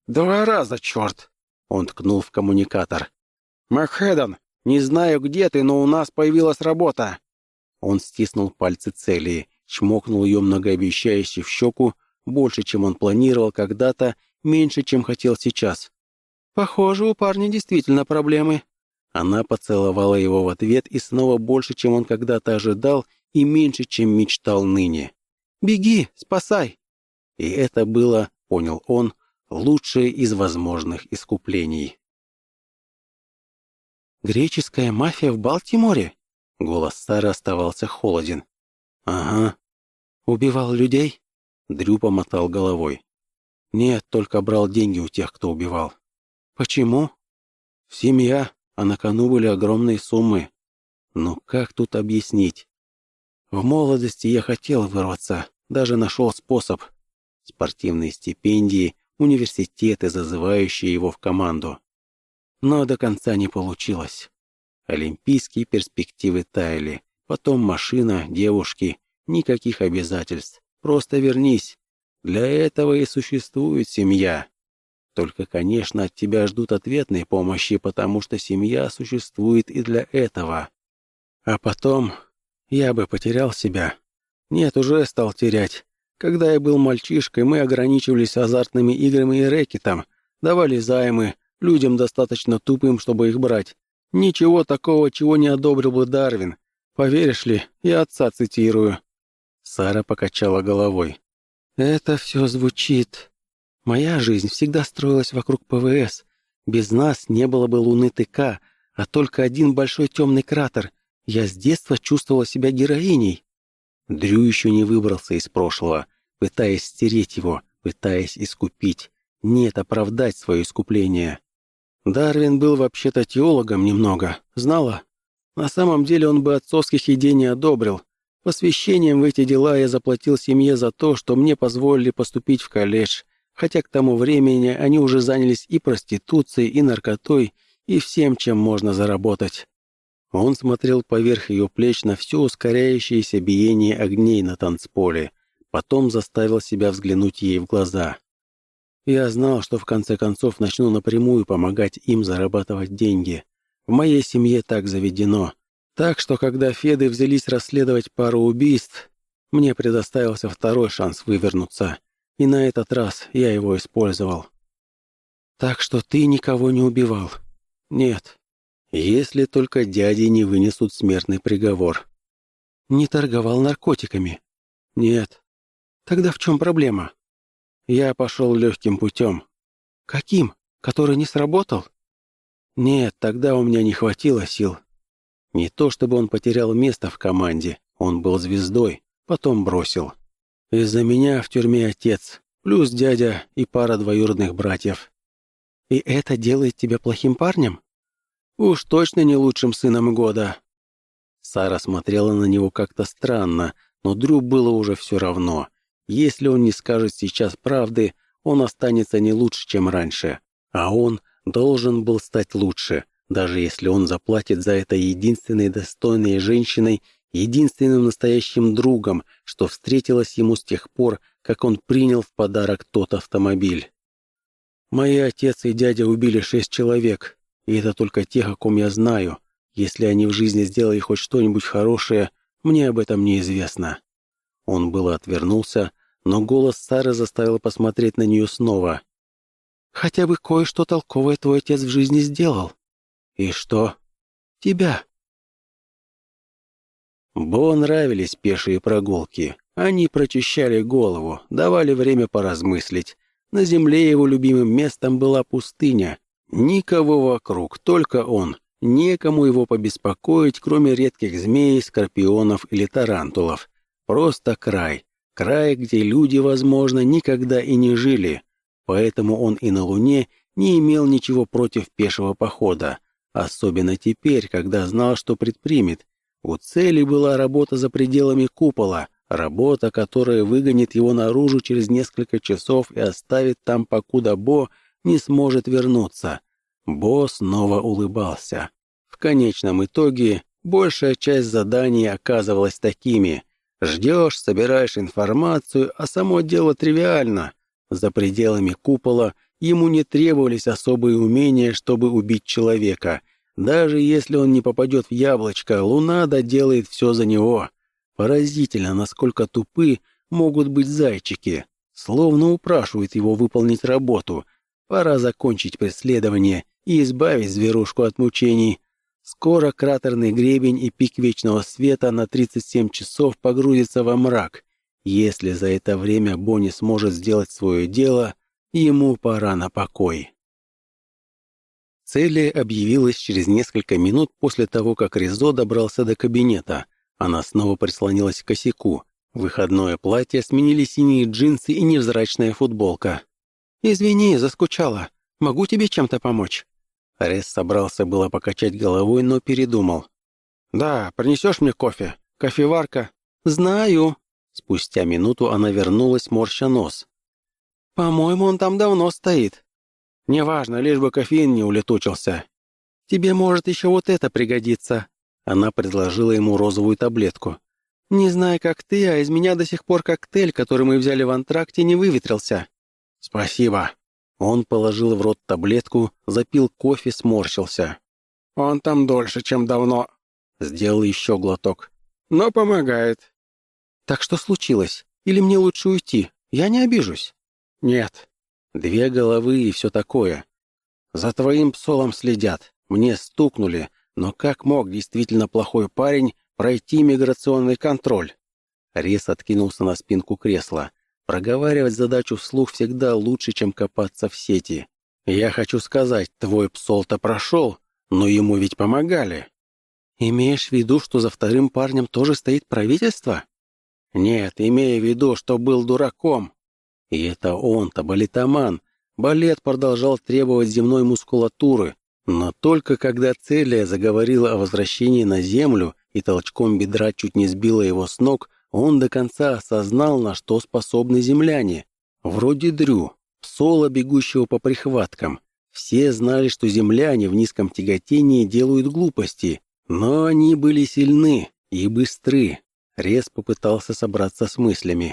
[SPEAKER 3] 2 раза, черт!»
[SPEAKER 1] Он ткнул в коммуникатор.
[SPEAKER 2] «Макхедон, не знаю, где ты, но у нас появилась работа!»
[SPEAKER 1] Он стиснул пальцы Целии, чмокнул ее многообещающе в щеку, больше, чем он планировал когда-то, меньше, чем хотел сейчас.
[SPEAKER 3] «Похоже, у парня действительно проблемы».
[SPEAKER 1] Она поцеловала его в ответ и снова больше, чем он когда-то ожидал, и меньше, чем мечтал ныне.
[SPEAKER 3] «Беги, спасай!»
[SPEAKER 1] И это было, понял он, лучшее из возможных искуплений.
[SPEAKER 3] «Греческая мафия в Балтиморе?»
[SPEAKER 1] Голос Сары оставался холоден. «Ага».
[SPEAKER 3] «Убивал людей?»
[SPEAKER 1] Дрю помотал головой. «Нет, только брал деньги у тех, кто убивал».
[SPEAKER 3] «Почему?»
[SPEAKER 1] «Семья, а на кону были огромные суммы. Ну как тут объяснить? В молодости я хотел вырваться, даже нашел способ. Спортивные стипендии, университеты, зазывающие его в команду. Но до конца не получилось. Олимпийские перспективы таяли, потом машина, девушки, никаких обязательств, просто вернись. Для этого и существует семья. Только, конечно, от тебя ждут ответной помощи, потому что семья существует и для этого. А потом я бы потерял себя. Нет, уже стал терять. Когда я был мальчишкой, мы ограничивались азартными играми и рэкетом, давали займы, людям достаточно тупым, чтобы их брать. Ничего такого, чего не одобрил бы Дарвин. Поверишь ли, я отца цитирую». Сара покачала головой.
[SPEAKER 3] «Это все звучит. Моя жизнь всегда строилась вокруг ПВС. Без нас не было бы Луны ТК, а только один большой темный кратер. Я с детства чувствовала себя героиней».
[SPEAKER 1] Дрю еще не выбрался из прошлого, пытаясь стереть его, пытаясь искупить. Нет, оправдать свое искупление. Дарвин был вообще-то теологом немного, знала? На самом деле он бы отцовских идей не одобрил. Посвящением в эти дела я заплатил семье за то, что мне позволили поступить в колледж, хотя к тому времени они уже занялись и проституцией, и наркотой, и всем, чем можно заработать. Он смотрел поверх ее плеч на все ускоряющееся биение огней на танцполе, потом заставил себя взглянуть ей в глаза. «Я знал, что в конце концов начну напрямую помогать им зарабатывать деньги. В моей семье так заведено. Так что, когда Феды взялись расследовать пару убийств, мне предоставился второй шанс вывернуться, и на этот раз я его использовал». «Так что ты никого не убивал?» «Нет. Если только дяди не вынесут смертный приговор». «Не торговал наркотиками?» «Нет». «Тогда в чем проблема?» «Я пошел легким путем». «Каким? Который не сработал?» «Нет, тогда у меня не хватило сил. Не то чтобы он потерял место в команде, он был звездой, потом бросил. Из-за меня в тюрьме отец, плюс дядя и пара двоюродных братьев». «И это делает тебя плохим парнем?» «Уж точно не лучшим сыном года». Сара смотрела на него как-то странно, но Дрю было уже все равно. Если он не скажет сейчас правды, он останется не лучше, чем раньше. А он должен был стать лучше, даже если он заплатит за это единственной достойной женщиной, единственным настоящим другом, что встретилось ему с тех пор, как он принял в подарок тот автомобиль. «Мои отец и дядя убили 6 человек, и это только тех, о ком я знаю. Если они в жизни сделали хоть что-нибудь хорошее, мне об этом неизвестно». Он было отвернулся, но голос Сары заставил посмотреть на нее снова. «Хотя бы кое-что толковое твой отец в жизни сделал». «И что?» «Тебя». Бо нравились пешие прогулки. Они прочищали голову, давали время поразмыслить. На земле его любимым местом была пустыня. Никого вокруг, только он. Некому его побеспокоить, кроме редких змей, скорпионов или тарантулов. Просто край. Край, где люди, возможно, никогда и не жили. Поэтому он и на Луне не имел ничего против пешего похода. Особенно теперь, когда знал, что предпримет. У цели была работа за пределами купола. Работа, которая выгонит его наружу через несколько часов и оставит там, покуда Бо не сможет вернуться. Бо снова улыбался. В конечном итоге, большая часть заданий оказывалась такими. Ждешь, собираешь информацию, а само дело тривиально. За пределами купола ему не требовались особые умения, чтобы убить человека. Даже если он не попадет в яблочко, Луна доделает все за него. Поразительно, насколько тупы могут быть зайчики. Словно упрашивают его выполнить работу. Пора закончить преследование и избавить зверушку от мучений. Скоро кратерный гребень и пик Вечного Света на 37 часов погрузится во мрак. Если за это время Бо не сможет сделать свое дело, ему пора на покой. Целия объявилась через несколько минут после того, как Ризо добрался до кабинета. Она снова прислонилась к косяку. Выходное платье сменили синие джинсы и невзрачная футболка. «Извини, заскучала. Могу тебе чем-то помочь?» Рес собрался было покачать головой, но передумал. «Да, принесешь мне кофе? Кофеварка?» «Знаю». Спустя минуту она вернулась, морща нос. «По-моему, он там давно стоит». «Неважно, лишь бы кофеин не улетучился». «Тебе может еще вот это пригодиться». Она предложила ему розовую таблетку. «Не знаю, как ты, а из меня до сих пор коктейль, который мы взяли в антракте, не выветрился». «Спасибо». Он положил в рот таблетку, запил кофе, сморщился. «Он там дольше, чем давно». Сделал еще глоток. «Но помогает». «Так что случилось? Или мне лучше уйти? Я не обижусь». «Нет». 2 головы и все такое. «За твоим псолом следят. Мне стукнули. Но как мог действительно плохой парень пройти миграционный контроль?» Рес откинулся на спинку кресла. Проговаривать задачу вслух всегда лучше, чем копаться в сети. «Я хочу сказать, твой псол-то прошел, но ему ведь помогали». «Имеешь в виду, что за вторым парнем тоже стоит правительство?» «Нет, имея в виду, что был дураком». И это он-то, балетоман. Балет продолжал требовать земной мускулатуры, но только когда Целия заговорила о возвращении на Землю и толчком бедра чуть не сбила его с ног, он до конца осознал, на что способны земляне. Вроде Дрю, псола, бегущего по прихваткам. Все знали, что земляне в низком тяготении делают глупости, Но они были сильны и быстры. Рез попытался собраться с мыслями.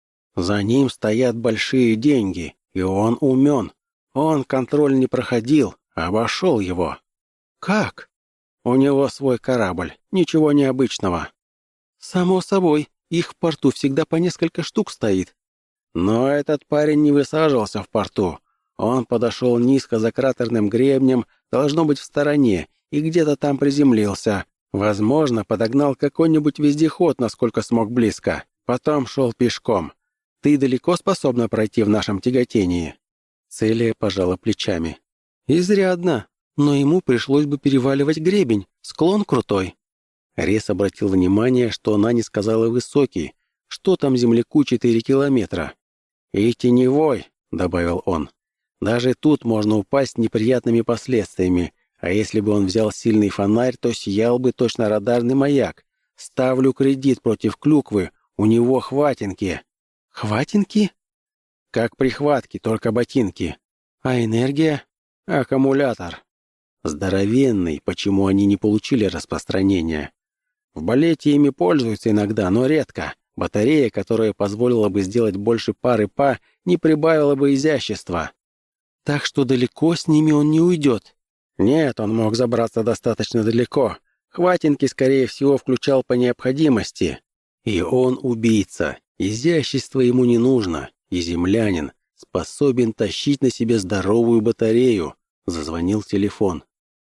[SPEAKER 1] За ним стоят большие деньги, и он умен. Он контроль не проходил, а обошел его. Как? У него свой корабль, ничего необычного. Само собой, их в порту всегда по несколько штук стоит. Но этот парень не высаживался в порту. Он подошел низко за кратерным гребнем, должно быть в стороне, и где-то там приземлился. Возможно, подогнал какой-нибудь вездеход, насколько смог близко. Потом шел пешком. Ты далеко способна пройти в нашем тяготении?» Целия пожала плечами. «Изрядно, но ему пришлось бы переваливать гребень, склон крутой». Рез обратил внимание, что она не сказала высокий, что там земляку 4 километра. «И теневой», — добавил он. «Даже тут можно упасть с неприятными последствиями, а если бы он взял сильный фонарь, то сиял бы точно радарный маяк. Ставлю кредит против клюквы, у него хватинки». «Хватинки?» «Как прихватки, только ботинки». «А энергия?» «Аккумулятор». «Здоровенный, почему они не получили распространения?» «В балете ими пользуются иногда, но редко. Батарея, которая позволила бы сделать больше пары па, не прибавила бы изящества». «Так что далеко с ними он не уйдет?» «Нет, он мог забраться достаточно далеко. Хватинки, скорее всего, включал по необходимости. И он убийца. Изящество ему не нужно. И землянин способен тащить на себе здоровую батарею». Зазвонил телефон.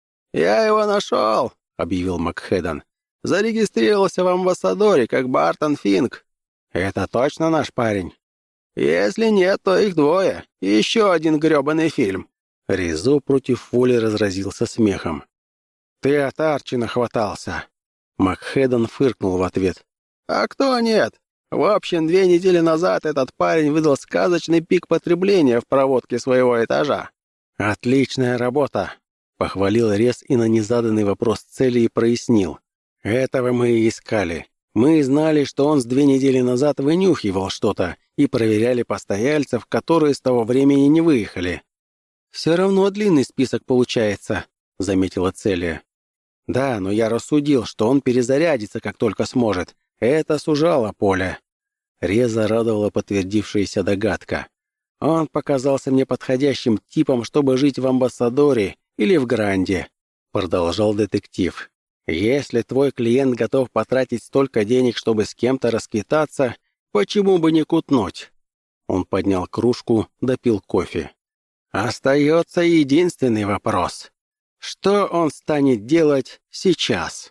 [SPEAKER 2] «Я его нашел», — объявил МакХеддон. «Зарегистрировался в амбассадоре, как Бартон Финк».
[SPEAKER 1] «Это точно наш парень?»
[SPEAKER 2] «Если нет, то их двое. И еще один гребаный фильм».
[SPEAKER 1] Ризо против воли разразился смехом. «Ты от Арчи нахватался». МакХеддон фыркнул в ответ.
[SPEAKER 2] «А кто нет? В общем, 2 недели назад этот парень выдал сказочный пик потребления в проводке своего этажа».
[SPEAKER 1] «Отличная работа», — похвалил Рез и на незаданный вопрос цели прояснил. «Этого мы и искали. Мы знали, что он с 2 недели назад вынюхивал что-то и проверяли постояльцев, которые с того времени не выехали». «Все равно длинный список получается», — заметила Целия. «Да, но я рассудил, что он перезарядится, как только сможет. Это сужало поле». Реза радовала подтвердившаяся догадка. «Он показался мне подходящим типом, чтобы жить в амбассадоре или в Гранде», — продолжал детектив. «Если твой клиент готов потратить столько денег, чтобы с кем-то расквитаться, почему бы не кутнуть?» Он поднял кружку, допил кофе. «Остается единственный вопрос. Что он станет делать сейчас?»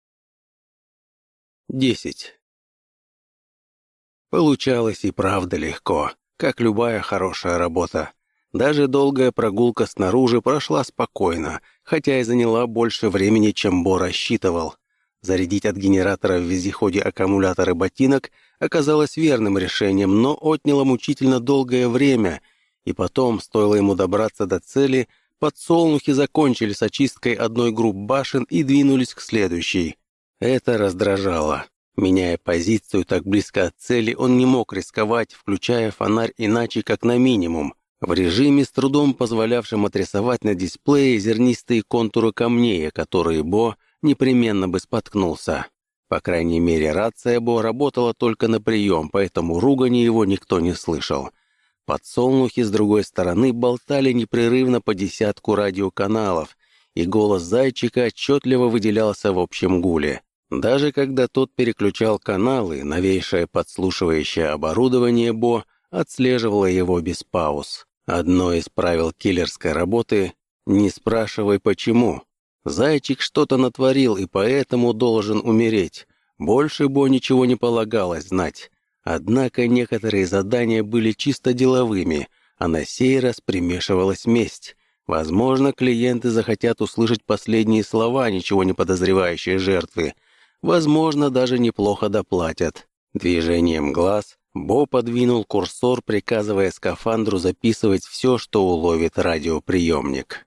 [SPEAKER 1] 10. Получалось и правда легко, как любая хорошая работа. Даже долгая прогулка снаружи прошла спокойно, хотя и заняла больше времени, чем Бо рассчитывал. Зарядить от генератора в вездеходе аккумуляторы ботинок оказалось верным решением, но отняло мучительно долгое время, и потом, стоило ему добраться до цели, подсолнухи закончили с очисткой одной группы башен и двинулись к следующей. Это раздражало. Меняя позицию так близко от цели, он не мог рисковать, включая фонарь иначе, как на минимум, в режиме, с трудом позволявшем отрисовать на дисплее зернистые контуры камней, которые Бо непременно бы споткнулся. По крайней мере, рация Бо работала только на прием, поэтому ругани его никто не слышал. Подсолнухи с другой стороны болтали непрерывно по 10 радиоканалов, и голос зайчика отчетливо выделялся в общем гуле. Даже когда тот переключал каналы, новейшее подслушивающее оборудование Бо отслеживало его без пауз. Одно из правил киллерской работы — не спрашивай почему. Зайчик что-то натворил и поэтому должен умереть. Больше Бо ничего не полагалось знать. Однако некоторые задания были чисто деловыми, а на сей раз примешивалась месть. Возможно, клиенты захотят услышать последние слова ничего не подозревающей жертвы. Возможно, даже неплохо доплатят. Движением глаз Бо подвинул курсор, приказывая скафандру записывать все, что уловит радиоприемник.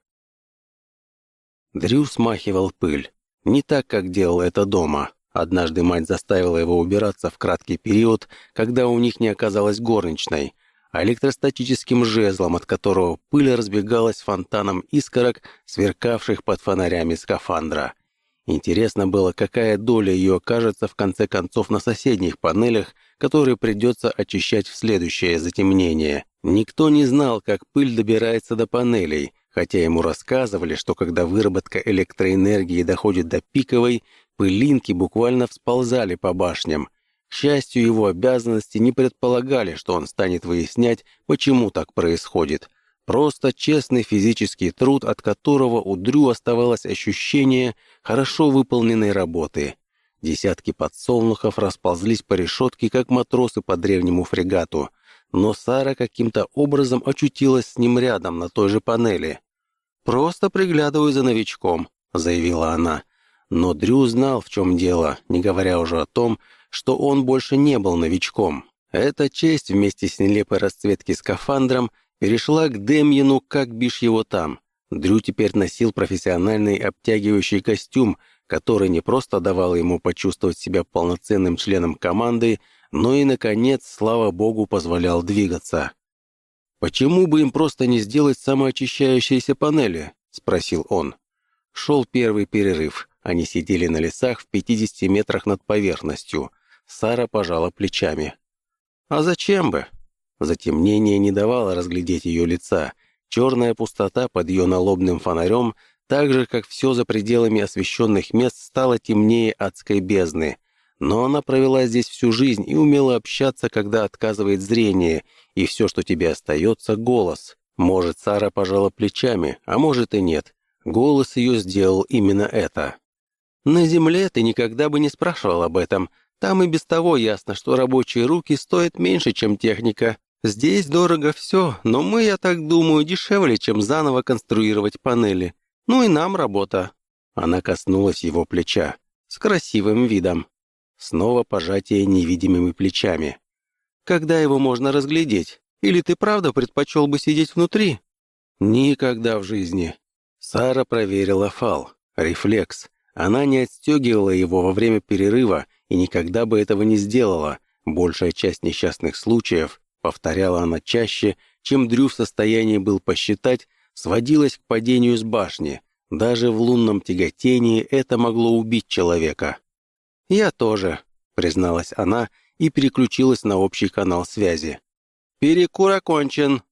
[SPEAKER 1] Дрю смахивал пыль. Не так, как делал это дома. Однажды мать заставила его убираться в краткий период, когда у них не оказалось горничной, а электростатическим жезлом, от которого пыль разбегалась фонтаном искорок, сверкавших под фонарями скафандра. Интересно было, какая доля ее окажется в конце концов на соседних панелях, которые придется очищать в следующее затемнение. Никто не знал, как пыль добирается до панелей, хотя ему рассказывали, что когда выработка электроэнергии доходит до пиковой, пылинки буквально всползали по башням. К счастью, его обязанности не предполагали, что он станет выяснять, почему так происходит. Просто честный физический труд, от которого у Дрю оставалось ощущение хорошо выполненной работы. Десятки подсолнухов расползлись по решетке, как матросы по древнему фрегату, но Сара каким-то образом очутилась с ним рядом на той же панели. «Просто приглядываю за новичком», — заявила она. Но Дрю знал, в чем дело, не говоря уже о том, что он больше не был новичком. Эта честь вместе с нелепой расцветки скафандром перешла к Демьену, как бишь его там. Дрю теперь носил профессиональный обтягивающий костюм, который не просто давал ему почувствовать себя полноценным членом команды, но и, наконец, слава богу, позволял двигаться. «Почему бы им просто не сделать самоочищающиеся панели?» — спросил он. Шел первый перерыв. Они сидели на лесах в 50 метрах над поверхностью. Сара пожала плечами. «А зачем бы?» Затемнение не давало разглядеть ее лица. Черная пустота под ее налобным фонарем, так же, как все за пределами освещенных мест, стала темнее адской бездны. Но она провела здесь всю жизнь и умела общаться, когда отказывает зрение, и все, что тебе остается — голос. Может, Сара пожала плечами, а может и нет. Голос ее сделал именно это. «На земле ты никогда бы не спрашивал об этом. Там и без того ясно, что рабочие руки стоят меньше, чем техника. Здесь дорого все, но мы, я так думаю, дешевле, чем заново конструировать панели. Ну и нам работа». Она коснулась его плеча. С красивым видом. Снова пожатие невидимыми плечами. «Когда его можно разглядеть? Или ты правда предпочел бы сидеть внутри?» «Никогда в жизни». Сара проверила фал. Рефлекс. Она не отстегивала его во время перерыва и никогда бы этого не сделала. Большая часть несчастных случаев, повторяла она чаще, чем Дрю в состоянии был посчитать, сводилась к падению с башни. Даже в лунном тяготении это могло убить человека. «Я тоже», — призналась она и переключилась на общий канал связи. «Перекур окончен».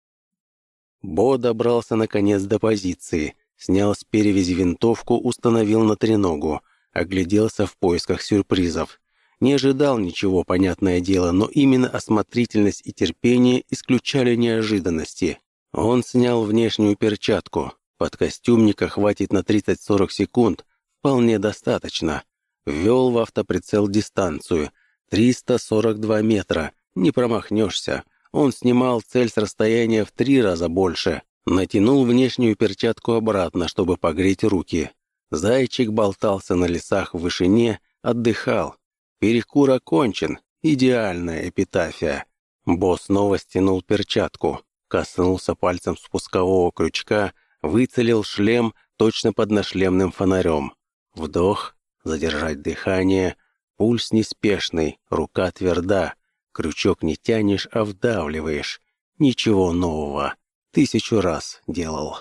[SPEAKER 1] Бо добрался наконец до позиции, снял с перевязи винтовку, установил на треногу, огляделся в поисках сюрпризов. Не ожидал ничего, понятное дело, но именно осмотрительность и терпение исключали неожиданности. Он снял внешнюю перчатку. Подкостюмника хватит на 30-40 секунд, вполне достаточно. Ввел в автоприцел дистанцию. 342 метра, не промахнешься. Он снимал цель с расстояния в 3 раза больше. Натянул внешнюю перчатку обратно, чтобы погреть руки. Зайчик болтался на лесах в вышине, отдыхал. Перекур окончен. Идеальная эпитафия. Бо снова стянул перчатку. Коснулся пальцем спускового крючка, выцелил шлем точно под нашлемным фонарем. Вдох, задержать дыхание, пульс неспешный, рука тверда. Крючок не тянешь, а вдавливаешь. Ничего нового. 1000 раз делал.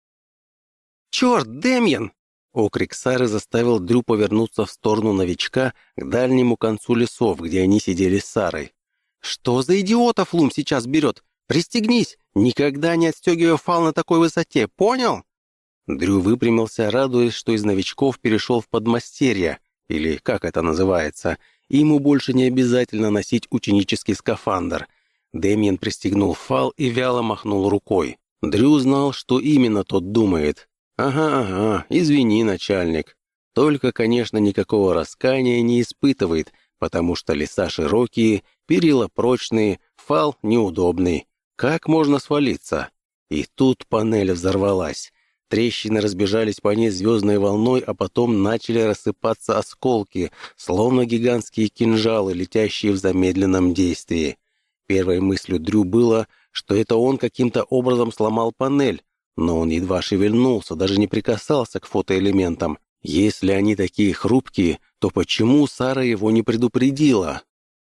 [SPEAKER 1] «Черт, Демьян!» Окрик Сары заставил Дрю повернуться в сторону новичка к дальнему концу лесов, где они сидели с Сарой. «Что за идиотов Лум сейчас берет? Пристегнись! Никогда не отстегивай фал на такой высоте, понял?» Дрю выпрямился, радуясь, что из новичков перешел в подмастерье, или как это называется, и ему больше не обязательно носить ученический скафандр. Демьян пристегнул фал и вяло махнул рукой. Дрю знал, что именно тот думает. «Ага, извини, начальник». Только, конечно, никакого раскаяния не испытывает, потому что леса широкие, перила прочные, фал неудобный. Как можно свалиться? И тут панель взорвалась. Трещины разбежались по ней звездной волной, а потом начали рассыпаться осколки, словно гигантские кинжалы, летящие в замедленном действии. Первой мыслью Дрю было, что это он каким-то образом сломал панель, но он едва шевельнулся, даже не прикасался к фотоэлементам. Если они такие хрупкие, то почему Сара его не предупредила?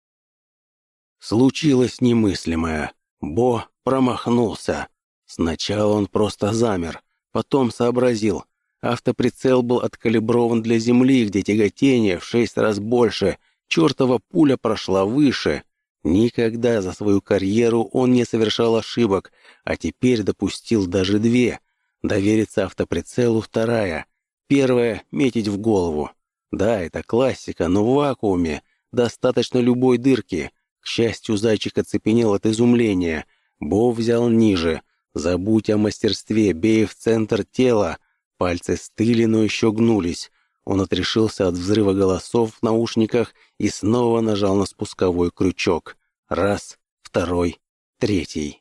[SPEAKER 1] Случилось немыслимое. Бо промахнулся. Сначала он просто замер, потом сообразил. Автоприцел был откалиброван для земли, где тяготение в 6 раз больше. Чертова пуля прошла выше. Никогда за свою карьеру он не совершал ошибок, а теперь допустил даже 2. Довериться автоприцелу — 2. Первая — метить в голову. Да, это классика, но в вакууме достаточно любой дырки. К счастью, зайчик оцепенел от изумления. Бо взял ниже. Забудь о мастерстве, бей в центр тела. Пальцы стыли, но еще гнулись. Он отрешился от взрыва голосов в наушниках и снова нажал на спусковой крючок. 1, 2, 3.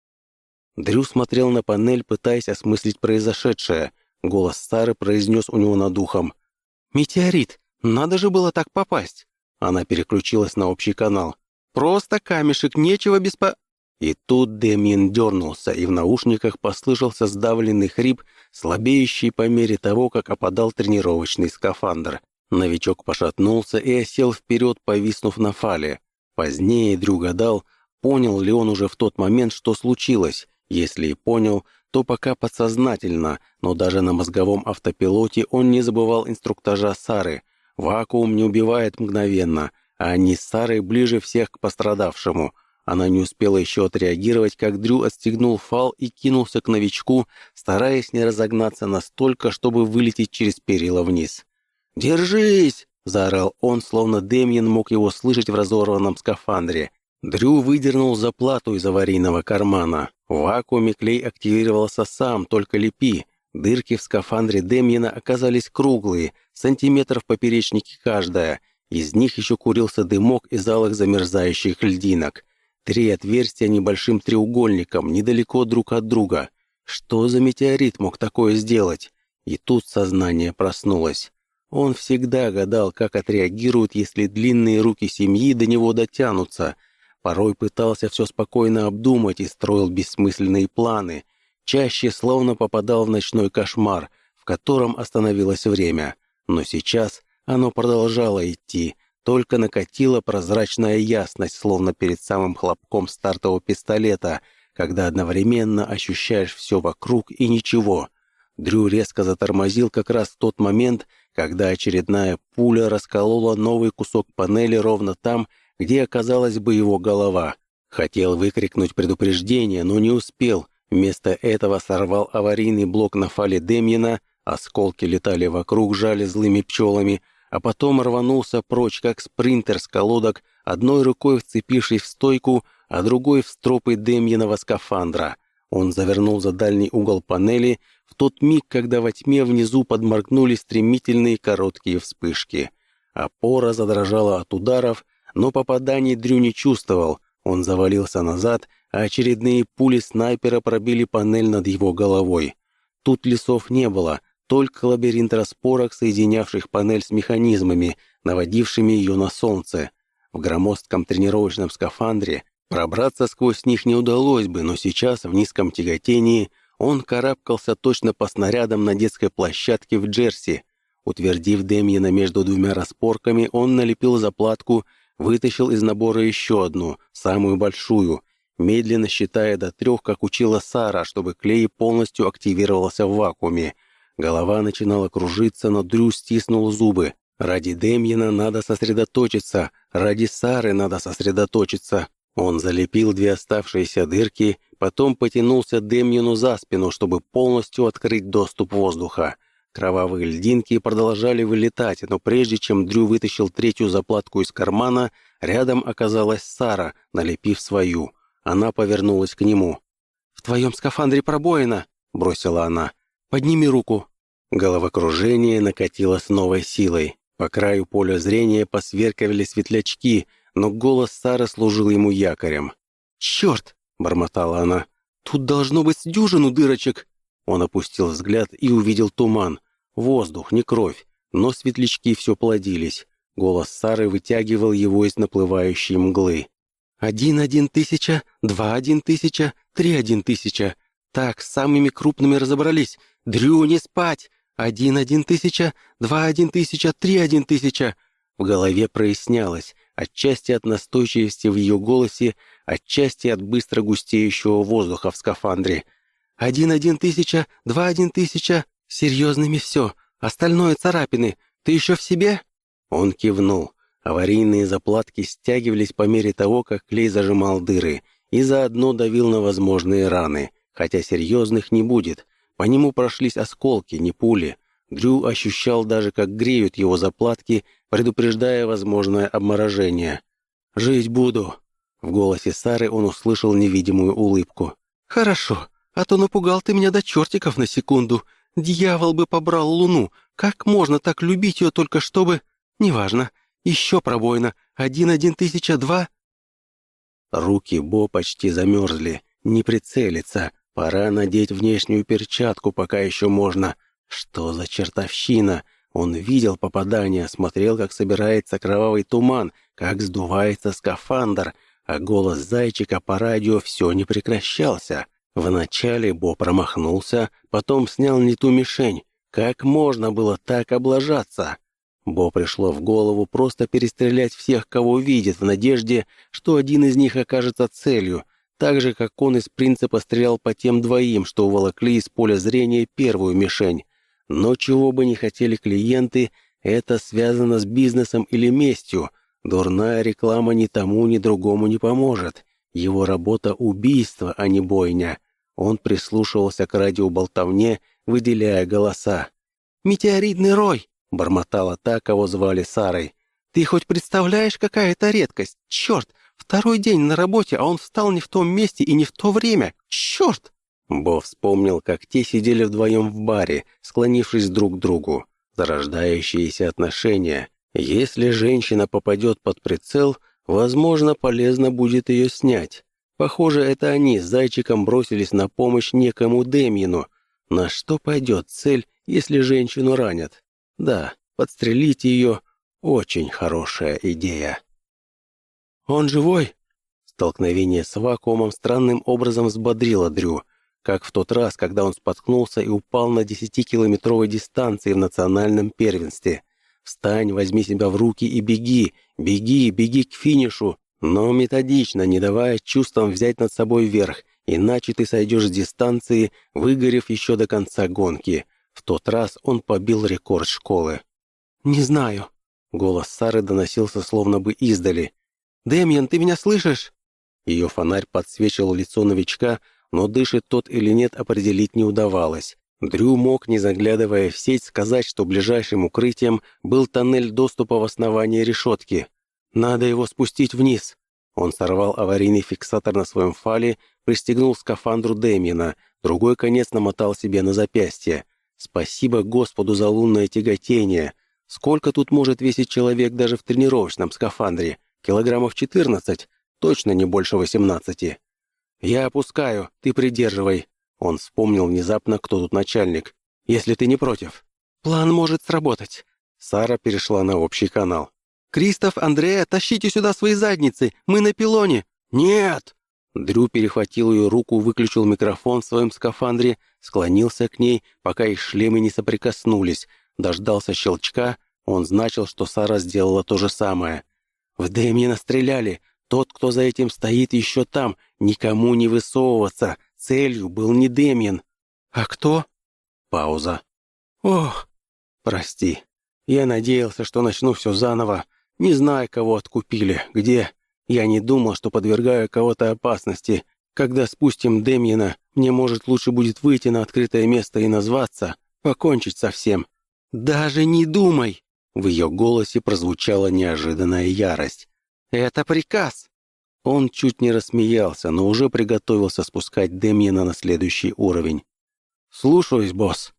[SPEAKER 1] Дрю смотрел на панель, пытаясь осмыслить произошедшее. Голос Сары произнес у него над ухом: «Метеорит! Надо же было так попасть!» Она переключилась на общий канал. «Просто камешек, нечего И тут Дэмиен дернулся, и в наушниках послышался сдавленный хрип, слабеющий по мере того, как опадал тренировочный скафандр. Новичок пошатнулся и осел вперед, повиснув на фале. Позднее Дрю гадал, понял ли он уже в тот момент, что случилось. Если и понял, то пока подсознательно, но даже на мозговом автопилоте он не забывал инструктажа Сары. Вакуум не убивает мгновенно, а они с Сарой ближе всех к пострадавшему. Она не успела еще отреагировать, как Дрю отстегнул фал и кинулся к новичку, стараясь не разогнаться настолько, чтобы вылететь через перила вниз. «Держись!» — заорал он, словно Дэмиен мог его слышать в разорванном скафандре. Дрю выдернул заплату из аварийного кармана. В вакууме клей активировался сам, только лепи. Дырки в скафандре Дэмиена оказались круглые, сантиметров в поперечнике каждая. Из них еще курился дымок из алых замерзающих льдинок. 3 отверстия небольшим треугольником, недалеко друг от друга. Что за метеорит мог такое сделать? И тут сознание проснулось. Он всегда гадал, как отреагируют, если длинные руки семьи до него дотянутся. Порой пытался все спокойно обдумать и строил бессмысленные планы. Чаще словно попадал в ночной кошмар, в котором остановилось время. Но сейчас оно продолжало идти, только накатила прозрачная ясность, словно перед самым хлопком стартового пистолета, когда одновременно ощущаешь все вокруг и ничего. Дрю резко затормозил как раз в тот момент, когда очередная пуля расколола новый кусок панели ровно там, где оказалась бы его голова. Хотел выкрикнуть предупреждение, но не успел. Вместо этого сорвал аварийный блок на фале Дэмиена, осколки летали вокруг, жали злыми пчелами, а потом рванулся прочь, как спринтер с колодок, одной рукой вцепившись в стойку, а другой в стропы Дэмиенова скафандра. Он завернул за дальний угол панели в тот миг, когда во тьме внизу подморгнули стремительные короткие вспышки. Опора задрожала от ударов, но попаданий Дрю не чувствовал. Он завалился назад, а очередные пули снайпера пробили панель над его головой. Тут лесов не было, только лабиринт распорок, соединявших панель с механизмами, наводившими ее на солнце. В громоздком тренировочном скафандре пробраться сквозь них не удалось бы, но сейчас, в низком тяготении, он карабкался точно по снарядам на детской площадке в Джерси. Утвердив Дэмиена между 2 распорками, он налепил заплатку, вытащил из набора еще одну, самую большую, медленно считая до 3, как учила Сара, чтобы клей полностью активировался в вакууме. Голова начинала кружиться, но Дрю стиснул зубы. Ради Дэмиена надо сосредоточиться, ради Сары надо сосредоточиться. Он залепил 2 оставшиеся дырки, потом потянулся Дэмиену за спину, чтобы полностью открыть доступ воздуха. Кровавые льдинки продолжали вылетать, но прежде чем Дрю вытащил 3-ю заплатку из кармана, рядом оказалась Сара, налепив свою. Она повернулась к нему. «В твоем скафандре пробоина!» — бросила она. «Подними руку». Головокружение накатило с новой силой. По краю поля зрения посверкивали светлячки, но голос Сары служил ему якорем. «Черт!» — бормотала она. «Тут должно быть с дюжину дырочек!» Он опустил взгляд и увидел туман. Воздух, не кровь, но светлячки все плодились. Голос Сары вытягивал его из наплывающей мглы. 1 1000, 2 1000, 3 1000. Так, с самыми крупными разобрались. Дрю, не спать! 1 1000, 2 1000, 3 1000. В голове прояснялось, отчасти от настойчивости в ее голосе, отчасти от быстро густеющего воздуха в скафандре. 1 1000, 2 1000.
[SPEAKER 3] «Серьезными все, остальное царапины. Ты еще в себе?» Он кивнул. Аварийные заплатки стягивались по мере того, как клей зажимал дыры, и заодно давил на возможные раны, хотя серьезных не будет. По нему прошлись осколки, не пули. Дрю ощущал даже, как греют его заплатки, предупреждая возможное обморожение. «Жить буду!» В голосе Сары он услышал невидимую улыбку. «Хорошо, а то напугал ты меня до чертиков на секунду. Дьявол бы побрал Луну. Как можно так любить ее только чтобы... Неважно. Еще пробоина. 1-1002». Руки Бо почти замерзли. Не прицелиться. Пора надеть внешнюю перчатку, пока еще можно. Что за чертовщина? Он видел попадание, смотрел, как собирается кровавый туман, как сдувается скафандр, а голос зайчика по радио все не прекращался. Вначале Бо промахнулся, потом снял не ту мишень. Как можно было так облажаться? Бо пришло в голову просто перестрелять всех, кого видит, в надежде, что один из них окажется целью, так же, как он из принципа стрелял по тем двоим, что уволокли из поля зрения первую мишень. Но чего бы ни хотели клиенты, это связано с бизнесом или местью. Дурная реклама ни тому, ни другому не поможет. Его работа — убийство, а не бойня. Он прислушивался к радиоболтовне, выделяя голоса. «Метеоритный рой!» — бормотала та, кого звали Сарой. «Ты хоть представляешь, какая это редкость? Черт! Второй день на работе, а он встал не в том месте и не в то время! Черт!» Бо вспомнил, как те сидели вдвоем в баре, склонившись друг к другу. Зарождающиеся отношения. Если женщина попадет под прицел, возможно, полезно будет ее снять. Похоже, это они с зайчиком бросились на помощь некому Демьену. На что пойдет цель, если женщину ранят? Да, подстрелить ее — очень хорошая идея. «Он живой?» Столкновение с вакуумом странным образом взбодрило Дрю, как в тот раз, когда он споткнулся и упал на 10-километровой дистанции в национальном первенстве. «Встань, возьми себя в руки и беги, беги, беги к финишу, но методично, не давая чувствам взять над собой верх, иначе ты сойдешь с дистанции, выгорев еще до конца гонки». В тот раз он побил рекорд школы. «Не знаю». Голос Сары доносился словно бы издали. «Дэмиан, ты меня слышишь?» Ее фонарь подсвечивал лицо новичка, но дышит тот или нет определить не удавалось. Дрю мог, не заглядывая в сеть, сказать, что ближайшим укрытием был тоннель доступа в основании решетки. «Надо его спустить вниз». Он сорвал аварийный фиксатор на своем фале, пристегнул скафандру Дэмиана, другой конец намотал себе на запястье. Спасибо Господу за лунное тяготение. Сколько тут может весить человек даже в тренировочном скафандре? Килограммов 14, точно не больше 18. «Я опускаю, ты придерживай». Он вспомнил внезапно, кто тут начальник. «Если ты не против». «План может сработать». Сара перешла на общий канал. «Кристоф, Андреа, тащите сюда свои задницы, мы на пилоне». «Нет!» Дрю перехватил ее руку, выключил микрофон в своем скафандре, склонился к ней, пока их шлемы не соприкоснулись, дождался щелчка, он значил, что Сара сделала то же самое. «В Дэмиана стреляли. Тот, кто за этим стоит, еще там. Никому не высовываться. Целью был не Дэмиан». «А кто?» Пауза. «Ох, прости. Я надеялся, что начну все заново. Не знаю, кого откупили, где. Я не думал, что подвергаю кого-то опасности. Когда спустим Дэмиана, мне, может, лучше будет выйти на открытое место и назваться, покончить со всем». «Даже не думай!» В ее голосе прозвучала неожиданная ярость. «Это приказ!» Он чуть не рассмеялся, но уже приготовился спускать Дэмиана на следующий уровень. «Слушаюсь, босс».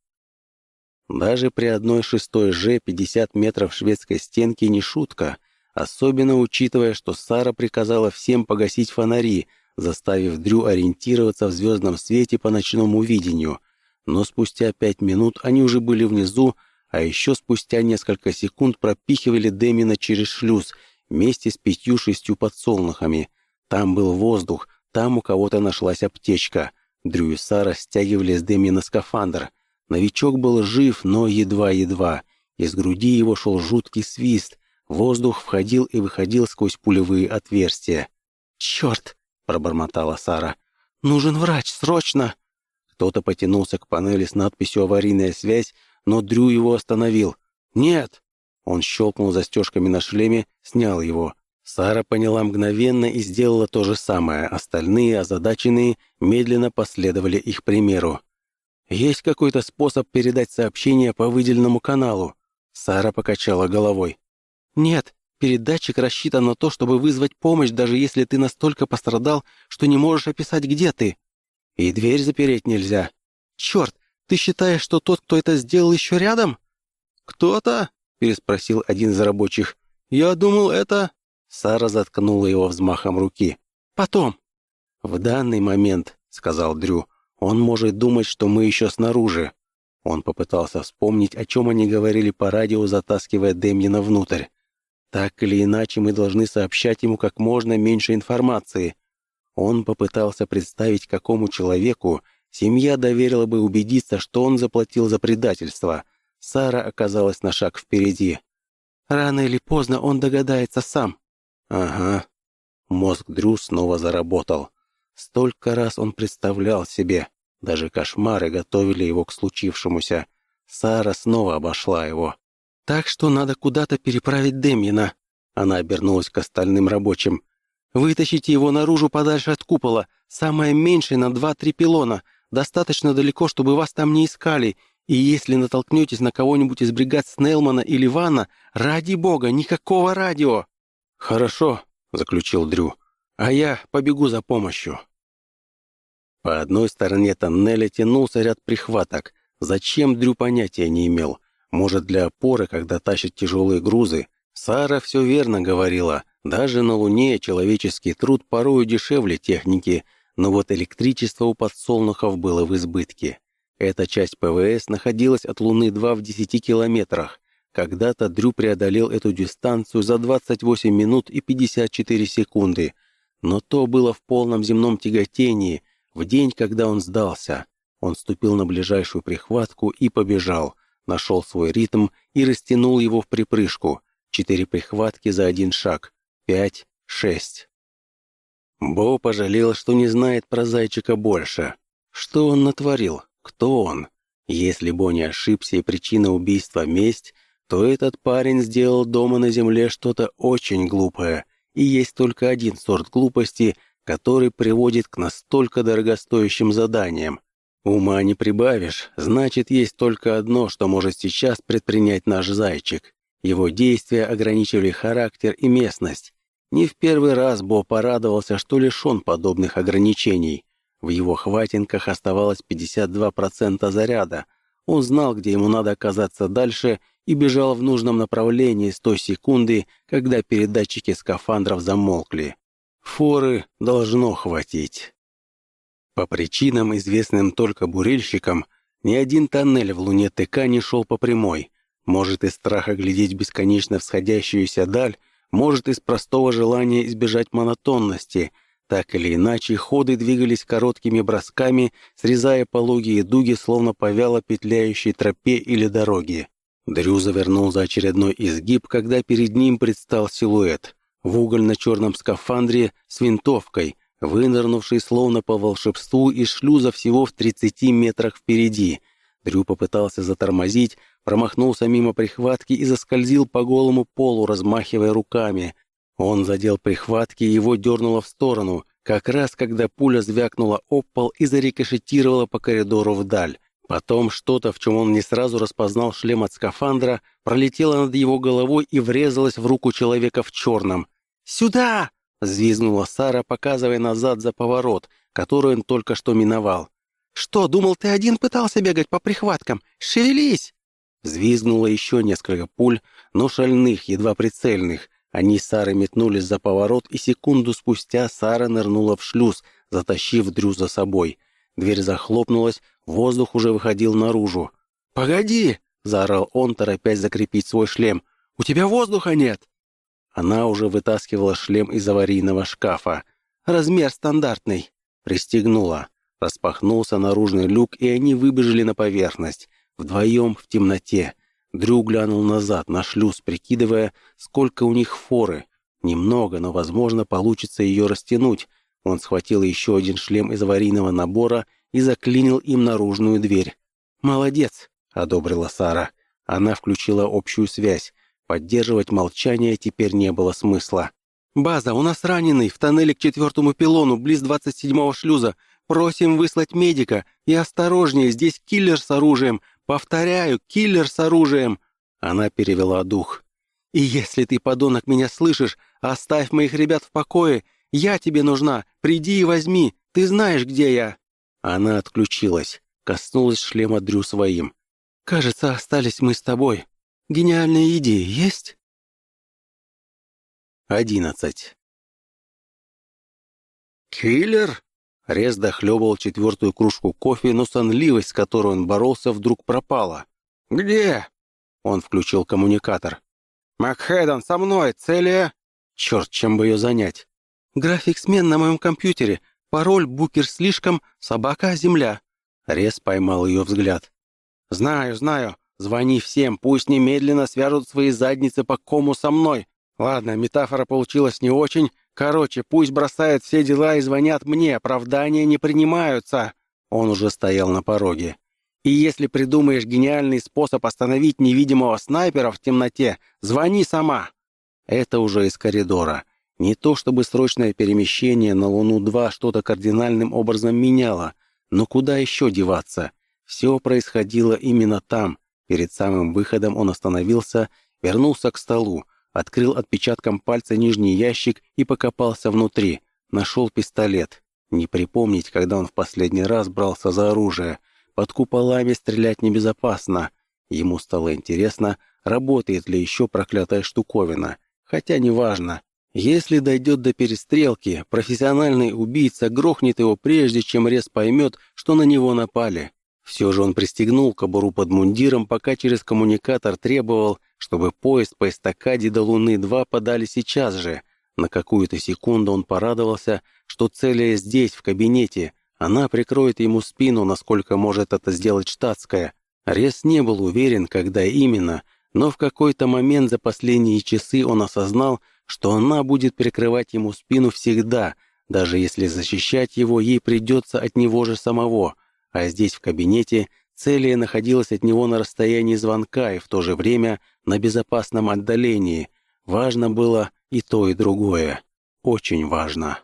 [SPEAKER 3] Даже при 1/6 Ж 50 метров шведской стенки не шутка, особенно учитывая, что Сара приказала всем погасить фонари, заставив Дрю ориентироваться в звездном свете по ночному видению. Но спустя 5 минут они уже были внизу, а еще спустя несколько секунд пропихивали Дэмиана через шлюз вместе с 5-6 подсолнухами. Там был воздух, там у кого-то нашлась аптечка. Дрю и Сара стягивали с Дэмиана скафандр. Новичок был жив, но едва-едва. Из груди его шел жуткий свист. Воздух входил и выходил сквозь пулевые отверстия. «Черт!» — пробормотала Сара. «Нужен врач, срочно!»
[SPEAKER 1] Кто-то потянулся к панели с надписью «Аварийная связь», но Дрю его остановил. «Нет!» Он щелкнул застежками на шлеме, снял его. Сара поняла мгновенно и сделала то же самое. Остальные, озадаченные, медленно последовали их примеру. «Есть какой-то способ передать сообщение по выделенному каналу?» Сара покачала головой. «Нет, передатчик рассчитан на то, чтобы вызвать помощь, даже если ты настолько пострадал, что не можешь описать, где ты. И дверь запереть нельзя. Черт, ты считаешь, что тот, кто это сделал, еще рядом?»
[SPEAKER 2] «Кто-то?» — переспросил один из рабочих. «Я думал, это...»
[SPEAKER 1] Сара заткнула его взмахом руки. «Потом». «В данный момент», — сказал Дрю, — «он может думать, что мы еще снаружи». Он попытался вспомнить, о чем они говорили по радио, затаскивая Демьена внутрь. «Так или иначе, мы должны сообщать ему как можно меньше информации». Он попытался представить, какому человеку семья доверила бы убедиться, что он заплатил за предательство. Сара оказалась на шаг впереди. «Рано или поздно он догадается сам». «Ага». Мозг Дрю снова заработал. Столько раз он представлял себе. Даже кошмары готовили его к случившемуся. Сара снова обошла его. «Так что надо куда-то переправить Демьена». Она обернулась к остальным рабочим. «Вытащите его наружу подальше от купола. Самое меньшее на 2-3 пилона. Достаточно далеко, чтобы вас там не искали. И если натолкнетесь на кого-нибудь из бригад Снеллмана или Ванна, ради бога, никакого радио!» «Хорошо», — заключил Дрю. «А я побегу за помощью». По одной стороне тоннеля тянулся ряд прихваток. Зачем, Дрю понятия не имел. Может, для опоры, когда тащат тяжелые грузы. Сара все верно говорила. Даже на Луне человеческий труд порою дешевле техники, но вот электричество у подсолнухов было в избытке. Эта часть ПВС находилась от Луны-2 в 10 километрах. Когда-то Дрю преодолел эту дистанцию за 28 минут и 54 секунды. Но то было в полном земном тяготении, в день, когда он сдался. Он ступил на ближайшую прихватку и побежал, нашел свой ритм и растянул его в припрыжку. 4 прихватки за 1 шаг. 5, 6. Бо пожалел, что не знает про зайчика больше. Что он натворил? Кто он? Если Бо не ошибся и причина убийства — месть, то этот парень сделал дома на земле что-то очень глупое. И есть только один сорт глупости, который приводит к настолько дорогостоящим заданиям. Ума не прибавишь, значит, есть только одно, что может сейчас предпринять наш зайчик. Его действия ограничивали характер и местность. Не в первый раз Бо порадовался, что лишен подобных ограничений. В его хватинках оставалось 52% заряда. Он знал, где ему надо оказаться дальше, и бежал в нужном направлении с той секунды, когда передатчики скафандров замолкли. Форы должно хватить. По причинам, известным только бурильщикам, ни один тоннель в Луне ТК не шел по прямой. Может, из страха глядеть в бесконечно всходящуюся даль, может, из простого желания избежать монотонности. Так или иначе, ходы двигались короткими бросками, срезая пологие дуги, словно по вяло петляющей тропе или дороге. Дрю завернул за очередной изгиб, когда перед ним предстал силуэт. В угольно-черном скафандре с винтовкой, вынырнувший словно по волшебству из шлюза всего в 30 метрах впереди. Дрю попытался затормозить, промахнулся мимо прихватки и заскользил по голому полу, размахивая руками. Он задел прихватки, и его дернуло в сторону, как раз когда пуля звякнула об пол и зарикошетировала по коридору вдаль. Потом что-то, в чем он не сразу распознал шлем от скафандра, пролетело над его головой и врезалось в руку человека в черном. «Сюда!» — взвизгнула Сара, показывая назад за поворот, который он только что миновал. «Что, думал, ты один пытался бегать по прихваткам? Шевелись!» Взвизгнуло еще несколько пуль, но шальных, едва прицельных. Они с Сарой метнулись за поворот, и секунду спустя Сара нырнула в шлюз, затащив Дрю за собой. Дверь захлопнулась, воздух уже выходил наружу. «Погоди!» — заорал он, торопясь закрепить свой шлем. «У тебя воздуха нет!» Она уже вытаскивала шлем из аварийного шкафа. «Размер стандартный!» Пристегнула. Распахнулся наружный люк, и они выбежали на поверхность. Вдвоем в темноте. Дрю глянул назад на шлюз, прикидывая, сколько у них форы. Немного, но, возможно, получится ее растянуть. Он схватил еще один шлем из аварийного набора и заклинил им наружную дверь. «Молодец!» — одобрила Сара. Она включила общую связь. Поддерживать молчание теперь не было смысла. «База, у нас раненый в тоннеле к 4-му пилону, близ 27-го шлюза. Просим выслать медика. И осторожнее, здесь киллер с оружием. Повторяю, киллер с оружием!» Она перевела дух. «И если ты, подонок, меня слышишь, оставь моих ребят в покое. Я тебе нужна. Приди и возьми. Ты знаешь, где я». Она отключилась. Коснулась шлема Дрю своим. «Кажется, остались мы с тобой. Гениальные идеи есть?» 11. «Киллер?» Рез дохлебывал 4-ю кружку кофе, но сонливость, с которой он боролся, вдруг пропала. «Где?» Он включил коммуникатор. «Макхедон, со мной, цели...» «Черт, чем бы ее занять?» «График смен на моем компьютере. Пароль «Букер слишком», собака, земля». Рез поймал ее взгляд. «Знаю, знаю. Звони всем, пусть немедленно свяжут свои задницы по кому со мной. Ладно, метафора получилась не очень. Короче, пусть бросают все дела и звонят мне, оправдания не принимаются». Он уже стоял на пороге. «И если придумаешь гениальный способ остановить невидимого снайпера в темноте, звони сама». Это уже из коридора. Не то чтобы срочное перемещение на Луну-2 что-то кардинальным образом меняло, но куда еще деваться? Все происходило именно там. Перед самым выходом он остановился, вернулся к столу, открыл отпечатком пальца нижний ящик и покопался внутри. Нашел пистолет. Не припомнить, когда он в последний раз брался за оружие. Под куполами стрелять небезопасно. Ему стало интересно, работает ли еще проклятая штуковина. Хотя неважно. Если дойдет до перестрелки, профессиональный убийца грохнет его прежде, чем Рез поймет, что на него напали. Все же он пристегнул кобуру под мундиром, пока через коммуникатор требовал, чтобы поезд по эстакаде до Луны-2 подали сейчас же. На какую-то секунду он порадовался, что Целия здесь, в кабинете. Она прикроет ему спину, насколько может это сделать штатская. Рез не был уверен, когда именно, но в какой-то момент за последние часы он осознал, что она будет прикрывать ему спину всегда, даже если защищать его ей придется от него же самого. А здесь, в кабинете, Целия находилась от него на расстоянии звонка и в то же время на безопасном отдалении. Важно было и то, и другое. Очень важно.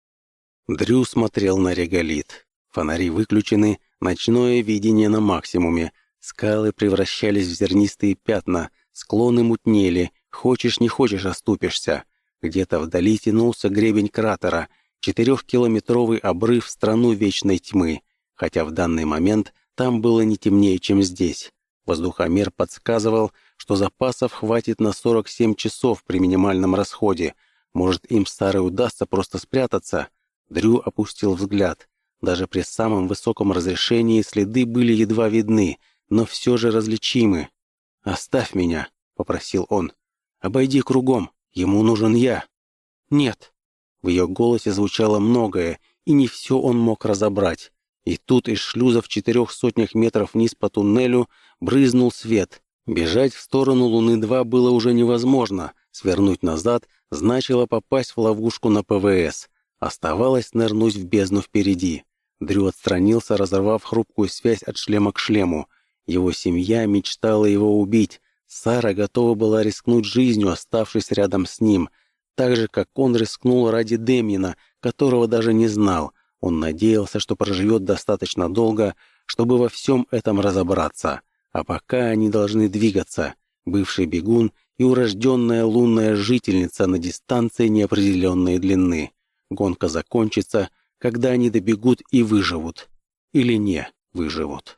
[SPEAKER 1] Дрю смотрел на реголит. Фонари выключены, ночное видение на максимуме. Скалы превращались в зернистые пятна, склоны мутнели, хочешь не хочешь оступишься. Где-то вдали тянулся гребень кратера, 4-километровый обрыв в страну вечной тьмы. Хотя в данный момент там было не темнее, чем здесь. Воздухомер подсказывал, что запасов хватит на 47 часов при минимальном расходе. Может, им с Сарой удастся просто спрятаться? Дрю опустил взгляд. Даже при самом высоком разрешении следы были едва видны, но все же различимы. «Оставь меня», — попросил он. «Обойди кругом, ему нужен я». «Нет». В ее голосе звучало многое, и не все он мог разобрать. И тут из шлюза в 400 метров вниз по туннелю брызнул свет. Бежать в сторону Луны-2 было уже невозможно. Свернуть назад значило попасть в ловушку на ПВС. Оставалось нырнуть в бездну впереди. Дрю отстранился, разорвав хрупкую связь от шлема к шлему. Его семья мечтала его убить. Сара готова была рискнуть жизнью, оставшись рядом с ним. Так же, как он рискнул ради Демьена, которого даже не знал. Он надеялся, что проживет достаточно долго, чтобы во всем этом разобраться. А пока они должны двигаться. Бывший бегун и урожденная лунная жительница на дистанции неопределенной длины. Гонка закончится, когда они добегут и выживут. Или не выживут.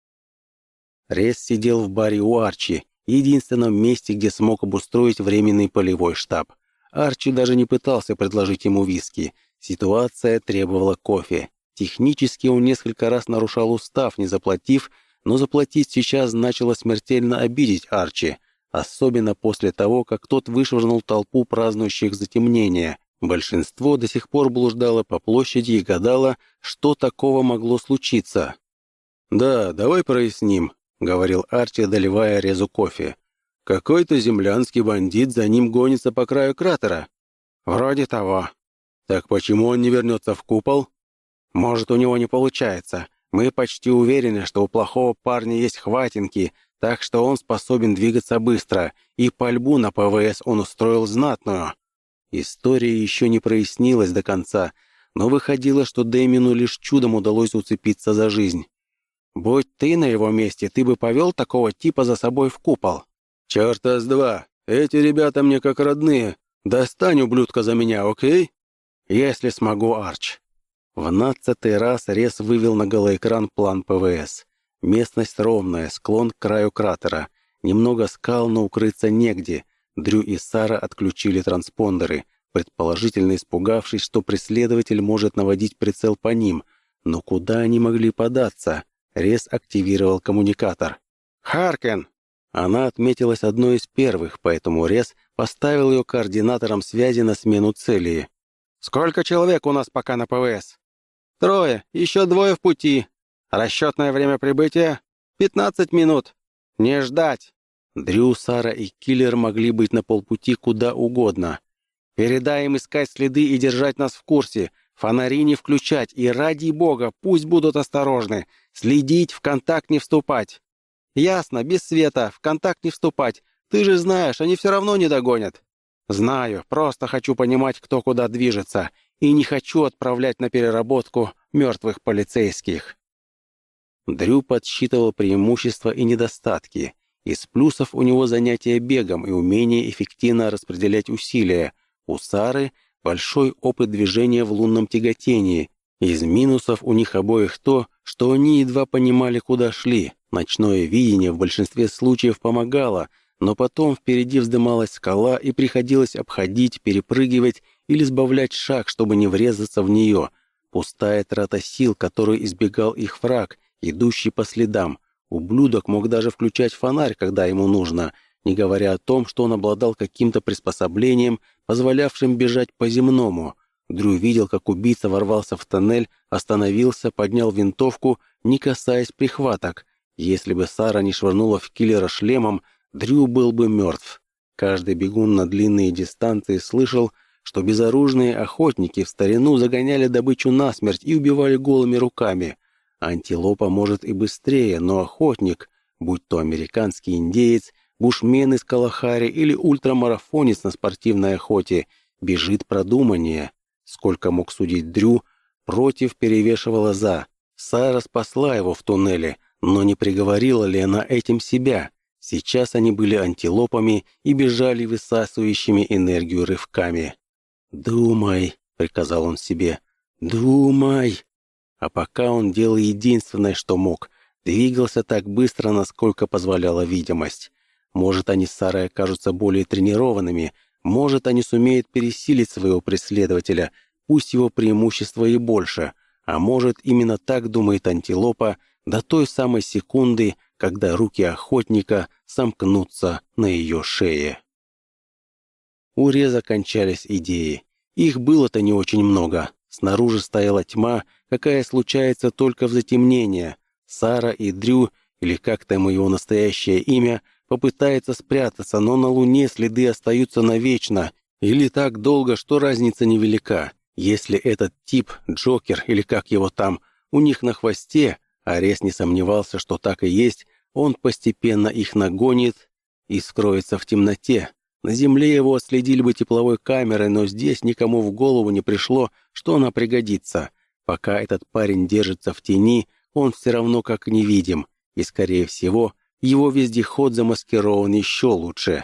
[SPEAKER 1] Рез сидел в баре у Арчи, единственном месте, где смог обустроить временный полевой штаб. Арчи даже не пытался предложить ему виски. Ситуация требовала кофе. Технически он несколько раз нарушал устав, не заплатив, но заплатить сейчас значило смертельно обидеть Арчи, особенно после того, как тот вышвырнул толпу празднующих затемнение. Большинство до сих пор блуждало по площади и гадало, что такого могло случиться. «Да, давай проясним», — говорил Арчи, доливая Резу кофе. «Какой-то землянский бандит за ним гонится по краю кратера». «Вроде того». «Так почему он не вернется в купол?» «Может, у него не получается. Мы почти уверены, что у плохого парня есть хватинки, так что он способен двигаться быстро, и пальбу на ПВС он устроил знатную». История еще не прояснилась до конца, но выходило, что Дэмину лишь чудом удалось уцепиться за жизнь. «Будь ты на его месте, ты бы повел такого типа за собой в купол».
[SPEAKER 2] «Чёрта с два! Эти ребята мне как родные. Достань ублюдка за меня, окей?»
[SPEAKER 1] «Если смогу, Арч». В 12-й раз Рез вывел на голоэкран план ПВС. Местность ровная, склон к краю кратера. Немного скал, но укрыться негде. Дрю и Сара отключили транспондеры, предположительно испугавшись, что преследователь может наводить прицел по ним. Но куда они могли податься? Рез активировал коммуникатор. «Харкен!» Она отметилась одной из первых, поэтому Рез поставил ее координатором связи на смену цели. «Сколько человек у нас пока на ПВС?»
[SPEAKER 2] 3, еще 2 в пути.
[SPEAKER 1] Расчетное время прибытия?
[SPEAKER 2] 15 минут.
[SPEAKER 1] Не ждать!» Дрю, Сара и Киллер могли быть на полпути куда угодно. «Передай им искать следы и держать нас в курсе. Фонари не включать, и ради бога, пусть будут осторожны. Следить, в контакт не вступать».
[SPEAKER 2] «Ясно, без света, в контакт не вступать. Ты же знаешь, они все равно не догонят».
[SPEAKER 1] «Знаю, просто хочу понимать, кто куда движется, и не хочу отправлять на переработку мертвых полицейских». Дрю подсчитывал преимущества и недостатки. Из плюсов у него занятие бегом и умение эффективно распределять усилия. У Сары большой опыт движения в лунном тяготении. Из минусов у них обоих то, что они едва понимали, куда шли. Ночное видение в большинстве случаев помогало, но потом впереди вздымалась скала и приходилось обходить, перепрыгивать или сбавлять шаг, чтобы не врезаться в нее. Пустая трата сил, которую избегал их враг, идущий по следам. Ублюдок мог даже включать фонарь, когда ему нужно, не говоря о том, что он обладал каким-то приспособлением, позволявшим бежать по земному. Дрю видел, как убийца ворвался в тоннель, остановился, поднял винтовку, не касаясь прихваток. Если бы Сара не швырнула в киллера шлемом, Дрю был бы мертв. Каждый бегун на длинные дистанции слышал, что безоружные охотники в старину загоняли добычу насмерть и убивали голыми руками. Антилопа может и быстрее, но охотник, будь то американский индеец, бушмен из Калахари или ультрамарафонец на спортивной охоте, бежит продуманнее. Сколько мог судить Дрю, против перевешивала за. Сара спасла его в туннеле, но не приговорила ли она этим себя? Сейчас они были антилопами и бежали высасывающими энергию рывками. «Думай», — приказал он себе, — «думай». А пока он делал единственное, что мог, двигался так быстро, насколько позволяла видимость. Может, они с Сарой окажутся более тренированными, может, они сумеют пересилить своего преследователя, пусть его преимущество и больше, а может, именно так думает антилопа до той самой секунды, когда руки охотника сомкнутся на ее шее. У Реза кончались идеи. Их было-то не очень много. Снаружи стояла тьма, какая случается только в затемнении. Сара и Дрю, или как там его настоящее имя, попытаются спрятаться, но на Луне следы остаются навечно, или так долго, что разница невелика. Если этот тип, Джокер, или как его там, у них на хвосте, а Рез не сомневался, что так и есть, он постепенно их нагонит и скроется в темноте. На Земле его отследили бы тепловой камерой, но здесь никому в голову не пришло, что она пригодится. Пока этот парень держится в тени, он все равно как невидим, и, скорее всего, его вездеход замаскирован еще лучше.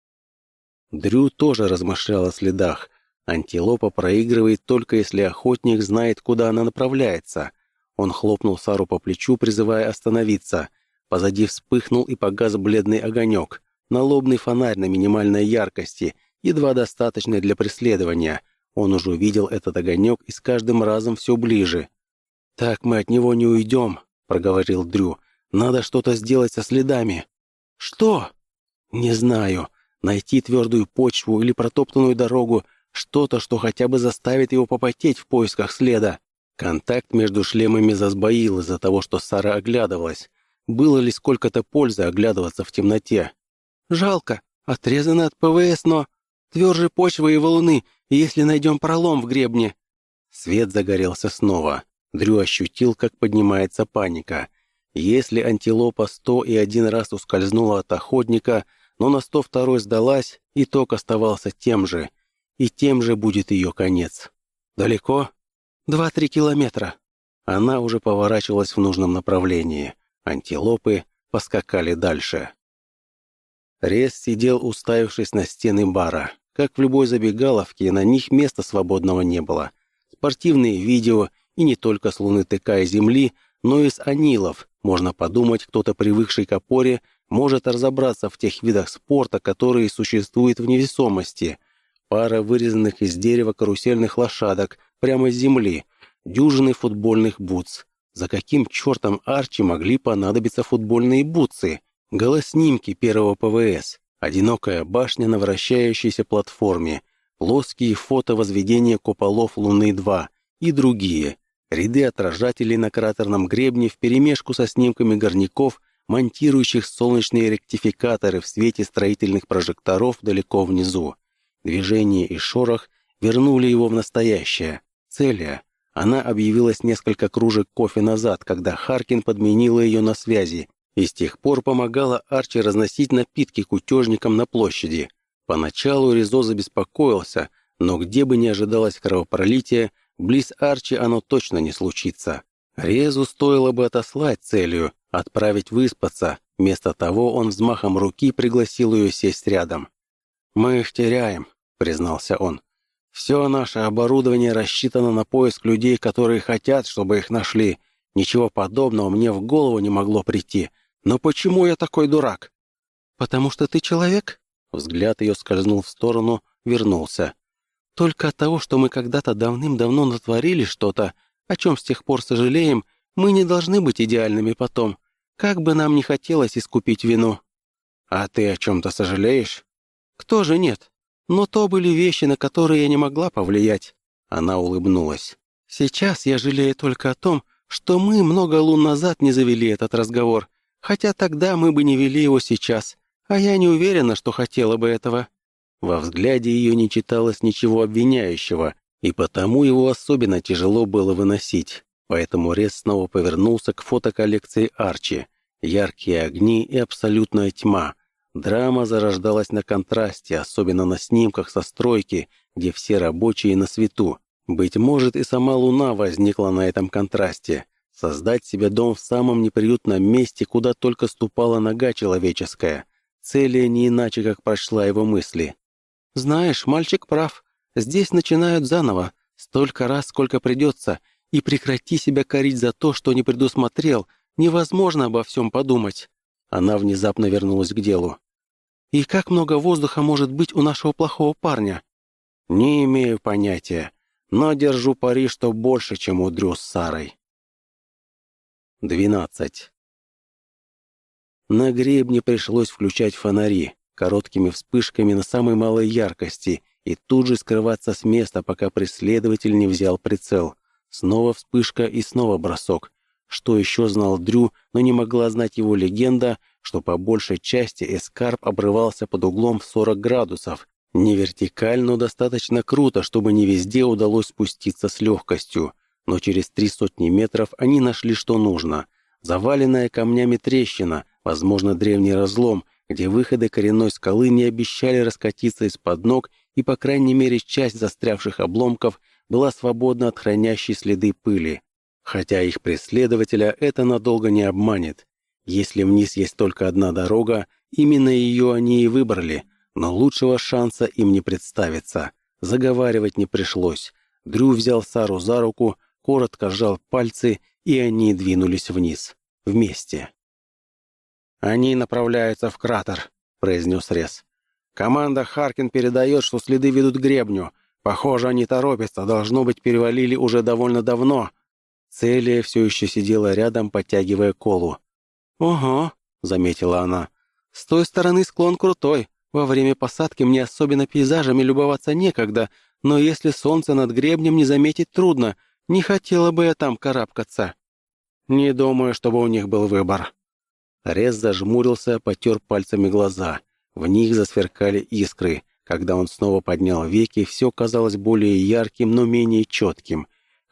[SPEAKER 1] Дрю тоже размышлял о следах. Антилопа проигрывает только если охотник знает, куда она направляется. Он хлопнул Сару по плечу, призывая остановиться. Позади вспыхнул и погас бледный огонек. Налобный фонарь на минимальной яркости, едва достаточной для преследования. Он уже увидел этот огонек и с каждым разом все ближе. «Так мы от него не уйдем», — проговорил Дрю. «Надо что-то сделать со следами». «Что?» «Не знаю. Найти твердую почву или протоптанную дорогу, что-то, что хотя бы заставит его попотеть в поисках следа». Контакт между шлемами засбоил из-за того, что Сара оглядывалась. Было ли сколько-то пользы оглядываться в темноте? «Жалко. Отрезано от ПВС, но тверже почвы и валуны, если найдем пролом в гребне». Свет загорелся снова. Дрю ощутил, как поднимается паника. Если антилопа 101 раз ускользнула от охотника, но на 102-й сдалась, итог оставался тем же. И тем же будет ее конец. Далеко? 2-3 километра. Она уже поворачивалась в нужном направлении. Антилопы поскакали дальше. Рез сидел, уставившись на стены бара. Как в любой забегаловке, на них места свободного не было. Спортивные видео, и не только с Луны ТК и Земли, но и с Анилов. Можно подумать, кто-то, привыкший к опоре, может разобраться в тех видах спорта, которые существуют в невесомости. Пара вырезанных из дерева карусельных лошадок прямо с земли, дюжины футбольных бутс. За каким чертом Арчи могли понадобиться футбольные бутсы? Голоснимки первого ПВС, одинокая башня на вращающейся платформе, плоские фото возведения куполов Луны-2 и другие, ряды отражателей на кратерном гребне вперемешку со снимками горняков, монтирующих солнечные ректификаторы в свете строительных прожекторов далеко внизу. Движение и шорох вернули его в настоящее. Целия. Она объявилась несколько кружек кофе назад, когда Харкин подменила ее на связи, и с тех пор помогала Арчи разносить напитки кутежникам на площади. Поначалу Ризо забеспокоился, но где бы ни ожидалось кровопролития, близ Арчи оно точно не случится. Резу стоило бы отослать Целию, отправить выспаться. Вместо того он взмахом руки пригласил ее сесть рядом. «Мы их теряем», — признался он. «Все наше оборудование рассчитано на поиск людей, которые хотят, чтобы их нашли. Ничего подобного мне в голову не могло прийти. Но почему я такой дурак?» «Потому что ты человек?» Взгляд ее скользнул в сторону, вернулся. «Только от того, что мы когда-то давным-давно натворили что-то, о чем с тех пор сожалеем, мы не должны быть идеальными потом. Как бы нам ни хотелось искупить вину». «А ты о чем-то сожалеешь?» «Кто же нет? Но то были вещи, на которые я не могла повлиять». Она улыбнулась. «Сейчас я жалею только о том, что мы много лун назад не завели этот разговор, хотя тогда мы бы не вели его сейчас, а я не уверена, что хотела бы этого». Во взгляде ее не читалось ничего обвиняющего, и потому его особенно тяжело было выносить. Поэтому Рез снова повернулся к фотоколлекции Арчи. Яркие огни и абсолютная тьма. Драма зарождалась на контрасте, особенно на снимках со стройки, где все рабочие на свету. Быть может, и сама Луна возникла на этом контрасте. Создать себе дом в самом неприютном месте, куда только ступала нога человеческая. Целия не иначе, как прочла его мысли. «Знаешь, мальчик прав. Здесь начинают заново. Столько раз, сколько придется. И прекрати себя корить за то, что не предусмотрел. Невозможно обо всем подумать». Она внезапно вернулась к делу. «И как много воздуха может быть у нашего плохого парня?» «Не имею понятия, но держу пари, что больше, чем у Дрю с Сарой». 12. На гребне пришлось включать фонари, короткими вспышками на самой малой яркости, и тут же скрываться с места, пока преследователь не взял прицел. Снова вспышка и снова бросок. Что еще знал Дрю, но не могла знать его легенда, что по большей части эскарп обрывался под углом в 40 градусов. Не вертикально, но достаточно круто, чтобы не везде удалось спуститься с легкостью. Но через 300 метров они нашли, что нужно. Заваленная камнями трещина, возможно, древний разлом, где выходы коренной скалы не обещали раскатиться из-под ног, и, по крайней мере, часть застрявших обломков была свободна от хранящей следы пыли. Хотя их преследователя это надолго не обманет. Если вниз есть только одна дорога, именно ее они и выбрали, но лучшего шанса им не представится. Заговаривать не пришлось. Дрю взял Сару за руку, коротко сжал пальцы, и они двинулись вниз. Вместе. «Они направляются в кратер», — произнес Рез. «Команда Харкин передает, что следы ведут к гребню. Похоже, они торопятся, должно быть, перевалили уже довольно давно». Целия все еще сидела рядом, подтягивая колу. «Ого», — заметила она, — «с той стороны склон крутой. Во время посадки мне особенно пейзажами любоваться некогда, но если солнце над гребнем не заметить трудно, не хотела бы я там карабкаться». «Не думаю, чтобы у них был выбор». Рез зажмурился, потер пальцами глаза. В них засверкали искры. Когда он снова поднял веки, все казалось более ярким, но менее четким.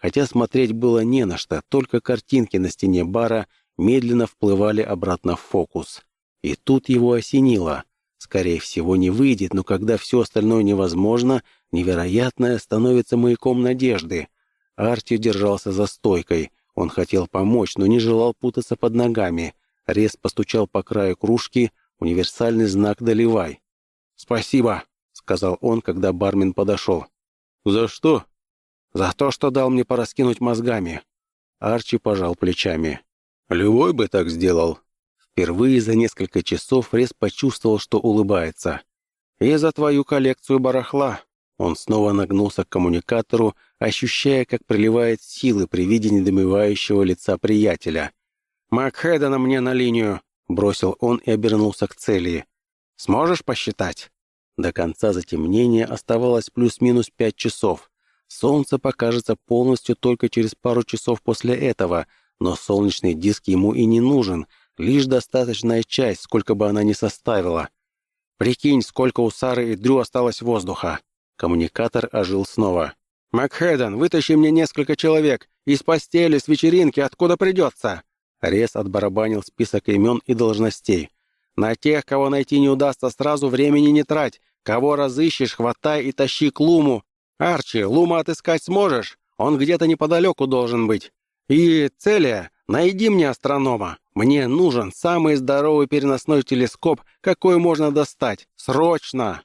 [SPEAKER 1] хотя смотреть было не на что, только картинки на стене бара медленно вплывали обратно в фокус. И тут его осенило. Скорее всего, не выйдет, но когда все остальное невозможно, невероятное становится маяком надежды. Арчи держался за стойкой. Он хотел помочь, но не желал путаться под ногами. Рез постучал по краю кружки, универсальный знак «Доливай». «Спасибо», — сказал он, когда бармен подошел.
[SPEAKER 2] «За что?»
[SPEAKER 1] «За то, что дал мне пораскинуть мозгами». Арчи пожал плечами.
[SPEAKER 2] «Любой бы так сделал».
[SPEAKER 1] Впервые за несколько часов Рез почувствовал, что улыбается. «И за твою коллекцию барахла». Он снова нагнулся к коммуникатору, ощущая, как приливает силы при виде недоумевающего лица приятеля. «Макхедена мне на линию!» — бросил он и обернулся к цели. «Сможешь посчитать?» До конца затемнения оставалось плюс-минус 5 часов. Солнце покажется полностью только через пару часов после этого, но солнечный диск ему и не нужен, лишь достаточная часть, сколько бы она ни составила. «Прикинь, сколько у Сары и Дрю осталось воздуха!» Коммуникатор ожил снова. «Макхеден, вытащи мне несколько человек! Из постели, с вечеринки, откуда придется!» Рез отбарабанил список имен и должностей. «На тех, кого найти не удастся сразу, времени не трать. Кого разыщешь, хватай и тащи к Луму. Арчи, Лума отыскать сможешь? Он где-то неподалеку должен быть. И, Целия, найди мне астронома. Мне нужен самый здоровый переносной телескоп, какой можно достать. Срочно!»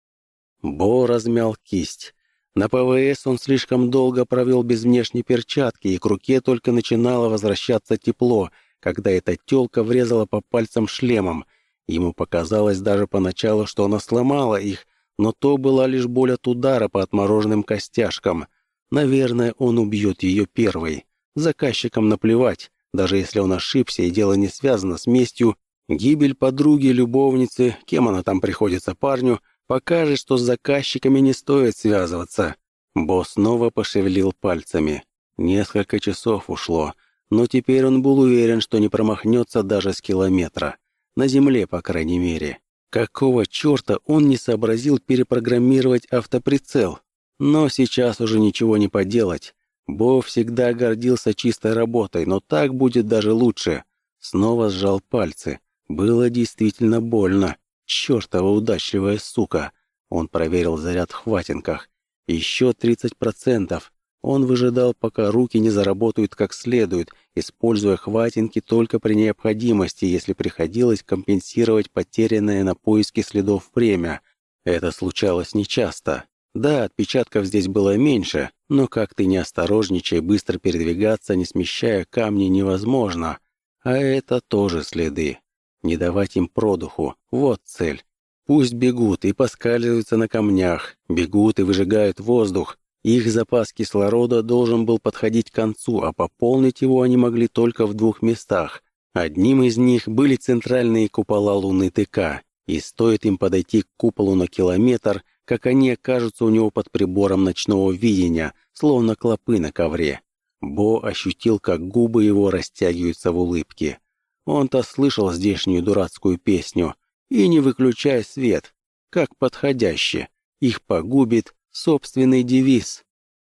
[SPEAKER 1] Бо размял кисть. На ПВС он слишком долго провел без внешней перчатки, и к руке только начинало возвращаться тепло, когда эта тёлка врезала по пальцам шлемом. Ему показалось даже поначалу, что она сломала их, но то была лишь боль от удара по отмороженным костяшкам. Наверное, он убьет ее первой. Заказчикам наплевать, даже если он ошибся и дело не связано с местью, гибель подруги, любовницы, кем она там приходится парню, покажет, что с заказчиками не стоит связываться. Бо снова пошевелил пальцами. Несколько часов ушло, но теперь он был уверен, что не промахнется даже с километра. На земле, по крайней мере. Какого черта он не сообразил перепрограммировать автоприцел? Но сейчас уже ничего не поделать. Бо всегда гордился чистой работой, но так будет даже лучше. Снова сжал пальцы. Было действительно больно. Чёртова удачливая сука. Он проверил заряд в хватинках. Еще 30%. Он выжидал, пока руки не заработают как следует, используя хватинки только при необходимости, если приходилось компенсировать потерянное на поиске следов время. Это случалось нечасто. Да, отпечатков здесь было меньше, но как ты не осторожничай, быстро передвигаться, не смещая камни, невозможно. А это тоже следы. Не давать им продуху. Вот цель. Пусть бегут и поскальзываются на камнях, бегут и выжигают воздух. Их запас кислорода должен был подходить к концу, а пополнить его они могли только в 2 местах. Одним из них были центральные купола Луны ТК, и стоит им подойти к куполу на километр, как они окажутся у него под прибором ночного видения, словно клопы на ковре. Бо ощутил, как губы его растягиваются в улыбке. Он-то слышал здешнюю дурацкую песню. И не выключай свет, как подходяще. Их погубит собственный девиз.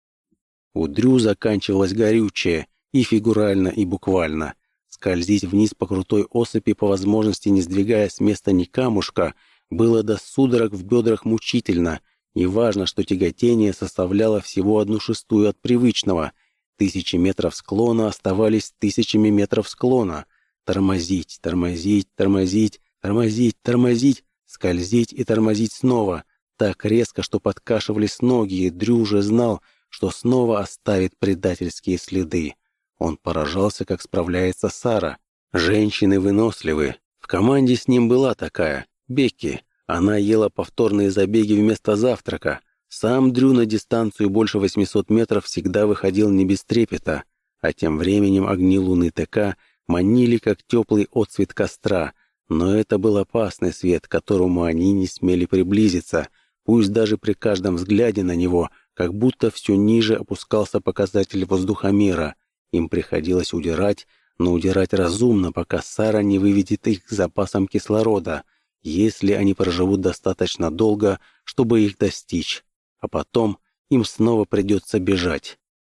[SPEAKER 1] У Дрю заканчивалось горючее, и фигурально, и буквально. Скользить вниз по крутой осыпи, по возможности не сдвигая с места ни камушка, было до судорог в бедрах мучительно. И важно, что тяготение составляло всего 1/6 от привычного. 1000 метров склона оставались 1000 метров склона. Тормозить, тормозить, тормозить, тормозить, тормозить, скользить и тормозить снова. Так резко, что подкашивались ноги, и Дрю уже знал, что снова оставит предательские следы. Он поражался, как справляется Сара. Женщины выносливы. В команде с ним была такая, Бекки. Она ела повторные забеги вместо завтрака. Сам Дрю на дистанцию больше 800 метров всегда выходил не без трепета. А тем временем огни Луны ТК манили, как теплый отсвет костра. Но это был опасный свет, к которому они не смели приблизиться. Пусть даже при каждом взгляде на него, как будто все ниже опускался показатель воздухомера. Им приходилось удирать, но удирать разумно, пока Сара не выведет их к запасам кислорода, если они проживут достаточно долго, чтобы их достичь. А потом им снова придется бежать.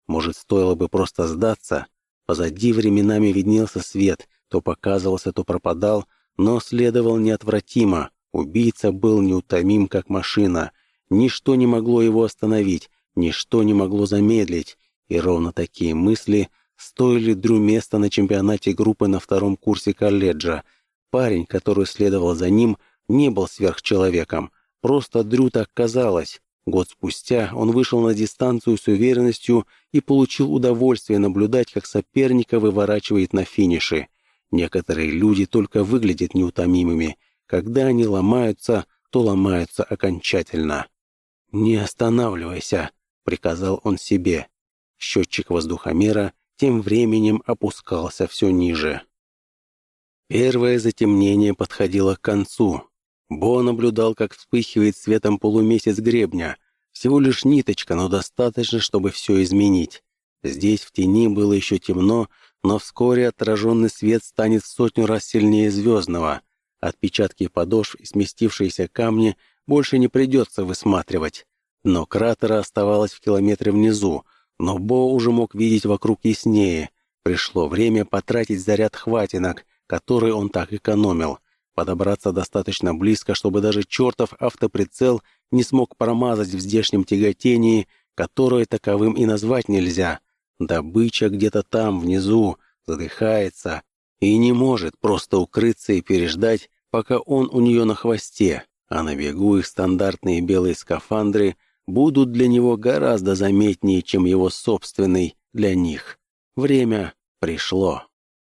[SPEAKER 1] Может, стоило бы просто сдаться? Позади временами виднелся свет, то показывался, то пропадал, но следовал неотвратимо. Убийца был неутомим, как машина. Ничто не могло его остановить, ничто не могло замедлить. И ровно такие мысли стоили Дрю места на чемпионате группы на втором курсе колледжа. Парень, который следовал за ним, не был сверхчеловеком. Просто Дрю так казалось. Год спустя он вышел на дистанцию с уверенностью и получил удовольствие наблюдать, как соперника выворачивает на финише. Некоторые люди только выглядят неутомимыми. Когда они ломаются, то ломаются окончательно. «Не останавливайся», — приказал он себе. Счетчик воздухомера тем временем опускался все ниже. Первое затемнение подходило к концу. Бо наблюдал, как вспыхивает светом полумесяц гребня. Всего лишь ниточка, но достаточно, чтобы все изменить. Здесь в тени было еще темно, но вскоре отраженный свет станет в 100 раз сильнее звездного. Отпечатки подошв и сместившиеся камни больше не придется высматривать. Дно кратера оставалось в километре внизу, но Бо уже мог видеть вокруг яснее. Пришло время потратить заряд хватинок, который он так экономил. Подобраться достаточно близко, чтобы даже чертов автоприцел не смог промазать в здешнем тяготении, которое таковым и назвать нельзя. Добыча где-то там, внизу, задыхается и не может просто укрыться и переждать, пока он у нее на хвосте, а на бегу их стандартные белые скафандры будут для него гораздо заметнее, чем его собственный для них. Время пришло.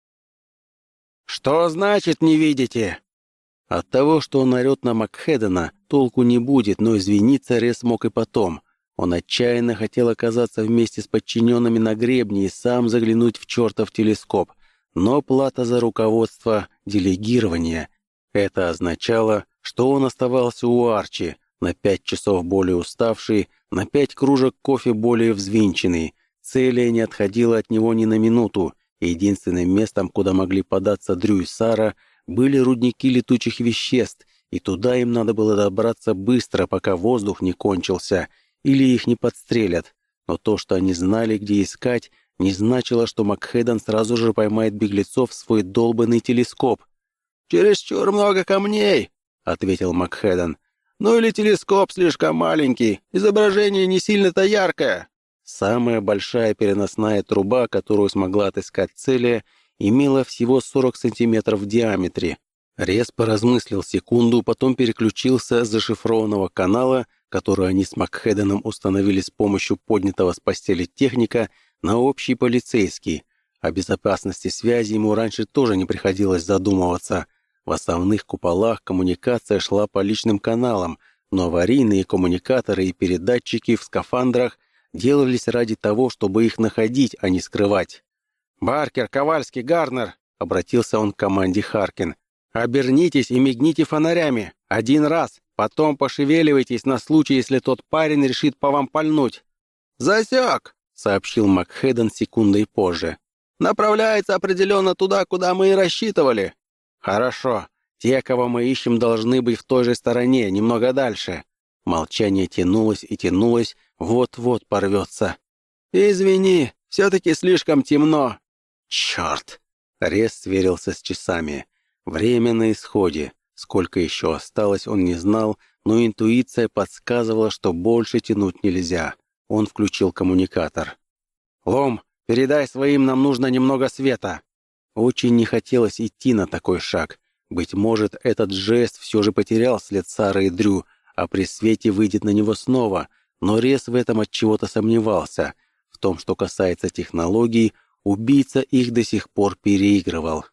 [SPEAKER 2] «Что значит не видите?»
[SPEAKER 1] От того, что он орет на Макхедена, толку не будет, но извиниться Рес мог и потом. Он отчаянно хотел оказаться вместе с подчиненными на гребне и сам заглянуть в чертов телескоп. Но плата за руководство — делегирование. Это означало, что он оставался у Арчи, на 5 часов более уставший, на 5 кружек кофе более взвинченный. Целия не отходила от него ни на минуту. Единственным местом, куда могли податься Дрю и Сара, были рудники летучих веществ, и туда им надо было добраться быстро, пока воздух не кончился, или их не подстрелят. Но то, что они знали, где искать, не значило, что Макхеден сразу же поймает беглецов в свой долбанный телескоп.
[SPEAKER 2] «Чересчур много камней», — ответил Макхеден. «Ну или телескоп слишком маленький, изображение не сильно-то яркое».
[SPEAKER 1] Самая большая переносная труба, которую смогла отыскать Целия, имела всего 40 сантиметров в диаметре. Рез поразмыслил секунду, потом переключился с зашифрованного канала, который они с Макхеденом установили с помощью поднятого с постели техника, на общий полицейский. О безопасности связи ему раньше тоже не приходилось задумываться. В основных куполах коммуникация шла по личным каналам, но аварийные коммуникаторы и передатчики в скафандрах делались ради того, чтобы их находить, а не скрывать.
[SPEAKER 2] «Баркер, Ковальский, Гарнер!» — обратился он к команде Харкин. «Обернитесь и мигните фонарями. 1 раз. Потом пошевеливайтесь на случай, если тот парень решит по вам пальнуть». «Засек!» — сообщил Макхеден секундой позже. «Направляется определенно туда, куда мы и рассчитывали». «Хорошо. Те, кого мы ищем, должны быть в той же стороне, немного дальше».
[SPEAKER 1] Молчание тянулось и тянулось, вот-вот порвется.
[SPEAKER 2] «Извини, все-таки слишком темно».
[SPEAKER 1] «Черт!» Рез сверился с часами. Время на исходе. Сколько еще осталось, он не знал, но интуиция подсказывала, что больше тянуть нельзя. Он включил коммуникатор.
[SPEAKER 2] «Лом, передай своим, нам нужно немного света».
[SPEAKER 1] Очень не хотелось идти на такой шаг. Быть может, этот жест все же потерял след Сары и Дрю, а при свете выйдет на него снова, но Рез в этом отчего-то сомневался. В том, что касается технологий, убийца их до сих пор переигрывал.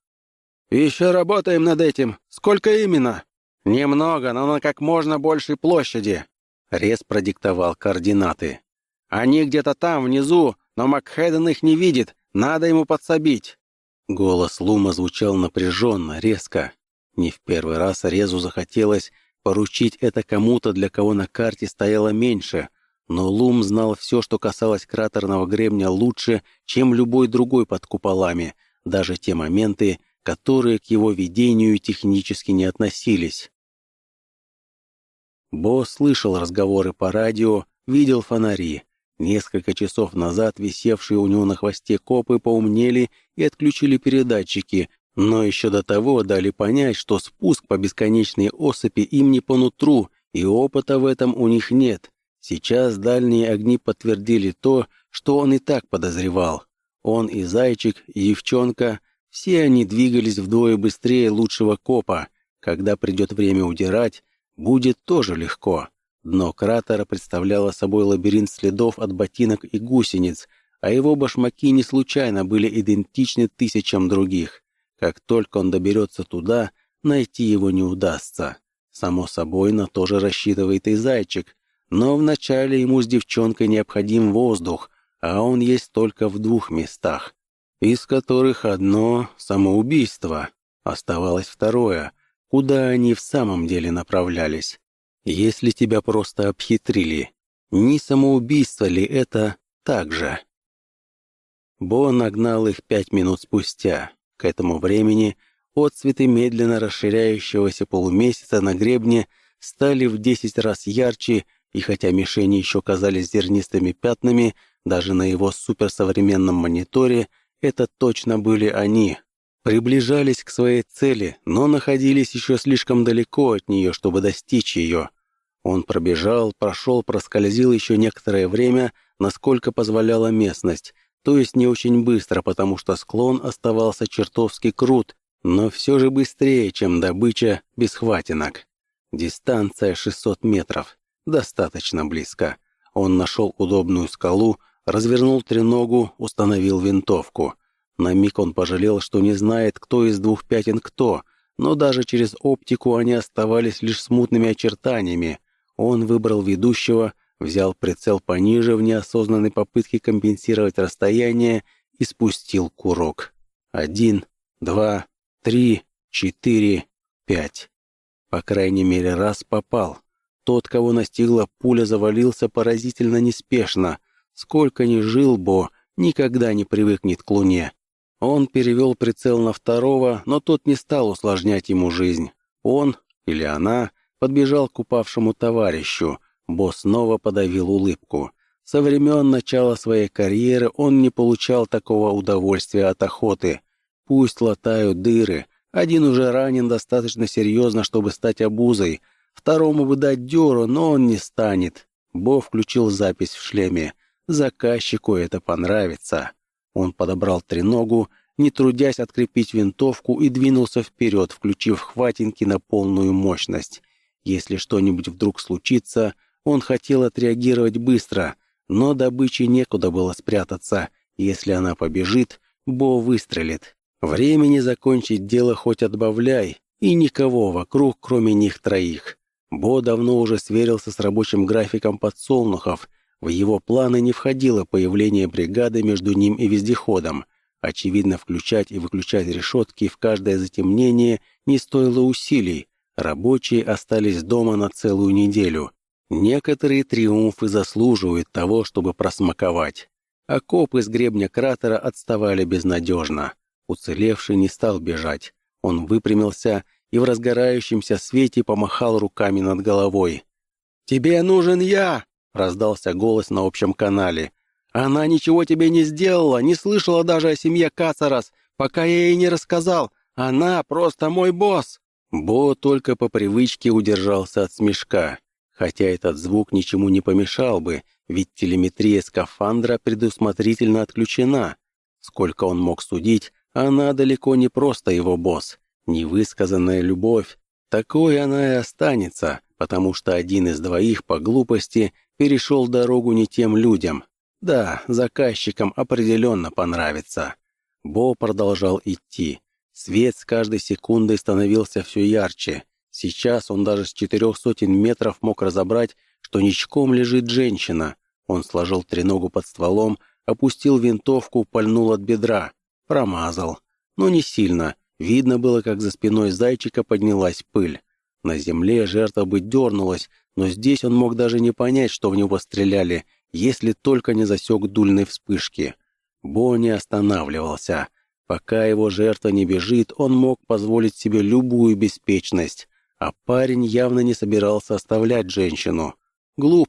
[SPEAKER 2] «Еще работаем над этим. Сколько именно?» «Немного, но на как можно большей площади».
[SPEAKER 1] Рез продиктовал координаты.
[SPEAKER 2] «Они где-то там, внизу, но Макхеден их не видит. Надо ему подсобить».
[SPEAKER 1] Голос Лума звучал напряженно, резко. Не в первый раз Резу захотелось поручить это кому-то, для кого на карте стояло меньше, но Лум знал все, что касалось кратерного гребня лучше, чем любой другой под куполами, даже те моменты, которые к его видению технически не относились. Бо слышал разговоры по радио, видел фонари. Несколько часов назад висевшие у него на хвосте копы поумнели и отключили передатчики, но еще до того дали понять, что спуск по бесконечной осыпи им не по нутру, и опыта в этом у них нет. Сейчас дальние огни подтвердили то, что он и так подозревал. Он и Зайчик, и девчонка, все они двигались вдвое быстрее лучшего копа. Когда придет время удирать, будет тоже легко. Дно кратера представляло собой лабиринт следов от ботинок и гусениц, а его башмаки не случайно были идентичны тысячам других. Как только он доберется туда, найти его не удастся. Само собой, на то же рассчитывает и Зайчик, но вначале ему с девчонкой необходим воздух, а он есть только в 2 местах, из которых одно — самоубийство. Оставалось второе, куда они в самом деле направлялись. Если тебя просто обхитрили, не самоубийство ли это так же? Бо нагнал их 5 минут спустя. К этому времени отцветы медленно расширяющегося полумесяца на гребне стали в 10 раз ярче, и хотя мишени еще казались зернистыми пятнами, даже на его суперсовременном мониторе это точно были они. Приближались к своей цели, но находились еще слишком далеко от нее, чтобы достичь ее. Он пробежал, прошел, проскользил еще некоторое время, насколько позволяла местность, то есть не очень быстро, потому что склон оставался чертовски крут, но все же быстрее, чем добыча без хватинок. Дистанция 600 метров. Достаточно близко. Он нашел удобную скалу, развернул треногу, установил винтовку. На миг он пожалел, что не знает, кто из 2 пятен кто, но даже через оптику они оставались лишь смутными очертаниями. Он выбрал ведущего, взял прицел пониже в неосознанной попытке компенсировать расстояние и спустил курок. 1, 2, 3, 4, 5. По крайней мере, раз попал. Тот, кого настигла пуля, завалился поразительно неспешно. Сколько ни жил Бо, никогда не привыкнет к Луне. Он перевел прицел на второго, но тот не стал усложнять ему жизнь. Он, или она, подбежал к упавшему товарищу. Бо снова подавил улыбку. Со времен начала своей карьеры он не получал такого удовольствия от охоты. Пусть латают дыры. Один уже ранен достаточно серьезно, чтобы стать обузой. Второму бы дать дёру, но он не станет. Бо включил запись в шлеме. Заказчику это понравится. Он подобрал треногу, не трудясь открепить винтовку, и двинулся вперед, включив хватинки на полную мощность. Если что-нибудь вдруг случится, он хотел отреагировать быстро, но добыче некуда было спрятаться. Если она побежит, Бо выстрелит. Времени закончить дело хоть отбавляй, и никого вокруг, кроме них троих. Бо давно уже сверился с рабочим графиком подсолнухов. В его планы не входило появление бригады между ним и вездеходом. Очевидно, включать и выключать решетки в каждое затемнение не стоило усилий. Рабочие остались дома на целую неделю. Некоторые триумфы заслуживают того, чтобы просмаковать. Окопы с гребня кратера отставали безнадежно. Уцелевший не стал бежать. Он выпрямился и в разгорающемся свете помахал руками над головой. «Тебе нужен я!» — раздался голос на общем канале. «Она ничего тебе не сделала, не слышала даже о семье Кацарас, пока я ей не рассказал. Она просто мой босс!» Бо только по привычке удержался от смешка. Хотя этот звук ничему не помешал бы, ведь телеметрия скафандра предусмотрительно отключена. Сколько он мог судить, она далеко не просто его босс. Невысказанная любовь. Такой она и останется, потому что один из двоих по глупости перешел дорогу не тем людям. Да, заказчикам определенно понравится. Бо продолжал идти. Свет с каждой секундой становился все ярче. Сейчас он даже с 400 метров мог разобрать, что ничком лежит женщина. Он сложил треногу под стволом, опустил винтовку, пальнул от бедра. Промазал. Но не сильно. Видно было, как за спиной Зайчика поднялась пыль. На земле жертва бы дернулась, но здесь он мог даже не понять, что в него стреляли, если только не засек дульной вспышки. Бо не останавливался. Пока его жертва не бежит, он мог позволить себе любую беспечность. А парень явно не собирался оставлять женщину. Глупо.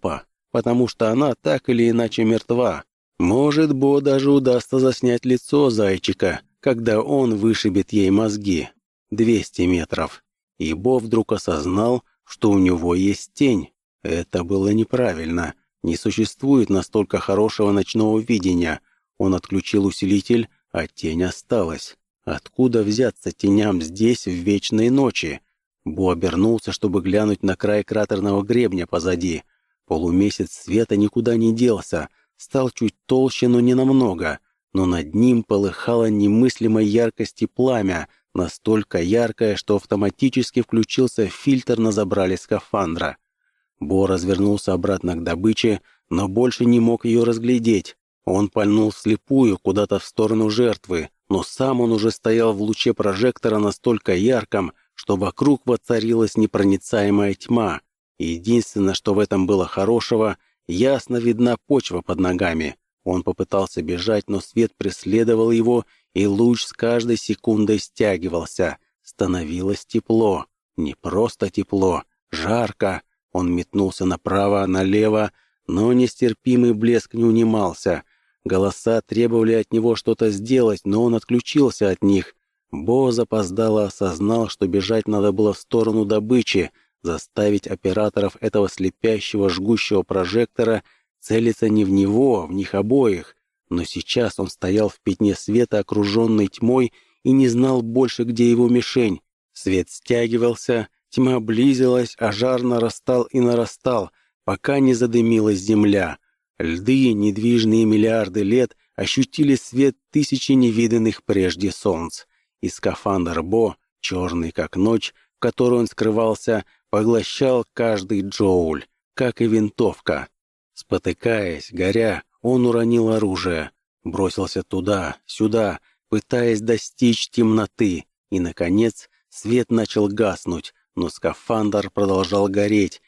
[SPEAKER 1] потому что она так или иначе мертва. Может, Бо даже удастся заснять лицо зайчика, когда он вышибет ей мозги. 200 метров. И Бо вдруг осознал, что у него есть тень. Это было неправильно. Не существует настолько хорошего ночного видения. Он отключил усилитель, а тень осталась. Откуда взяться теням здесь в вечной ночи? Бо обернулся, чтобы глянуть на край кратерного гребня позади. Полумесяц света никуда не делся, стал чуть толще, но не намного. Но над ним полыхало немыслимой яркости пламя, настолько яркое, что автоматически включился фильтр на забрале скафандра. Бо развернулся обратно к добыче, но больше не мог ее разглядеть. Он пальнул вслепую куда-то в сторону жертвы, но сам он уже стоял в луче прожектора настолько ярком, что вокруг воцарилась непроницаемая тьма. Единственное, что в этом было хорошего, ясно видна почва под ногами. Он попытался бежать, но свет преследовал его, и луч с каждой секундой стягивался. Становилось тепло. Не просто тепло, жарко. Он метнулся направо, налево, но нестерпимый блеск не унимался. Голоса требовали от него что-то сделать, но он отключился от них. Бо запоздало осознал, что бежать надо было в сторону добычи, заставить операторов этого слепящего жгущего прожектора целиться не в него, в них обоих. Но сейчас он стоял в пятне света, окруженный тьмой, и не знал больше, где его мишень. Свет стягивался, тьма близилась, а жар нарастал и нарастал, пока не задымилась земля. Льды, недвижные миллиарды лет, ощутили свет тысячи невиданных прежде солнц. И скафандр Бо, черный как ночь, в которой он скрывался, поглощал каждый джоуль, как и винтовка. Спотыкаясь, горя, он уронил оружие, бросился туда, сюда, пытаясь достичь темноты, и, наконец, свет начал гаснуть, но скафандр продолжал гореть,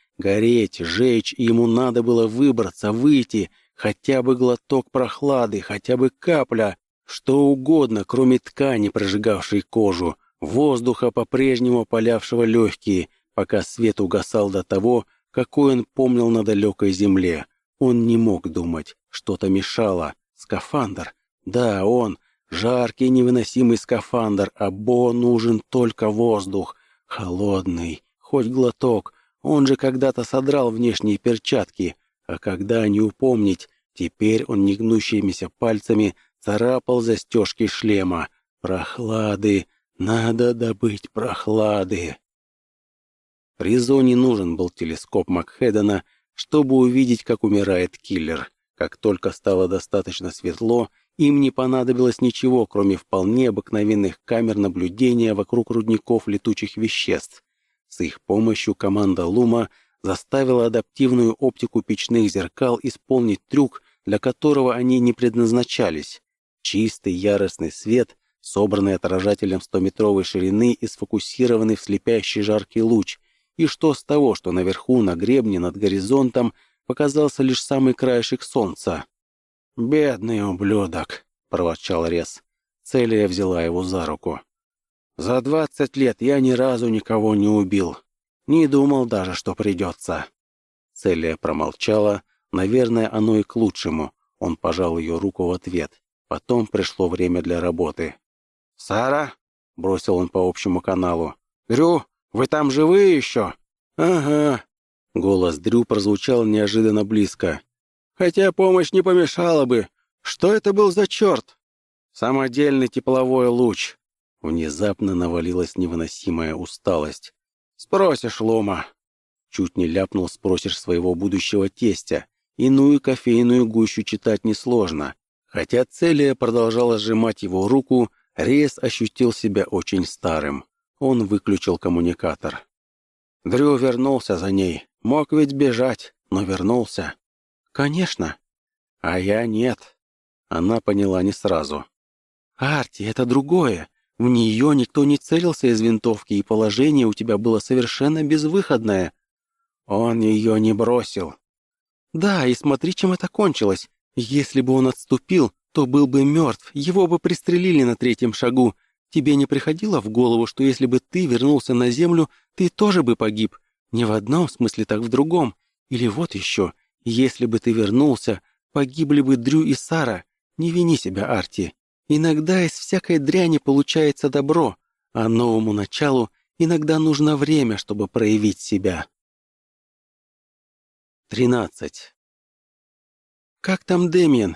[SPEAKER 1] жечь, и ему надо было выбраться, выйти, хотя бы глоток прохлады, хотя бы капля, что угодно, кроме ткани, прожигавшей кожу, воздуха, по-прежнему опалявшего легкие, пока свет угасал до того, какой он помнил на далекой земле. Он не мог думать, что-то мешало. Скафандр. Да, он. Жаркий, невыносимый скафандр, а Бо нужен только воздух. Холодный. Хоть глоток. Он же когда-то содрал внешние перчатки. А когда не упомнить, теперь он негнущимися пальцами царапал застежки шлема. Прохлады. Надо добыть прохлады. Ризо не нужен был телескоп Макхедена, чтобы увидеть, как умирает киллер. Как только стало достаточно светло, им не понадобилось ничего, кроме вполне обыкновенных камер наблюдения вокруг рудников летучих веществ. С их помощью команда Лума заставила адаптивную оптику печных зеркал исполнить трюк, для которого они не предназначались. Чистый яростный свет, собранный отражателем 100-метровой ширины и сфокусированный в слепящий жаркий луч. И что с того, что наверху, на гребне, над горизонтом, показался лишь самый краешек солнца? «Бедный ублюдок», — проворчал Рез. Целия взяла его за руку. «За 20 лет я ни разу никого не убил. Не думал даже, что придется». Целия промолчала. Наверное, оно и к лучшему. Он пожал ее руку в ответ. Потом пришло время для работы. «Сара?» — бросил он по общему каналу. «Дрю, вы там живые еще?» «Ага». Голос Дрю прозвучал неожиданно близко. «Хотя помощь не помешала бы. Что это был за черт?» «Самодельный тепловой луч». Внезапно навалилась невыносимая усталость. «Спросишь, Лома». Чуть не ляпнул «спросишь» своего будущего тестя. Иную кофейную гущу читать несложно. Хотя Целия продолжала сжимать его руку, Рейс ощутил себя очень старым. Он выключил коммуникатор. Дрю вернулся за ней. Мог ведь бежать, но вернулся. «Конечно». «А я нет». Она поняла не сразу. «Арти, это другое. В нее никто не целился из винтовки, и положение у тебя было совершенно безвыходное». «Он ее не бросил». «Да, и смотри, чем это кончилось. Если бы он отступил, то был бы мертв, его бы пристрелили на 3-м шагу. Тебе не приходило в голову, что если бы ты вернулся на землю, ты тоже бы погиб? Не в одном смысле, так в другом. Или вот еще,
[SPEAKER 3] Если бы ты вернулся, погибли бы Дрю и Сара. Не вини себя, Арти. Иногда из всякой дряни получается добро, а новому началу иногда нужно время, чтобы проявить себя. 13. «Как там Дэмиен?»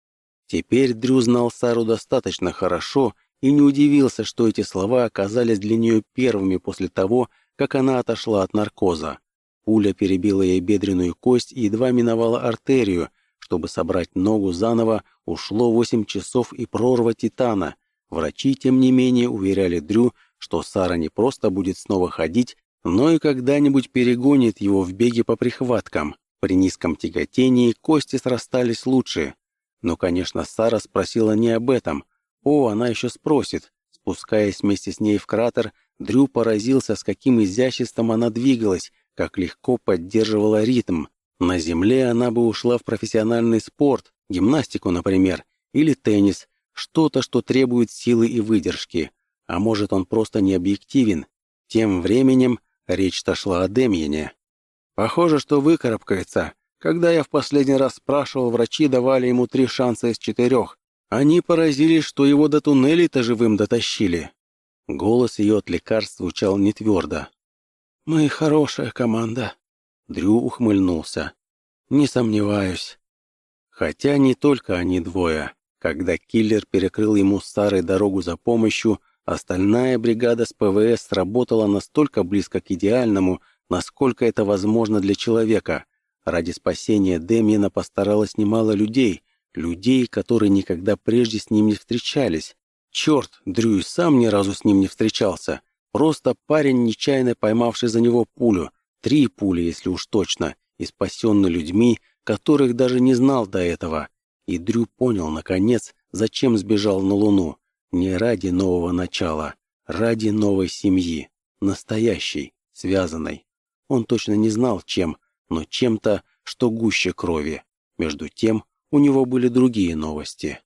[SPEAKER 3] Теперь Дрю знал Сару достаточно хорошо и не удивился, что эти слова оказались для нее первыми после того, как она отошла от наркоза. Пуля перебила ей бедренную кость и едва миновала артерию. Чтобы собрать ногу заново, ушло 8 часов и прорва титана. Врачи, тем не менее, уверяли Дрю, что Сара не просто будет снова ходить, но и когда-нибудь перегонит его в беге по прихваткам. При низком тяготении кости срастались лучше. Но, конечно, Сара спросила не об этом. Она еще спросит. Спускаясь вместе с ней в кратер, Дрю поразился, с каким изяществом она двигалась, как легко поддерживала ритм. На земле она бы ушла в профессиональный спорт, гимнастику, например, или теннис, что-то, что требует силы и выдержки. А может, он просто не объективен. Тем временем речь-то шла о Демьене. Похоже, что выкарабкается. Когда я в последний раз спрашивал, врачи давали ему 3 шанса из 4. Они поразились, что его до туннелей-то живым дотащили. Голос ее от лекарств звучал нетвердо. «Мы хорошая команда». Дрю ухмыльнулся. «Не сомневаюсь». Хотя не только они двое. Когда киллер перекрыл ему с Сарой дорогу за помощью, остальная бригада с ПВС сработала настолько близко к идеальному, насколько это возможно для человека. Ради спасения Демьена постаралось немало людей, которые никогда прежде с ним не встречались. Черт, Дрю и сам ни разу с ним не встречался. Просто парень, нечаянно поймавший за него пулю. 3 пули, если уж точно, и спасенный людьми, которых даже не знал до этого. И Дрю понял, наконец, зачем сбежал на Луну. Не ради нового начала, ради новой семьи. Настоящей, связанной. Он точно не знал, чем, но чем-то, что гуще крови. Между тем, у него были другие новости.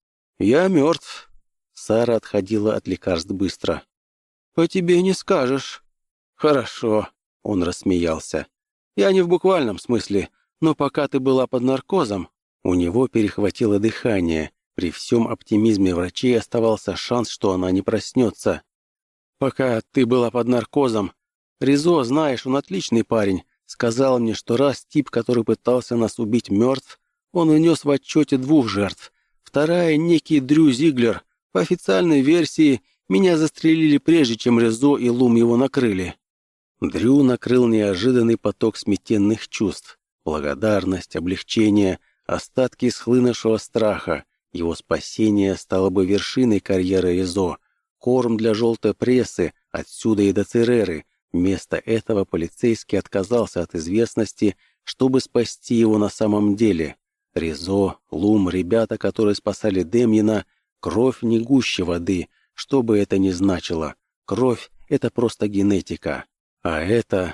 [SPEAKER 3] «Я мертв». Сара отходила от лекарств быстро. «По тебе не скажешь». «Хорошо», — он рассмеялся. «Я не в буквальном смысле, но пока ты была под наркозом...» У него перехватило дыхание. При всем оптимизме врачей оставался шанс, что она не проснется. «Пока ты была под наркозом, Ризо, знаешь, он отличный парень, сказал мне, что раз тип, который пытался нас убить, мертв, он унес в отчете 2 жертв. Вторая — некий Дрю Зиглер. По официальной версии, меня застрелили прежде, чем Ризо и Лум его накрыли». Дрю накрыл неожиданный поток сметенных чувств. Благодарность, облегчение, остатки схлынувшего страха. Его спасение стало бы вершиной карьеры Ризо. Корм для желтой прессы, отсюда и до Цереры. Вместо этого полицейский отказался от известности, чтобы спасти его на самом деле. Ризо, Лум, ребята, которые спасали Демьена, кровь не гуще воды, что бы это ни значило. Кровь — это просто генетика. А это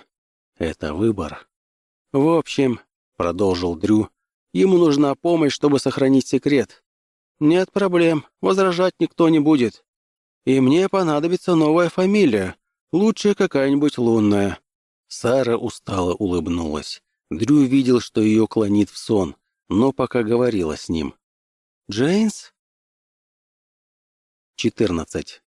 [SPEAKER 3] выбор. «В общем», — продолжил Дрю, — «ему нужна помощь, чтобы сохранить секрет». «Нет проблем, возражать никто не будет. И мне понадобится новая фамилия, лучше какая-нибудь лунная». Сара устало улыбнулась. Дрю видел, что ее клонит в сон, но пока говорила с ним. «Джейнс?» 14.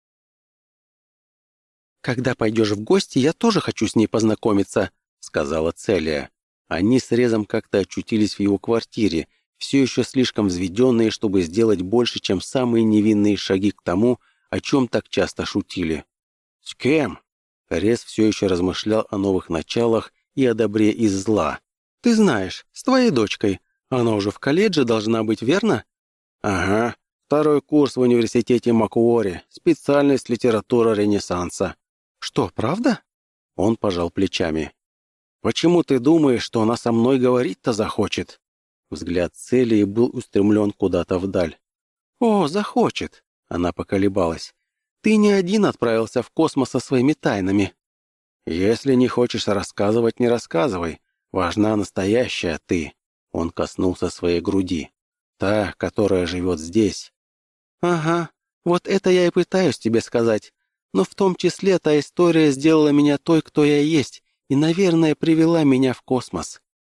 [SPEAKER 3] «Когда пойдешь в гости, я тоже хочу с ней познакомиться», — сказала Целия. Они с Резом как-то очутились в его квартире, все еще слишком взведенные, чтобы сделать больше, чем самые невинные шаги к тому, о чем так часто шутили. «С кем?» Рез все еще размышлял о новых началах и о добре из зла. «Ты знаешь, с твоей дочкой. Она уже в колледже должна быть, верно?» «Ага. 2-й курс в университете Макуори. Специальность литература Ренессанса». «Что, правда?» Он пожал плечами. «Почему ты думаешь, что она со мной говорить-то захочет?» Взгляд Целии был устремлен куда-то вдаль. «О, захочет!» Она поколебалась. «Ты не один отправился в космос со своими тайнами». «Если не хочешь рассказывать, не рассказывай. Важна настоящая ты». Он коснулся своей груди. «Та, которая живет здесь». «Ага, вот это я и пытаюсь тебе сказать. Но в том числе та история сделала меня той, кто я есть, и, наверное, привела меня в космос».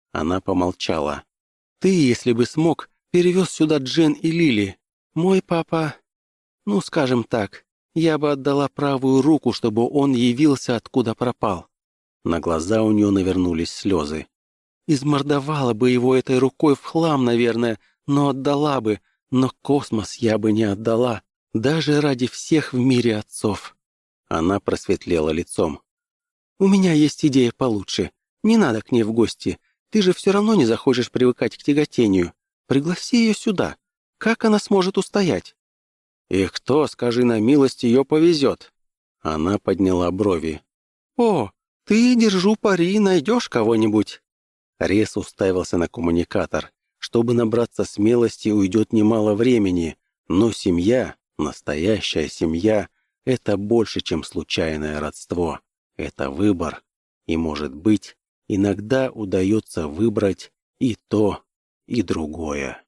[SPEAKER 1] Она помолчала.
[SPEAKER 3] «Ты, если бы смог, перевез сюда Джен и Лили. Мой папа... Ну, скажем так, я бы отдала правую руку, чтобы он явился, откуда пропал».
[SPEAKER 1] На глаза у нее навернулись слезы.
[SPEAKER 3] «Измордовала бы его этой рукой в хлам, наверное, но отдала бы. Но космос я бы не отдала, даже ради всех в мире отцов».
[SPEAKER 1] Она просветлела лицом.
[SPEAKER 3] «У меня есть идея получше. Не надо к ней в гости. Ты же все равно не захочешь привыкать к тяготению. Пригласи ее сюда. Как она сможет устоять?»
[SPEAKER 1] «И кто, скажи на милость, ее повезет?» Она подняла брови.
[SPEAKER 3] «О, ты, держу пари, найдешь кого-нибудь».
[SPEAKER 1] Рес уставился на коммуникатор. Чтобы набраться смелости, уйдет немало времени. Но семья, настоящая семья, это больше, чем случайное родство. Это выбор. И, может быть, иногда удается выбрать и то, и другое.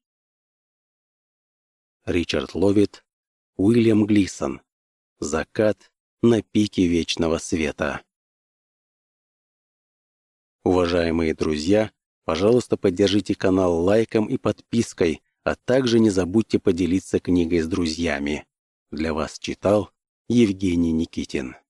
[SPEAKER 1] Ричард Ловит, Уильям Глисон. Закат на пике вечного света. Уважаемые друзья, пожалуйста, поддержите канал лайком и подпиской, а также не забудьте поделиться книгой с друзьями. Для вас читал Евгений Никитин.